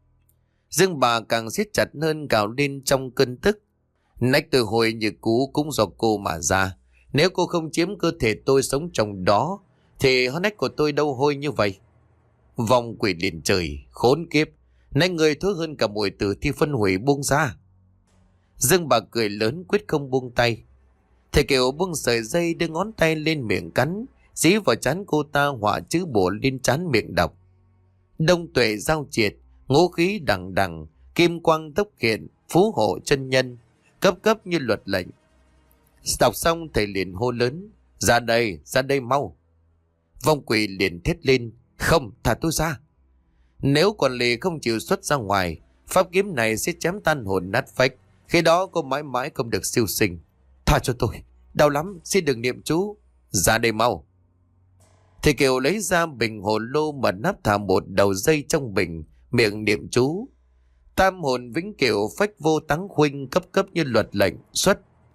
Dương bà càng siết chặt hơn, gào lên trong cơn tức. Nách từ hồi như cú cũng do cô mà ra. Nếu cô không chiếm cơ thể tôi sống trong đó thì nách của tôi đâu hôi như vậy. Vong quỷ liền trời, khốn kiếp, nách người thối hơn cả mùi tử thi phân hủy, buông ra. Dương bà cười lớn quyết không buông tay. Thầy Kiều buông sợi dây, đưa ngón tay lên miệng cắn, dí vào trán cô ta họa chữ bổ lên trán miệng đọc: Đông tuệ giao triệt, ngũ khí đằng đằng, kim quang tốc hiện, phú hộ chân nhân, cấp cấp như luật lệnh. Đọc xong thầy liền hô lớn: Ra đây, ra đây mau. Vong quỷ liền thét lên: Không, thả tôi ra. Nếu còn lì không chịu xuất ra ngoài, pháp kiếm này sẽ chém tan hồn nát phách, khi đó cô mãi mãi không được siêu sinh. Tha cho tôi, đau lắm, xin đừng niệm chú. Ra đây mau. Thầy Kiều lấy ra bình hồ lô mà nắp thả một đầu dây trong bình, miệng niệm chú: Tam hồn vĩnh cửu, phách vô táng khuynh, cấp cấp như luật lệnh, xuất.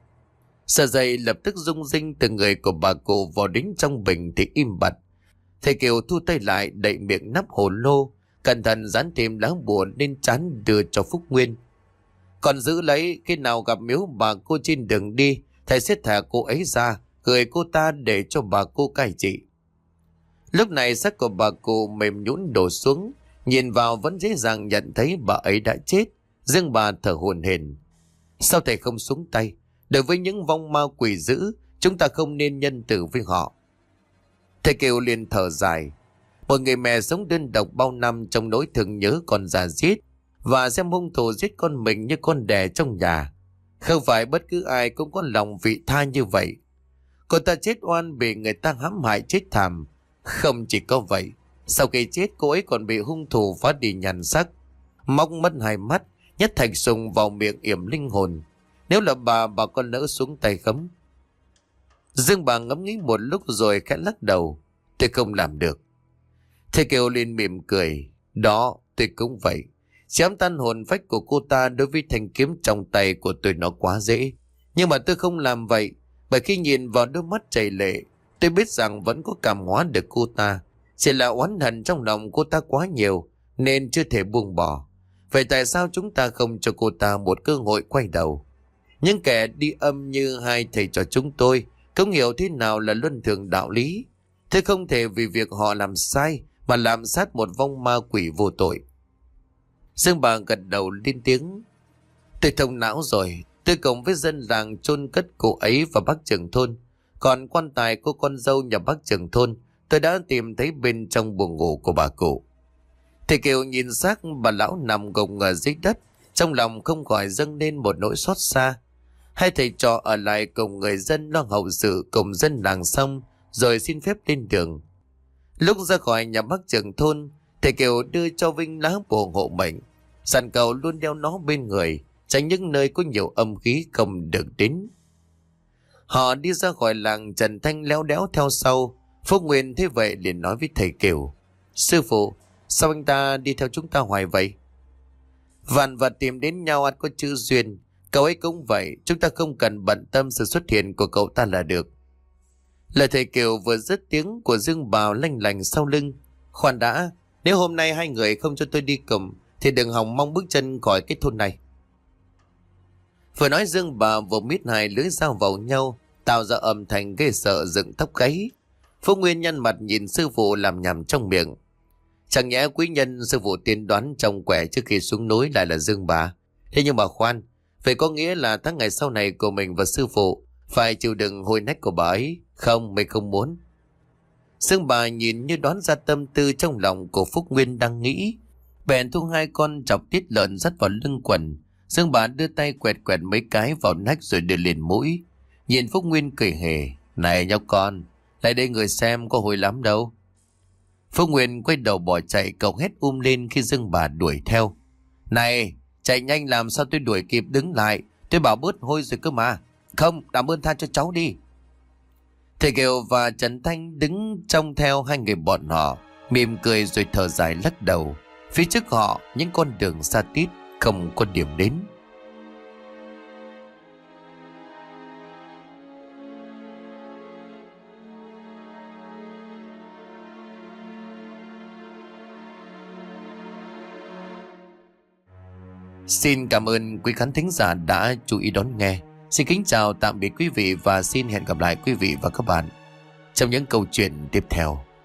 Sợi dây lập tức rung rinh từ người của bà cụ vào đến trong bình thì im bặt. Thầy Kiều thu tay lại, đậy miệng nắp hồ lô, cẩn thận dán thêm lá bùa lên trán đưa cho Phúc Nguyên. Còn giữ lấy, khi nào gặp miếu bà cô trên đường đi, thầy sẽ thả cô ấy ra, gửi cô ta để cho bà cô cai trị. Lúc này xác của bà cụ mềm nhũn đổ xuống, nhìn vào vẫn dễ dàng nhận thấy bà ấy đã chết. Riêng bà thở hổn hển. Sao thầy không xuống tay? Đối với những vong ma quỷ dữ, chúng ta không nên nhân từ với họ. Thầy Kiều liền thở dài. Một người mẹ sống đơn độc bao năm trong nỗi thương nhớ con già giết, và xem hung thủ giết con mình như con đẻ trong nhà. Không phải bất cứ ai cũng có lòng vị tha như vậy. Cô ta chết oan bị người ta hãm hại chết thảm. Không chỉ có vậy, sau khi chết cô ấy còn bị hung thủ phá đi nhan sắc, móc mất hai mắt, nhét thạch sùng vào miệng yểm linh hồn. Nếu là bà, bà con nỡ xuống tay không? Dương bà ngẫm nghĩ một lúc rồi khẽ lắc đầu. Tôi không làm được. Thầy Kiều liền mỉm cười. Đó, tôi cũng vậy. Chém tan hồn phách của cô ta đối với thanh kiếm trong tay của tôi nó quá dễ. Nhưng mà tôi không làm vậy, bởi khi nhìn vào đôi mắt chảy lệ, tôi biết rằng vẫn có cảm hóa được cô ta. Chỉ là oán hận trong lòng cô ta quá nhiều, nên chưa thể buông bỏ. Vậy tại sao chúng ta không cho cô ta một cơ hội quay đầu? Những kẻ đi âm như hai thầy trò chúng tôi không hiểu thế nào là luân thường đạo lý. Thế không thể vì việc họ làm sai mà làm sát một vong ma quỷ vô tội. Dương bà gật đầu lên tiếng. Tôi thông não rồi. Tôi cùng với dân làng chôn cất cô ấy và bác trưởng thôn. Còn quan tài của con dâu nhà bác trưởng thôn tôi đã tìm thấy bên trong buồng ngủ của bà cụ. Thầy Kiều nhìn xác bà lão nằm gồng ở dưới đất, trong lòng không khỏi dâng lên một nỗi xót xa. Hai thầy trò ở lại cùng người dân lo hậu sự cùng dân làng xong rồi xin phép lên đường. Lúc ra khỏi nhà bác trưởng thôn, thầy Kiều đưa cho Vinh lá bùa hộ mệnh, dặn cậu luôn đeo nó bên người, tránh những nơi có nhiều âm khí không được đến. Họ đi ra khỏi làng, Trần Thanh léo đéo theo sau. Phúc Nguyên thế vậy liền nói với thầy Kiều: Sư phụ, sao anh ta đi theo chúng ta hoài vậy? Vạn vật tìm đến nhau ắt có chữ duyên. Cậu ấy cũng vậy, chúng ta không cần bận tâm sự xuất hiện của cậu ta là được. Lời thầy Kiều vừa dứt, tiếng của Dương Bào lanh lành sau lưng. Khoan đã, nếu hôm nay hai người không cho tôi đi cùng thì đừng hòng mong bước chân khỏi cái thôn này. Vừa nói Dương Bà vừa mít hai lưỡi dao vào nhau, tạo ra âm thanh ghê sợ dựng tóc gáy. Phúc Nguyên nhăn mặt nhìn sư phụ làm nhảm trong miệng. Chẳng nhẽ quý nhân sư phụ tiên đoán trong quẻ trước khi xuống núi lại là Dương Bà? Thế nhưng mà khoan, vậy có nghĩa là tháng ngày sau này của mình và sư phụ phải chịu đựng hôi nách của bà ấy? Không, mình không muốn. Dương Bà nhìn như đoán ra tâm tư trong lòng của Phúc Nguyên đang nghĩ. Bèn thu hai con chọc tiết lợn dắt vào lưng quần. Dương bà đưa tay quẹt quẹt mấy cái vào nách rồi đưa lên mũi. Nhìn Phúc Nguyên cười hề. Này nhóc con, lại đây người xem có hối lắm đâu. Phúc Nguyên quay đầu bỏ chạy, cậu hét um lên khi Dương bà đuổi theo. Này, chạy nhanh làm sao tôi đuổi kịp, đứng lại. Tôi bảo bớt hôi rồi cơ mà. Không, làm ơn tha cho cháu đi. Thầy Kiều và Trần Thanh đứng trông theo hai người bọn họ, mỉm cười rồi thở dài lắc đầu. Phía trước họ những con đường xa tít, không có điểm đến. Xin cảm ơn quý khán thính giả đã chú ý đón nghe. Xin kính chào tạm biệt quý vị và xin hẹn gặp lại quý vị và các bạn trong những câu chuyện tiếp theo.